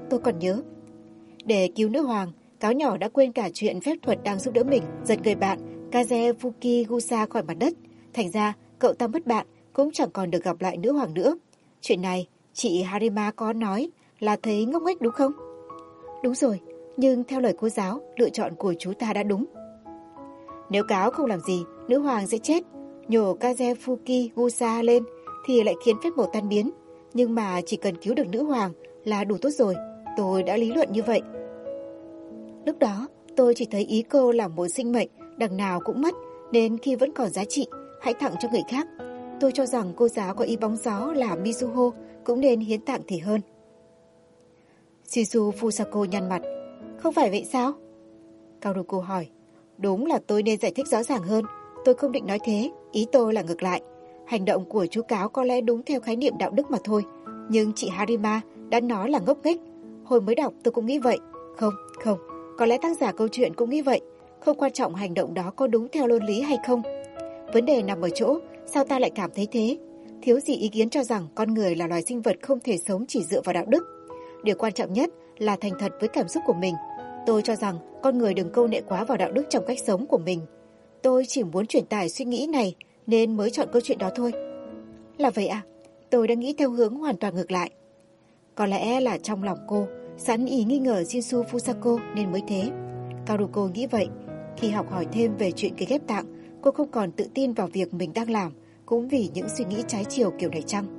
tôi còn nhớ. Để cứu nữ hoàng, cáo nhỏ đã quên cả chuyện phép thuật đang giúp đỡ mình giật người bạn Kaze Fukigusa khỏi mặt đất. Thành ra, cậu ta mất bạn, cũng chẳng còn được gặp lại nữ hoàng nữa. Chuyện này, chị Harima có nói là thấy ngốc nghếch đúng không? Đúng rồi, nhưng theo lời cô giáo, lựa chọn của chú ta đã đúng. Nếu cáo không làm gì, nữ hoàng sẽ chết. Nhổ Kaze Fukigusa lên thì lại khiến phép màu tan biến. Nhưng mà chỉ cần cứu được nữ hoàng là đủ tốt rồi. Tôi đã lý luận như vậy. Lúc đó, tôi chỉ thấy ý cô là một sinh mệnh, đằng nào cũng mất, nên khi vẫn còn giá trị, hãy tặng cho người khác. Tôi cho rằng cô giáo có ý bóng gió là Mizuho cũng nên hiến tặng thì hơn. Shizu Fusako nhăn mặt. Không phải vậy sao? Kaoruko hỏi. Đúng là tôi nên giải thích rõ ràng hơn. Tôi không định nói thế, ý tôi là ngược lại. Hành động của chú cáo có lẽ đúng theo khái niệm đạo đức mà thôi. Nhưng chị Harima đã nói là ngốc nghếch. Hồi mới đọc tôi cũng nghĩ vậy. Không, có lẽ tác giả câu chuyện cũng nghĩ vậy. Không quan trọng hành động đó có đúng theo luân lý hay không. Vấn đề nằm ở chỗ, sao ta lại cảm thấy thế? Thiếu gì ý kiến cho rằng con người là loài sinh vật không thể sống chỉ dựa vào đạo đức. Điều quan trọng nhất là thành thật với cảm xúc của mình. Tôi cho rằng con người đừng câu nệ quá vào đạo đức trong cách sống của mình. Tôi chỉ muốn truyền tải suy nghĩ này nên mới chọn câu chuyện đó thôi. Là vậy à? Tôi đã nghĩ theo hướng hoàn toàn ngược lại. Có lẽ là trong lòng cô sẵn ý nghi ngờ Shizu Fusako nên mới thế. Kaoruko nghĩ vậy. Khi học hỏi thêm về chuyện cấy ghép tạng, cô không còn tự tin vào việc mình đang làm, cũng vì những suy nghĩ trái chiều kiểu này chăng?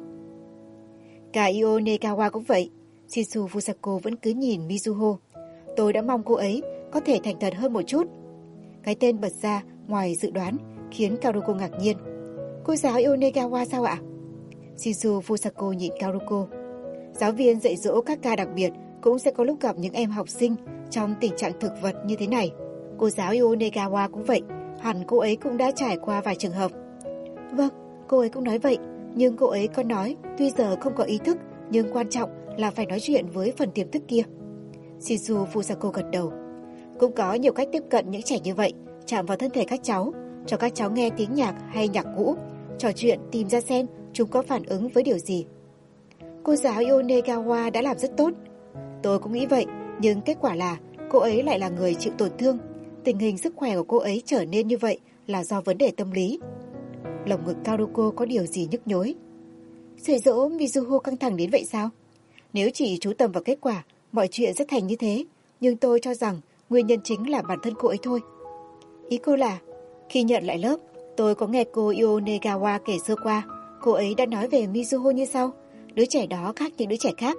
Cả Io Nekawa cũng vậy. Shizu Fusako vẫn cứ nhìn Mizuho. Tôi đã mong cô ấy có thể thành thật hơn một chút. Cái tên bật ra ngoài dự đoán khiến Kaoruko ngạc nhiên. Cô giáo Io Nekawa sao ạ? Shizu Fusako nhìn Kaoruko. Giáo viên dạy dỗ các ca đặc biệt cũng sẽ có lúc gặp những em học sinh trong tình trạng thực vật như thế này. Cô giáo Io Nekawa cũng vậy. Hẳn cô ấy cũng đã trải qua vài trường hợp. Vâng, cô ấy cũng nói vậy. Nhưng cô ấy có nói tuy giờ không có ý thức, nhưng quan trọng là phải nói chuyện với phần tiềm thức kia. Shizu Fusako gật đầu. Cũng có nhiều cách tiếp cận những trẻ như vậy. Chạm vào thân thể các cháu, cho các cháu nghe tiếng nhạc hay nhạc cũ, trò chuyện tìm ra xem chúng có phản ứng với điều gì. Cô giáo Yonegawa đã làm rất tốt. Tôi cũng nghĩ vậy, nhưng kết quả là cô ấy lại là người chịu tổn thương. Tình hình sức khỏe của cô ấy trở nên như vậy là do vấn đề tâm lý. Lồng ngực Kaoruko có điều gì nhức nhối. Dạy dỗ Mizuho căng thẳng đến vậy sao? Nếu chỉ chú tâm vào kết quả, mọi chuyện sẽ thành như thế. Nhưng tôi cho rằng nguyên nhân chính là bản thân cô ấy thôi. Ý cô là, khi nhận lại lớp, tôi có nghe cô Yonegawa kể sơ qua. Cô ấy đã nói về Mizuho như sau. Đứa trẻ đó khác những đứa trẻ khác.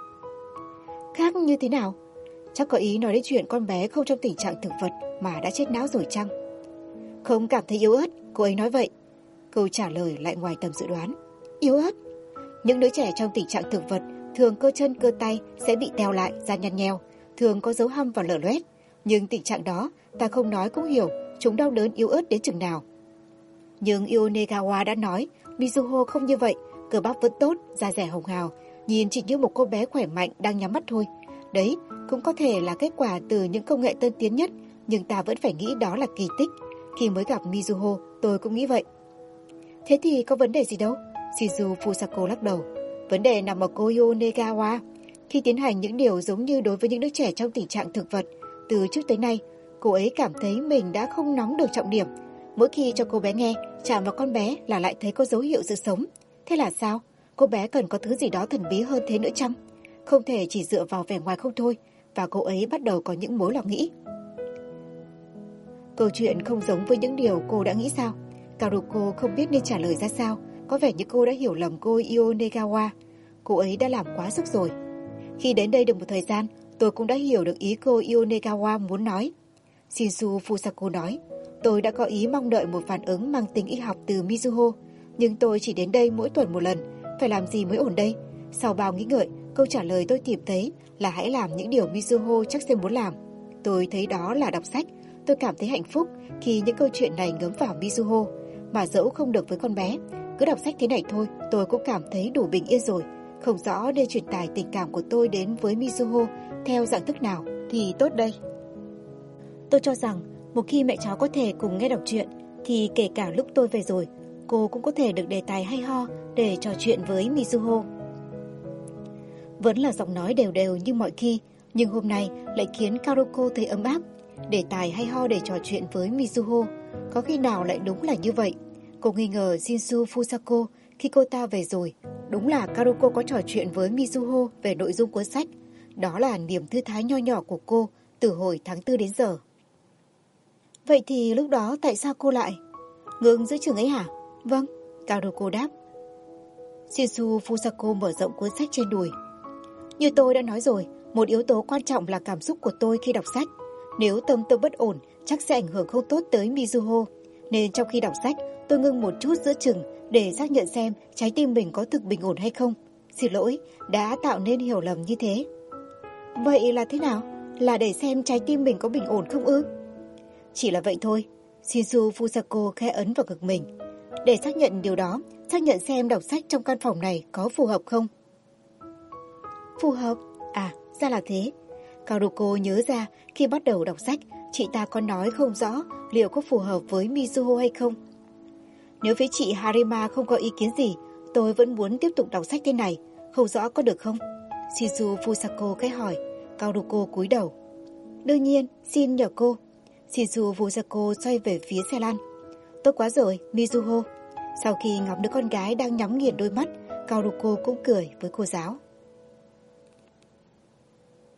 Khác như thế nào? Chắc có ý nói đến chuyện con bé không trong tình trạng thực vật mà đã chết não rồi chăng? Không cảm thấy yếu ớt, cô ấy nói vậy. Câu trả lời lại ngoài tầm dự đoán. Yếu ớt? Những đứa trẻ trong tình trạng thực vật thường cơ chân cơ tay sẽ bị teo lại, da nhăn nheo, thường có dấu hăm và lở loét. Nhưng tình trạng đó ta không nói cũng hiểu chúng đau đớn yếu ớt đến chừng nào. Nhưng Yonegawa đã nói Mizuho không như vậy, cơ bắp vẫn tốt, da dẻ hồng hào, nhìn chỉ như một cô bé khỏe mạnh đang nhắm mắt thôi. Đấy, cũng có thể là kết quả từ những công nghệ tân tiến nhất, nhưng ta vẫn phải nghĩ đó là kỳ tích. Khi mới gặp Mizuho, tôi cũng nghĩ vậy. Thế thì có vấn đề gì đâu? Shizu Fusako lắc đầu. Vấn đề nằm ở cô Yonegawa. Khi tiến hành những điều giống như đối với những đứa trẻ trong tình trạng thực vật, từ trước tới nay, cô ấy cảm thấy mình đã không nắm được trọng điểm. Mỗi khi cho cô bé nghe, chạm vào con bé là lại thấy có dấu hiệu sự sống. Thế là sao? Cô bé cần có thứ gì đó thần bí hơn thế nữa chăng? Không thể chỉ dựa vào vẻ ngoài không thôi. Và cô ấy bắt đầu có những mối lo nghĩ. Câu chuyện không giống với những điều cô đã nghĩ sao? Kaoruko không biết nên trả lời ra sao. Có vẻ như cô đã hiểu lầm cô Yonegawa. Cô ấy đã làm quá sức rồi. Khi đến đây được một thời gian, tôi cũng đã hiểu được ý cô Yonegawa muốn nói. Shizu Fusako nói, tôi đã có ý mong đợi một phản ứng mang tính y học từ Mizuho. Nhưng tôi chỉ đến đây mỗi tuần một lần. Phải làm gì mới ổn đây? Sau bao nghĩ ngợi, câu trả lời tôi tìm thấy là hãy làm những điều Mizuho chắc sẽ muốn làm. Tôi thấy đó là đọc sách. Tôi cảm thấy hạnh phúc khi những câu chuyện này ngấm vào Mizuho. Mà dẫu không được với con bé, cứ đọc sách thế này thôi, tôi cũng cảm thấy đủ bình yên rồi. Không rõ nên truyền tải tình cảm của tôi đến với Mizuho theo dạng thức nào thì tốt đây. Tôi cho rằng một khi mẹ cháu có thể cùng nghe đọc truyện thì kể cả lúc tôi về rồi, cô cũng có thể được đề tài hay ho để trò chuyện với Mizuho. Vẫn là giọng nói đều đều như mọi khi, nhưng hôm nay lại khiến Karoko thấy ấm áp. Đề tài hay ho để trò chuyện với Mizuho, có khi nào lại đúng là như vậy. Cô nghi ngờ Shinsu Fusako khi cô ta về rồi. Đúng là Karoko có trò chuyện với Mizuho về nội dung cuốn sách. Đó là niềm thư thái nho nhỏ của cô từ hồi tháng 4 đến giờ. Vậy thì lúc đó tại sao cô lại ngừng giữa chừng ấy hả? Vâng, Karoko đáp. Shinsu Fusako mở rộng cuốn sách trên đùi. Như tôi đã nói rồi, một yếu tố quan trọng là cảm xúc của tôi khi đọc sách. Nếu tâm tôi bất ổn, chắc sẽ ảnh hưởng không tốt tới Mizuho. Nên trong khi đọc sách, tôi ngưng một chút giữa chừng để xác nhận xem trái tim mình có thực bình ổn hay không. Xin lỗi, đã tạo nên hiểu lầm như thế. Vậy là thế nào? Là để xem trái tim mình có bình ổn không ư? Chỉ là vậy thôi. Shinsu Fusako khẽ ấn vào ngực mình. Để xác nhận điều đó, xác nhận xem đọc sách trong căn phòng này có phù hợp không? Phù hợp? À, ra là thế. Karoko nhớ ra khi bắt đầu đọc sách, chị ta có nói không rõ liệu có phù hợp với Mizuho hay không. Nếu với chị Harima không có ý kiến gì, tôi vẫn muốn tiếp tục đọc sách thế này, không rõ có được không? Shinsu Fusako khẽ hỏi. Karoko cúi đầu. Đương nhiên, xin nhờ cô. Shinsu Fusako xoay về phía xe lăn. Tốt quá rồi, Mizuho. Sau khi ngắm đứa con gái đang nhắm nghiền đôi mắt, Karoko cũng cười với cô giáo.